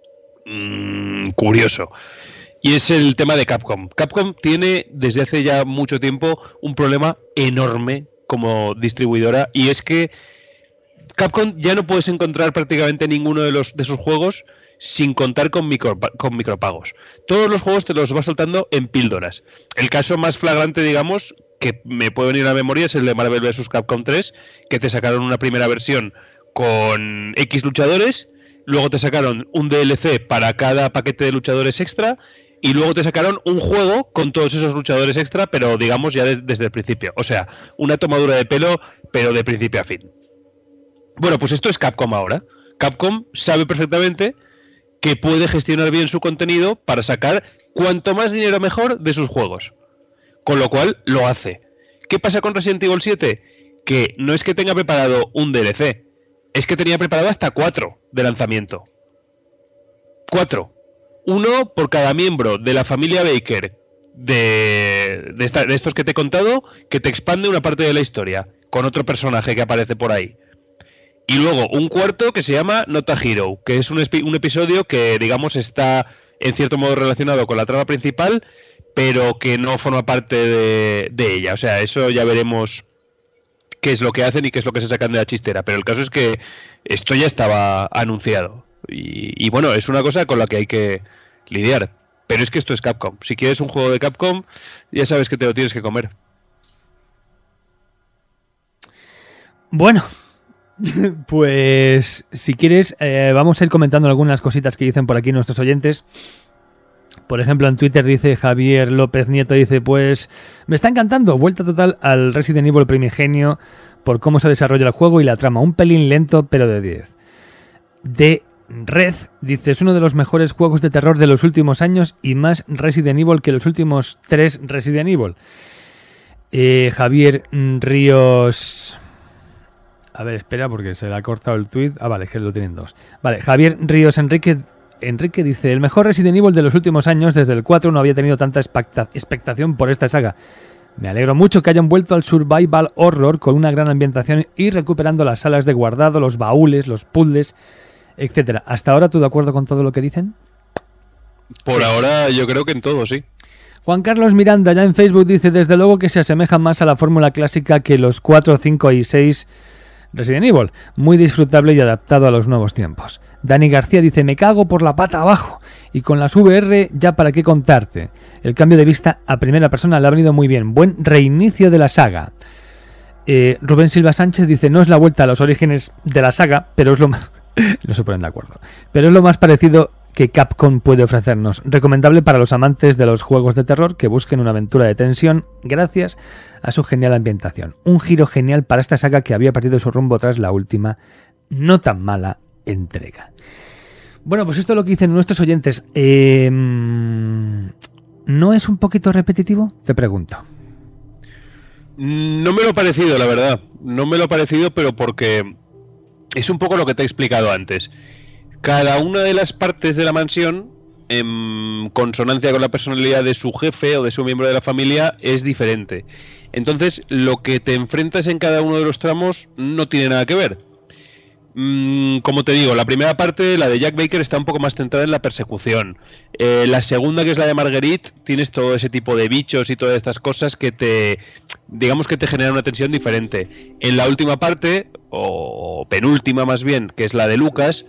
curioso. Y es el tema de Capcom. Capcom tiene desde hace ya mucho tiempo un problema enorme como distribuidora, y es que Capcom ya no puedes encontrar prácticamente ninguno de sus juegos sin contar con micropagos. Todos los juegos te los va soltando en píldoras. El caso más flagrante, digamos, que me puede venir a la memoria es el de Marvel vs. Capcom 3, que te sacaron una primera versión con X luchadores, luego te sacaron un DLC para cada paquete de luchadores extra, y luego te sacaron un juego con todos esos luchadores extra, pero digamos ya desde el principio. O sea, una tomadura de pelo, pero de principio a fin. Bueno, pues esto es Capcom ahora. Capcom sabe perfectamente que puede gestionar bien su contenido para sacar cuanto más dinero mejor de sus juegos. Con lo cual lo hace. ¿Qué pasa con Resident Evil 7? Que no es que tenga preparado un DLC, es que tenía preparado hasta 4 de lanzamiento. 4. Uno por cada miembro de la familia Baker de estos que te he contado, que te expande una parte de la historia con otro personaje que aparece por ahí. Y luego un cuarto que se llama Not a Hero, que es un episodio que, digamos, está en cierto modo relacionado con la trama principal, pero que no forma parte de ella. O sea, eso ya veremos qué es lo que hacen y qué es lo que se sacan de la chistera. Pero el caso es que esto ya estaba anunciado. Y bueno, es una cosa con la que hay que lidiar. Pero es que esto es Capcom. Si quieres un juego de Capcom, ya sabes que te lo tienes que comer. Bueno, pues si quieres vamos a ir comentando algunas cositas que dicen por aquí nuestros oyentes. Por ejemplo, en Twitter dice Javier López Nieto, dice, pues me está encantando, vuelta total al Resident Evil primigenio por cómo se desarrolla el juego y la trama, un pelín lento pero de 10. De Red dice, es uno de los mejores juegos de terror de los últimos años y más Resident Evil que los últimos 3 Resident Evil. Javier Ríos... A ver, espera, porque se le ha cortado el tweet. Ah, vale, que lo tienen 2. Vale, Javier Ríos Enrique dice, el mejor Resident Evil de los últimos años, desde el 4 no había tenido tanta expectación por esta saga. Me alegro mucho que hayan vuelto al survival horror con una gran ambientación y recuperando las salas de guardado, los baúles, los puzzles, etcétera. ¿Hasta ahora tú de acuerdo con todo lo que dicen? Por ahora yo creo que en todo, sí. Juan Carlos Miranda ya en Facebook dice, desde luego que se asemeja más a la fórmula clásica que los 4, 5 y 6 Resident Evil, muy disfrutable y adaptado a los nuevos tiempos. Dani García dice, me cago por la pata abajo. Y con las VR ya para qué contarte. El cambio de vista a primera persona le ha venido muy bien. Buen reinicio de la saga. Rubén Silva Sánchez dice, no es la vuelta a los orígenes de la saga, pero es lo más... no se ponen de acuerdo. Pero es lo más parecido que Capcom puede ofrecernos. Recomendable para los amantes de los juegos de terror que busquen una aventura de tensión gracias a su genial ambientación. Un giro genial para esta saga que había perdido su rumbo tras la última, no tan mala entrega. Bueno, pues esto es lo que dicen nuestros oyentes. ¿No es un poquito repetitivo? Te pregunto. No me lo ha parecido, la verdad. No me lo ha parecido, pero porque es un poco lo que te he explicado antes. Cada una de las partes de la mansión, en consonancia con la personalidad de su jefe o de su miembro de la familia, es diferente. Entonces, lo que te enfrentas en cada uno de los tramos no tiene nada que ver. Como te digo, la primera parte, la de Jack Baker, está un poco más centrada en la persecución. La segunda, que es la de Marguerite, tienes todo ese tipo de bichos y todas estas cosas que te generan una tensión diferente. En la última parte, o penúltima más bien, que es la de Lucas,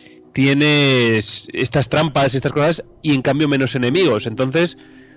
tienes estas trampas, estas cosas, y en cambio menos enemigos. Entonces,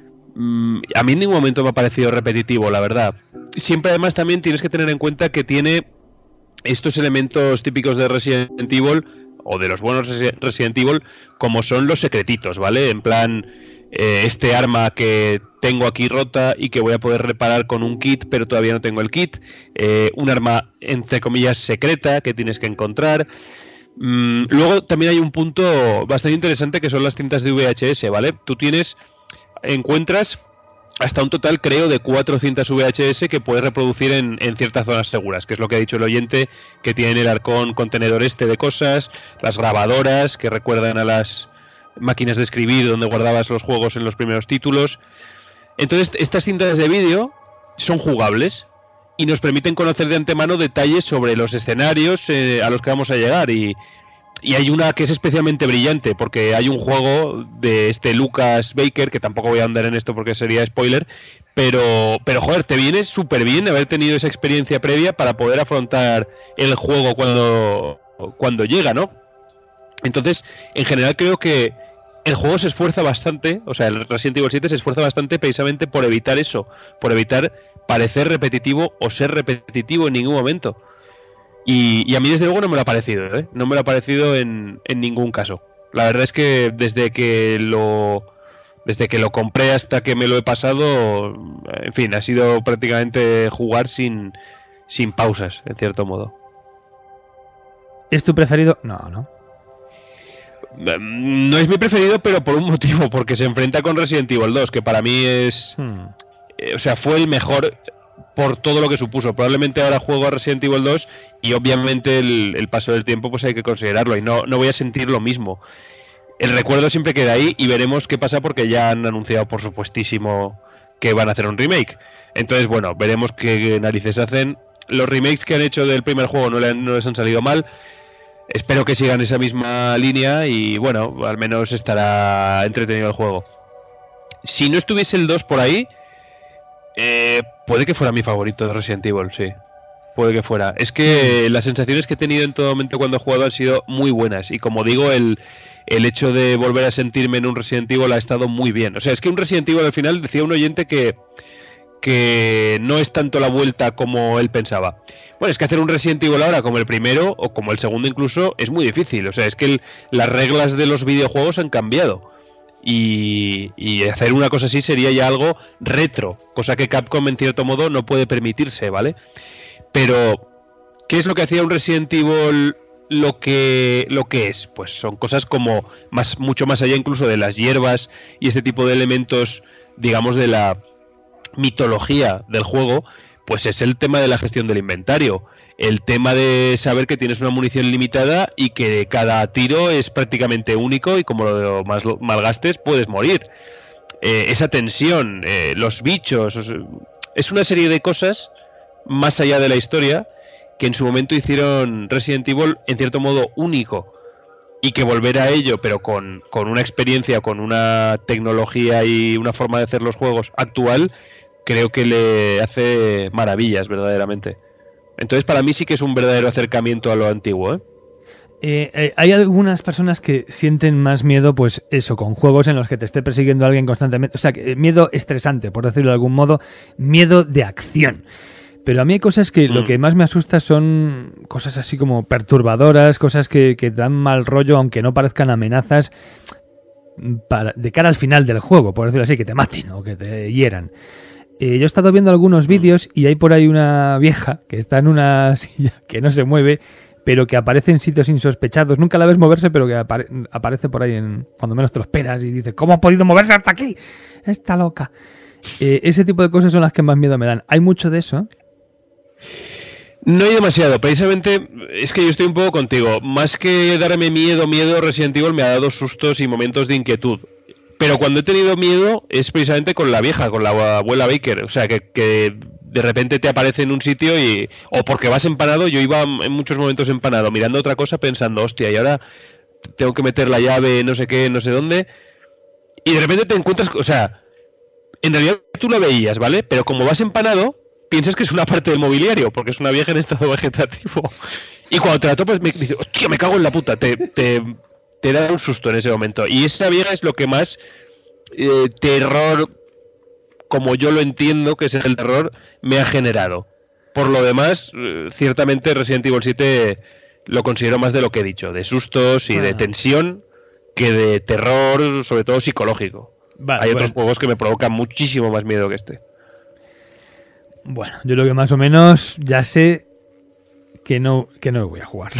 a mí en ningún momento me ha parecido repetitivo, la verdad. Siempre además también tienes que tener en cuenta que tiene estos elementos típicos de Resident Evil, o de los buenos Resident Evil, como son los secretitos, ¿vale? En plan, este arma que tengo aquí rota y que voy a poder reparar con un kit, pero todavía no tengo el kit. Un arma, entre comillas, secreta que tienes que encontrar. Luego también hay un punto bastante interesante que son las cintas de VHS, ¿vale? Tú encuentras hasta un total, creo, de 4 cintas VHS que puedes reproducir en ciertas zonas seguras, que es lo que ha dicho el oyente, que tienen el arcón contenedor de cosas, las grabadoras que recuerdan a las máquinas de escribir donde guardabas los juegos en los primeros títulos. Entonces, estas cintas de vídeo son jugables y nos permiten conocer de antemano detalles sobre los escenarios a los que vamos a llegar, y hay una que es especialmente brillante, porque hay un juego de este Lucas Baker, que tampoco voy a andar en esto porque sería spoiler, pero joder, te viene súper bien haber tenido esa experiencia previa para poder afrontar el juego cuando llega, ¿no? Entonces, en general creo que el juego se esfuerza bastante, o sea, el Resident Evil 7 se esfuerza bastante precisamente por evitar eso, por evitar parecer repetitivo o ser repetitivo en ningún momento. Y a mí desde luego no me lo ha parecido, ¿eh? No me lo ha parecido en ningún caso. La verdad es que desde que lo compré hasta que me lo he pasado, en fin, ha sido prácticamente jugar sin pausas, en cierto modo. ¿Es tu preferido? No. No es mi preferido, pero por un motivo, porque se enfrenta con Resident Evil 2, que para mí es... O sea, fue el mejor por todo lo que supuso. Probablemente ahora juego a Resident Evil 2 y obviamente el paso del tiempo pues hay que considerarlo y no voy a sentir lo mismo. El recuerdo siempre queda ahí y veremos qué pasa, porque ya han anunciado por supuestísimo que van a hacer un remake. Entonces, bueno, veremos qué narices hacen. Los remakes que han hecho del primer juego no les han salido mal. Espero que sigan esa misma línea y bueno, al menos estará entretenido el juego. Si no estuviese el 2 por ahí, puede que fuera mi favorito de Resident Evil, sí. Puede que fuera. Es que las sensaciones que he tenido en todo momento cuando he jugado han sido muy buenas. Y como digo, el hecho de volver a sentirme en un Resident Evil ha estado muy bien. O sea, es que un Resident Evil al final, decía un oyente que no es tanto la vuelta como él pensaba. Bueno, es que hacer un Resident Evil ahora como el primero o como el segundo incluso es muy difícil. O sea, es que las reglas de los videojuegos han cambiado. Y hacer una cosa así sería ya algo retro, cosa que Capcom en cierto modo no puede permitirse, ¿vale? Pero, ¿qué es lo que hacía un Resident Evil lo que es? Pues son cosas como mucho más allá incluso de las hierbas y este tipo de elementos, digamos, de la mitología del juego, pues es el tema de la gestión del inventario. El tema de saber que tienes una munición limitada y que cada tiro es prácticamente único y como lo malgastes puedes morir. Esa tensión, los bichos, es una serie de cosas más allá de la historia que en su momento hicieron Resident Evil en cierto modo único, y que volver a ello pero con una experiencia, con una tecnología y una forma de hacer los juegos actual, creo que le hace maravillas verdaderamente. Entonces para mí sí que es un verdadero acercamiento a lo antiguo, Hay algunas personas que sienten más miedo, pues eso, con juegos en los que te esté persiguiendo alguien constantemente. O sea, miedo estresante, por decirlo de algún modo, miedo de acción. Pero a mí hay cosas que lo que más me asusta son cosas así como perturbadoras, cosas que dan mal rollo, aunque no parezcan amenazas de cara al final del juego, por decirlo así, que te maten o que te hieran. Yo he estado viendo algunos vídeos y hay por ahí una vieja que está en una silla que no se mueve, pero que aparece en sitios insospechados. Nunca la ves moverse, pero que aparece por ahí cuando menos te lo esperas y dices, ¿cómo ha podido moverse hasta aquí? Está loca. Ese tipo de cosas son las que más miedo me dan. ¿Hay mucho de eso? No hay demasiado. Precisamente es que yo estoy un poco contigo. Más que darme miedo, Resident Evil me ha dado sustos y momentos de inquietud. Pero cuando he tenido miedo es precisamente con la vieja, con la abuela Baker. O sea, que de repente te aparece en un sitio o porque vas empanado. Yo iba en muchos momentos empanado, mirando otra cosa, pensando, hostia, y ahora tengo que meter la llave, no sé qué, no sé dónde. Y de repente te encuentras, o sea, en realidad tú lo veías, ¿vale? Pero como vas empanado, piensas que es una parte del mobiliario, porque es una vieja en estado vegetativo. Y cuando te la topas, me dices, hostia, me cago en la puta, te da un susto en ese momento. Y esa vieja es lo que más terror, como yo lo entiendo que es el terror, me ha generado. Por lo demás, ciertamente Resident Evil 7 lo considero más de lo que he dicho, de sustos y de tensión, que de terror, sobre todo psicológico. Vale, hay otros juegos que me provocan muchísimo más miedo que este. Bueno, yo lo que más o menos ya sé que no voy a jugarlo.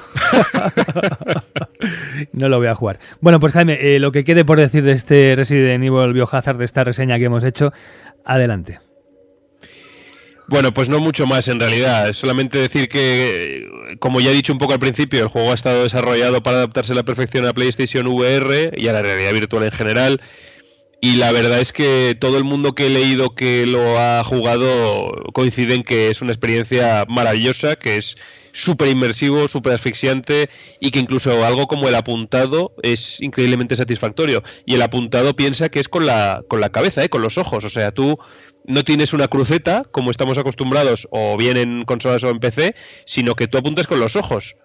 No lo voy a jugar. Bueno, pues Jaime, lo que quede por decir de este Resident Evil Biohazard, de esta reseña que hemos hecho, adelante. Bueno, pues no mucho más en realidad. Solamente decir que, como ya he dicho un poco al principio, el juego ha estado desarrollado para adaptarse a la perfección a PlayStation VR y a la realidad virtual en general. Y la verdad es que todo el mundo que he leído que lo ha jugado coincide en que es una experiencia maravillosa, que es súper inmersivo, súper asfixiante y que incluso algo como el apuntado es increíblemente satisfactorio. Y el apuntado piensa que es con la cabeza, con los ojos. O sea, tú no tienes una cruceta como estamos acostumbrados o bien en consolas o en PC, sino que tú apuntas con los ojos.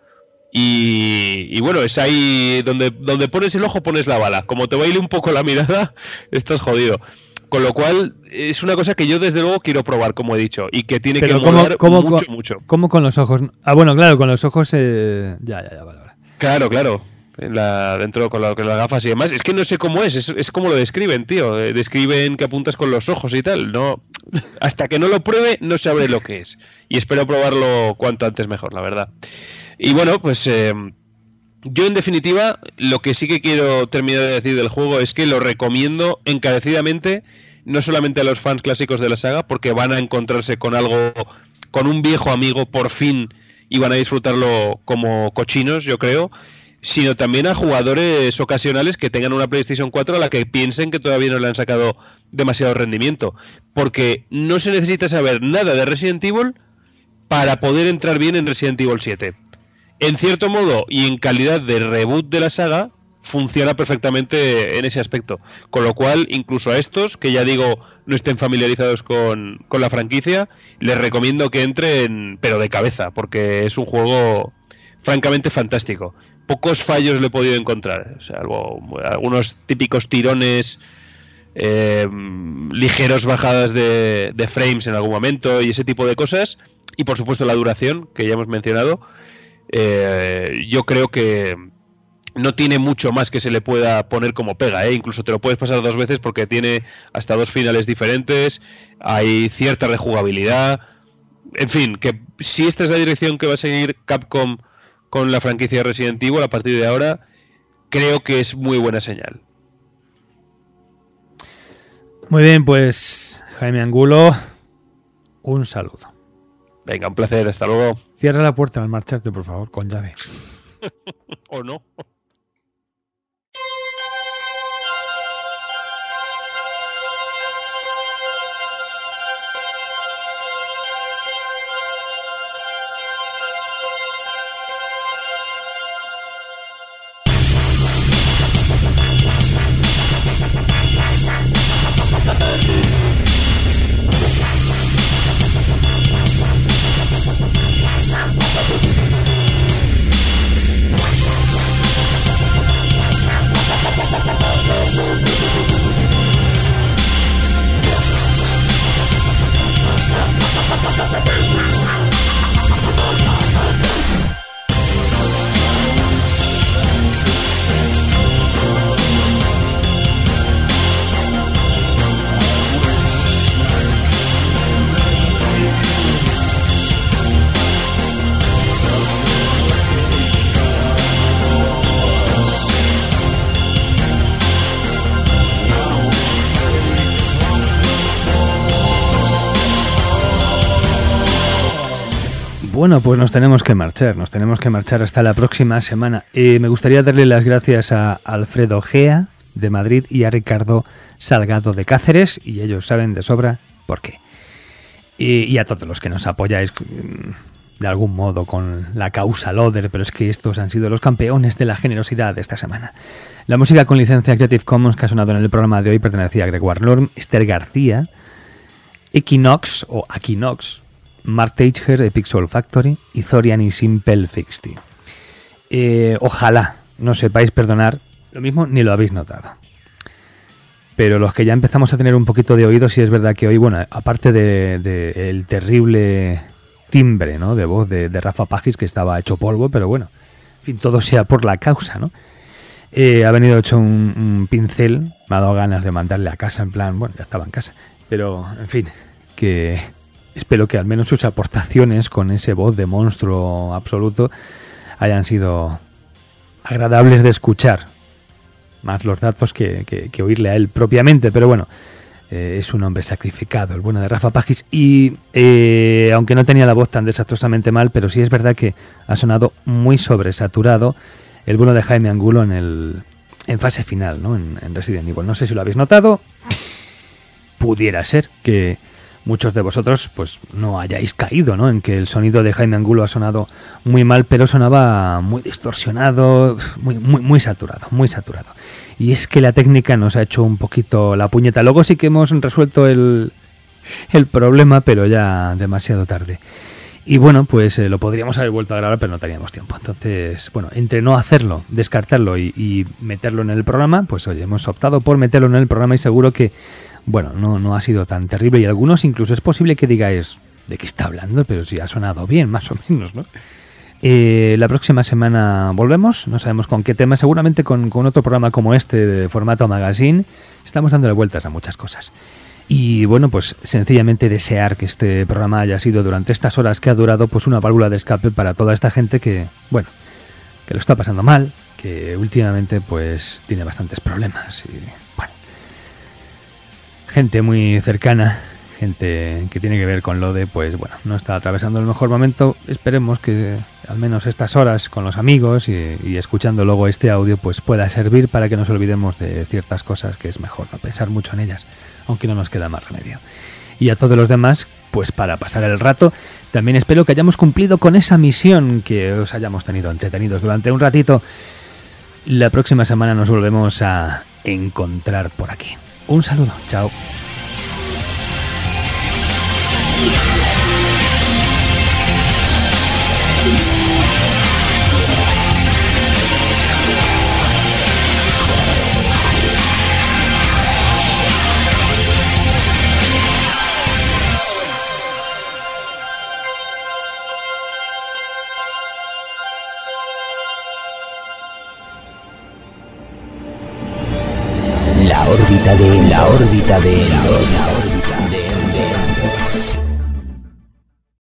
Y bueno, es ahí donde pones el ojo pones la bala. Como te baile un poco la mirada, estás jodido. Con lo cual, es una cosa que yo desde luego quiero probar, como he dicho, y que tiene que molar mucho. ¿Cómo con los ojos? Ah, bueno, claro, con los ojos vale. Claro. Dentro con las gafas y demás. Es que no sé cómo es como lo describen, tío. Describen que apuntas con los ojos y tal. No, hasta que no lo pruebe, no sabré lo que es. Y espero probarlo cuanto antes mejor, la verdad. Y bueno, pues yo en definitiva lo que sí que quiero terminar de decir del juego es que lo recomiendo encarecidamente, no solamente a los fans clásicos de la saga, porque van a encontrarse con un viejo amigo por fin y van a disfrutarlo como cochinos, yo creo, sino también a jugadores ocasionales que tengan una PlayStation 4 a la que piensen que todavía no le han sacado demasiado rendimiento, porque no se necesita saber nada de Resident Evil para poder entrar bien en Resident Evil 7. En cierto modo y en calidad de reboot de la saga funciona perfectamente en ese aspecto, con lo cual incluso a estos, que ya digo no estén familiarizados con la franquicia, les recomiendo que entren pero de cabeza, porque es un juego francamente fantástico. Pocos fallos le he podido encontrar, o sea, algunos típicos tirones, ligeros bajadas de frames en algún momento y ese tipo de cosas, y por supuesto la duración que ya hemos mencionado. Yo creo que no tiene mucho más que se le pueda poner como pega, incluso te lo puedes pasar 2 veces porque tiene hasta 2 finales diferentes, hay cierta rejugabilidad, en fin, que si esta es la dirección que va a seguir Capcom con la franquicia Resident Evil a partir de ahora, creo que es muy buena señal. Muy bien, pues Jaime Angulo, un saludo. Venga, un placer, hasta luego. Cierra la puerta al marcharte, por favor, con llave. ¿O no? Bueno, pues nos tenemos que marchar hasta la próxima semana. Me gustaría darle las gracias a Alfredo Gea de Madrid y a Ricardo Salgado de Cáceres, y ellos saben de sobra por qué. Y a todos los que nos apoyáis de algún modo con la causa Loader, pero es que estos han sido los campeones de la generosidad de esta semana. La música con licencia Creative Commons que ha sonado en el programa de hoy pertenecía a Gregoire Lorm, Esther García, Equinox o Aquinox, Mark Teicher, Epic Soul Factory y Zorian y Simple Fixty. Ojalá no sepáis perdonar, lo mismo ni lo habéis notado. Pero los que ya empezamos a tener un poquito de oído, sí es verdad que hoy, bueno, aparte de el terrible timbre, ¿no?, de voz de Rafa Pagis, que estaba hecho polvo, pero bueno, en fin, todo sea por la causa, ¿no? Ha venido hecho un pincel, me ha dado ganas de mandarle a casa, en plan, bueno, ya estaba en casa, pero en fin, que espero que al menos sus aportaciones con ese voz de monstruo absoluto hayan sido agradables de escuchar, más los datos que oírle a él propiamente, pero bueno, es un hombre sacrificado, el bueno de Rafa Pagis, y aunque no tenía la voz tan desastrosamente mal, pero sí es verdad que ha sonado muy sobresaturado el bueno de Jaime Angulo en fase final, ¿no?, en Resident Evil. No sé si lo habéis notado, pudiera ser que muchos de vosotros pues no hayáis caído, ¿no?, en que el sonido de Jaime Angulo ha sonado muy mal, pero sonaba muy distorsionado, muy saturado, muy saturado. Y es que la técnica nos ha hecho un poquito la puñeta. Luego sí que hemos resuelto el problema, pero ya demasiado tarde. Y bueno, pues lo podríamos haber vuelto a grabar, pero no teníamos tiempo. Entonces, bueno, entre no hacerlo, descartarlo y meterlo en el programa, pues oye, hemos optado por meterlo en el programa y seguro que, bueno, no ha sido tan terrible. Y algunos incluso es posible que digáis, ¿de qué está hablando? Pero sí ha sonado bien, más o menos, ¿no? La próxima semana volvemos, no sabemos con qué tema, seguramente con otro programa como este de formato magazine. Estamos dándole vueltas a muchas cosas. Y bueno, pues sencillamente desear que este programa haya sido durante estas horas que ha durado pues una válvula de escape para toda esta gente que, bueno, que lo está pasando mal, que últimamente pues tiene bastantes problemas y bueno, gente muy cercana, gente que tiene que ver con Lode, pues bueno, no está atravesando el mejor momento. Esperemos que al menos estas horas con los amigos y escuchando luego este audio pues pueda servir para que nos olvidemos de ciertas cosas, que es mejor no pensar mucho en ellas, aunque no nos queda más remedio. Y a todos los demás, pues para pasar el rato, también espero que hayamos cumplido con esa misión, que os hayamos tenido entretenidos durante un ratito. La próxima semana nos volvemos a encontrar por aquí. Un saludo, chao. La órbita de Endor.